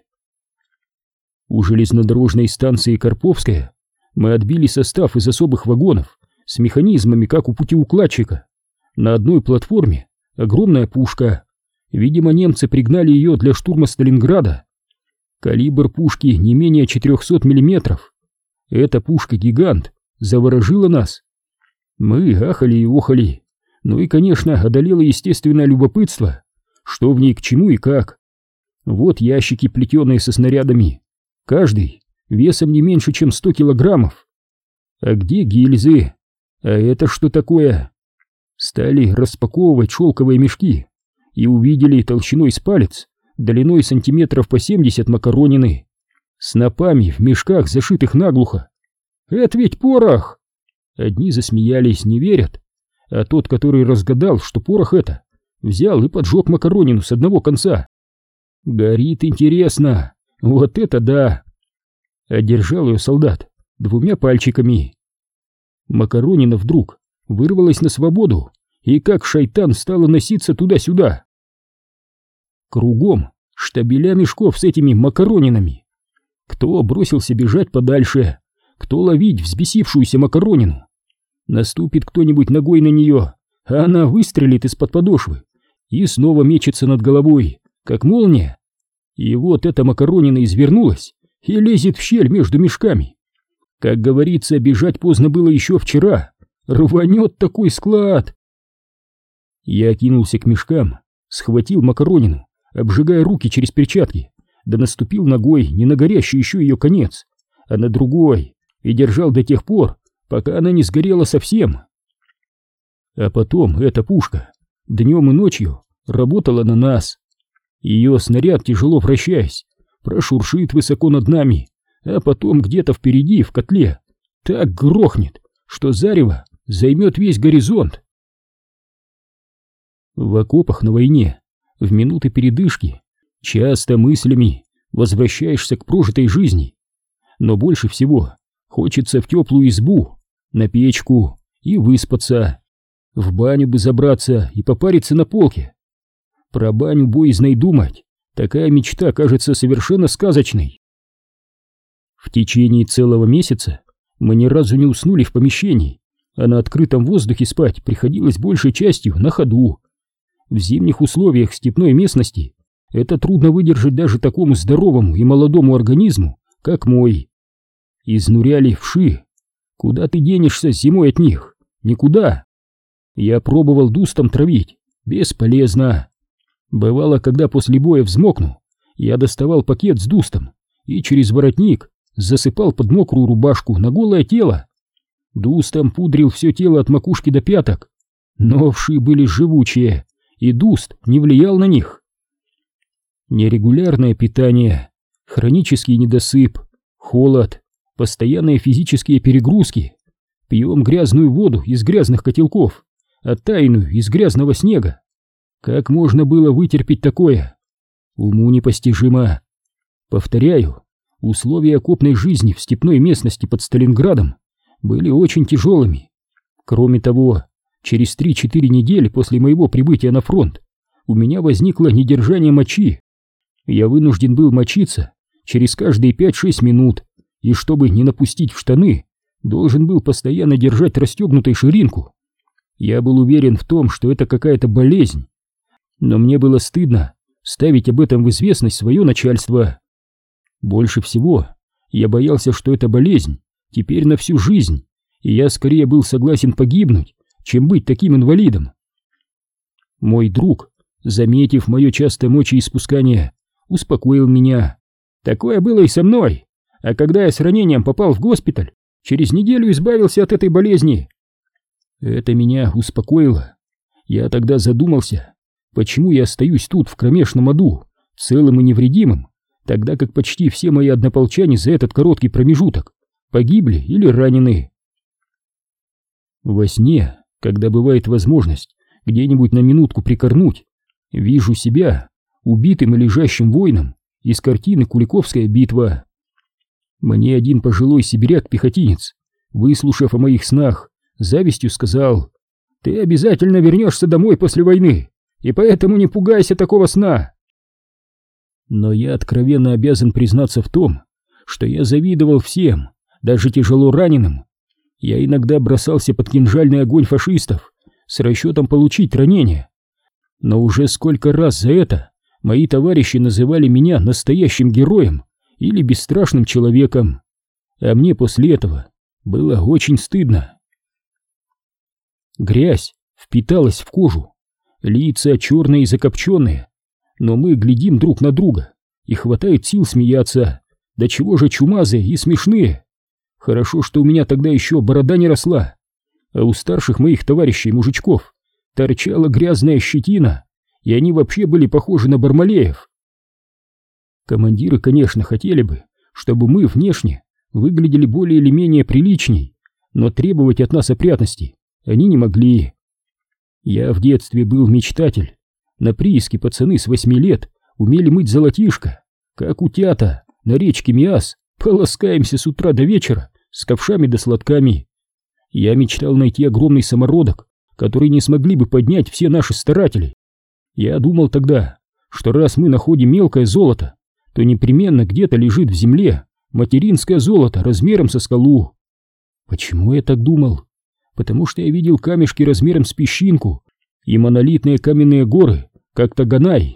У железнодорожной станции Карповская мы отбили состав из особых вагонов с механизмами, как у путеукладчика. На одной платформе огромная пушка. Видимо, немцы пригнали ее для штурма Сталинграда. Калибр пушки не менее четырехсот миллиметров. Эта пушка-гигант заворожила нас. Мы ахали и охали. Ну и, конечно, одолело естественное любопытство, что в ней к чему и как. Вот ящики, плетеные со снарядами, каждый весом не меньше, чем сто килограммов. А где гильзы? А это что такое? Стали распаковывать шелковые мешки и увидели толщиной с палец, длиной сантиметров по семьдесят макаронины, снопами в мешках, зашитых наглухо. Это ведь порох! Одни засмеялись, не верят, а тот, который разгадал, что порох это, взял и поджег макаронину с одного конца. Горит, интересно, вот это да! Одержал ее солдат двумя пальчиками. Макаронина вдруг вырвалась на свободу и как шайтан стала носиться туда-сюда. Кругом штабеля мешков с этими макаронинами. Кто бросился бежать подальше, кто ловить взбесившуюся макаронину. Наступит кто-нибудь ногой на нее, а она выстрелит из-под подошвы и снова мечется над головой, как молния. И вот эта макаронина извернулась и лезет в щель между мешками. Как говорится, бежать поздно было еще вчера. Рванет такой склад. Я кинулся к мешкам, схватил макаронину, обжигая руки через перчатки, да наступил ногой не на горящий еще ее конец, а на другой, и держал до тех пор, пока она не сгорела совсем. А потом эта пушка днем и ночью работала на нас. Ее снаряд, тяжело вращаясь, прошуршит высоко над нами, а потом где-то впереди, в котле, так грохнет, что зарево займет весь горизонт. В окопах на войне, в минуты передышки, часто мыслями возвращаешься к прожитой жизни, но больше всего хочется в теплую избу, на печку и выспаться, в баню бы забраться и попариться на полке. Про баню боязно и думать, такая мечта кажется совершенно сказочной. В течение целого месяца мы ни разу не уснули в помещении, а на открытом воздухе спать приходилось большей частью на ходу. В зимних условиях степной местности это трудно выдержать даже такому здоровому и молодому организму, как мой. Изнуряли вши. Куда ты денешься зимой от них? Никуда. Я пробовал дустом травить. Бесполезно. Бывало, когда после боя взмокну, я доставал пакет с дустом и через воротник засыпал под мокрую рубашку на голое тело. Дустом пудрил все тело от макушки до пяток, но вши были живучие, и дуст не влиял на них. Нерегулярное питание, хронический недосып, холод, постоянные физические перегрузки, пьем грязную воду из грязных котелков, а тайную из грязного снега. Как можно было вытерпеть такое? Уму непостижимо. Повторяю, условия окопной жизни в степной местности под Сталинградом были очень тяжелыми. Кроме того, через три-четыре недели после моего прибытия на фронт у меня возникло недержание мочи. Я вынужден был мочиться через каждые пять-шесть минут, и чтобы не напустить в штаны, должен был постоянно держать расстегнутой ширинку. Я был уверен в том, что это какая-то болезнь, но мне было стыдно ставить об этом в известность свое начальство. Больше всего я боялся, что эта болезнь теперь на всю жизнь, и я скорее был согласен погибнуть, чем быть таким инвалидом. Мой друг, заметив мое частое мочеиспускание, успокоил меня. Такое было и со мной, а когда я с ранением попал в госпиталь, через неделю избавился от этой болезни. Это меня успокоило. Я тогда задумался, почему я остаюсь тут в кромешном аду, целым и невредимым, тогда как почти все мои однополчане за этот короткий промежуток погибли или ранены. Во сне когда бывает возможность где-нибудь на минутку прикорнуть, вижу себя убитым и лежащим воином из картины «Куликовская битва». Мне один пожилой сибиряк-пехотинец, выслушав о моих снах, завистью сказал: «Ты обязательно вернешься домой после войны, и поэтому не пугайся такого сна». Но я откровенно обязан признаться в том, что я завидовал всем, даже тяжело раненым. Я иногда бросался под кинжальный огонь фашистов с расчетом получить ранение. Но уже сколько раз за это мои товарищи называли меня настоящим героем или бесстрашным человеком, а мне после этого было очень стыдно. Грязь впиталась в кожу, лица черные и закопченные, но мы глядим друг на друга, и хватает сил смеяться, да чего же чумазые и смешные. Хорошо, что у меня тогда еще борода не росла, а у старших моих товарищей-мужичков торчала грязная щетина, и они вообще были похожи на Бармалеев. Командиры, конечно, хотели бы, чтобы мы внешне выглядели более или менее приличней, но требовать от нас опрятности они не могли. Я в детстве был мечтатель. На прииске пацаны с восьми лет умели мыть золотишко, как утята на речке Миас, полоскаемся с утра до вечера с ковшами да сладками. Я мечтал найти огромный самородок, который не смогли бы поднять все наши старатели. Я думал тогда, что раз мы находим мелкое золото, то непременно где-то лежит в земле материнское золото размером со скалу. Почему я так думал? Потому что я видел камешки размером с песчинку и монолитные каменные горы, как Таганай.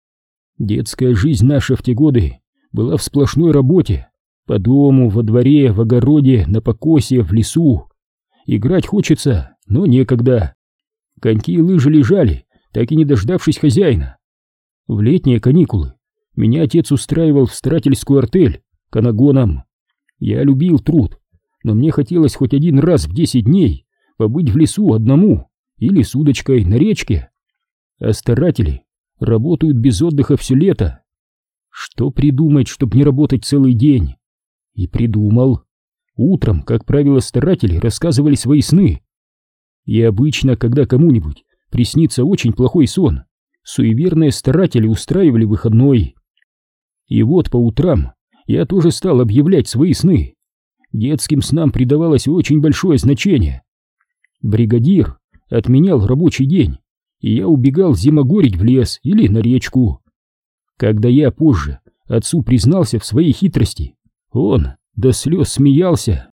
Детская жизнь наша в те годы была в сплошной работе. По дому, во дворе, в огороде, на покосе, в лесу. Играть хочется, но некогда. Коньки и лыжи лежали, так и не дождавшись хозяина. В летние каникулы меня отец устраивал в старательскую артель канагоном. Я любил труд, но мне хотелось хоть один раз в десять дней побыть в лесу одному или с удочкой на речке. А старатели работают без отдыха все лето. Что придумать, чтобы не работать целый день? И придумал. Утром, как правило, старатели рассказывали свои сны. И обычно, когда кому-нибудь приснится очень плохой сон, суеверные старатели устраивали выходной. И вот по утрам я тоже стал объявлять свои сны. Детским снам придавалось очень большое значение. Бригадир отменял рабочий день, и я убегал зимогорить в лес или на речку. Когда я позже отцу признался в своей хитрости, он до слез смеялся.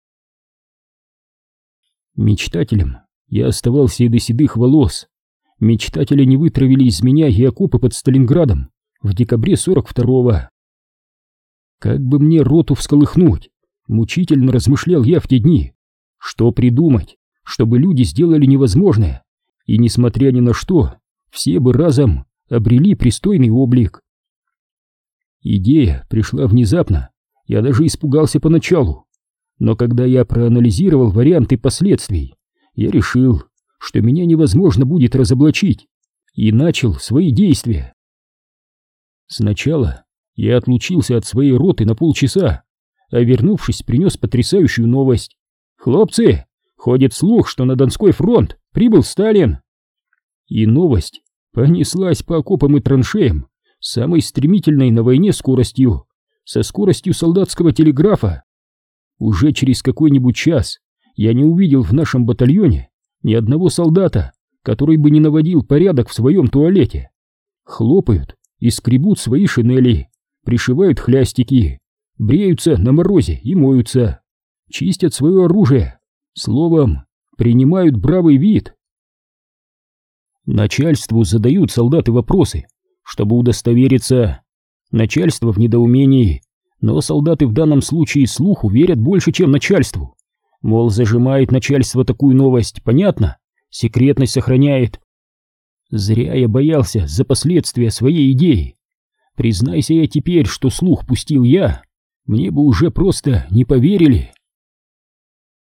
Мечтателем я оставался и до седых волос. Мечтатели не вытравили из меня и окопы под Сталинградом в декабре сорок второго. Как бы мне роту всколыхнуть, мучительно размышлял я в те дни. Что придумать, чтобы люди сделали невозможное, и, несмотря ни на что, все бы разом обрели пристойный облик. Идея пришла внезапно, я даже испугался поначалу, но когда я проанализировал варианты последствий, я решил, что меня невозможно будет разоблачить, и начал свои действия. Сначала я отлучился от своей роты на полчаса, а вернувшись, принес потрясающую новость. «Хлопцы, ходит слух, что на Донской фронт прибыл Сталин!» И новость понеслась по окопам и траншеям самой стремительной на войне скоростью, со скоростью солдатского телеграфа. Уже через какой-нибудь час я не увидел в нашем батальоне ни одного солдата, который бы не наводил порядок в своем туалете. Хлопают и скребут свои шинели, пришивают хлястики, бреются на морозе и моются, чистят свое оружие, словом, принимают бравый вид. Начальству задают солдаты вопросы, чтобы удостовериться. Начальство в недоумении, но солдаты в данном случае слуху верят больше, чем начальству. Мол, зажимает начальство такую новость, понятно? Секретность сохраняет. Зря я боялся за последствия своей идеи. Признайся я теперь, что слух пустил я, мне бы уже просто не поверили.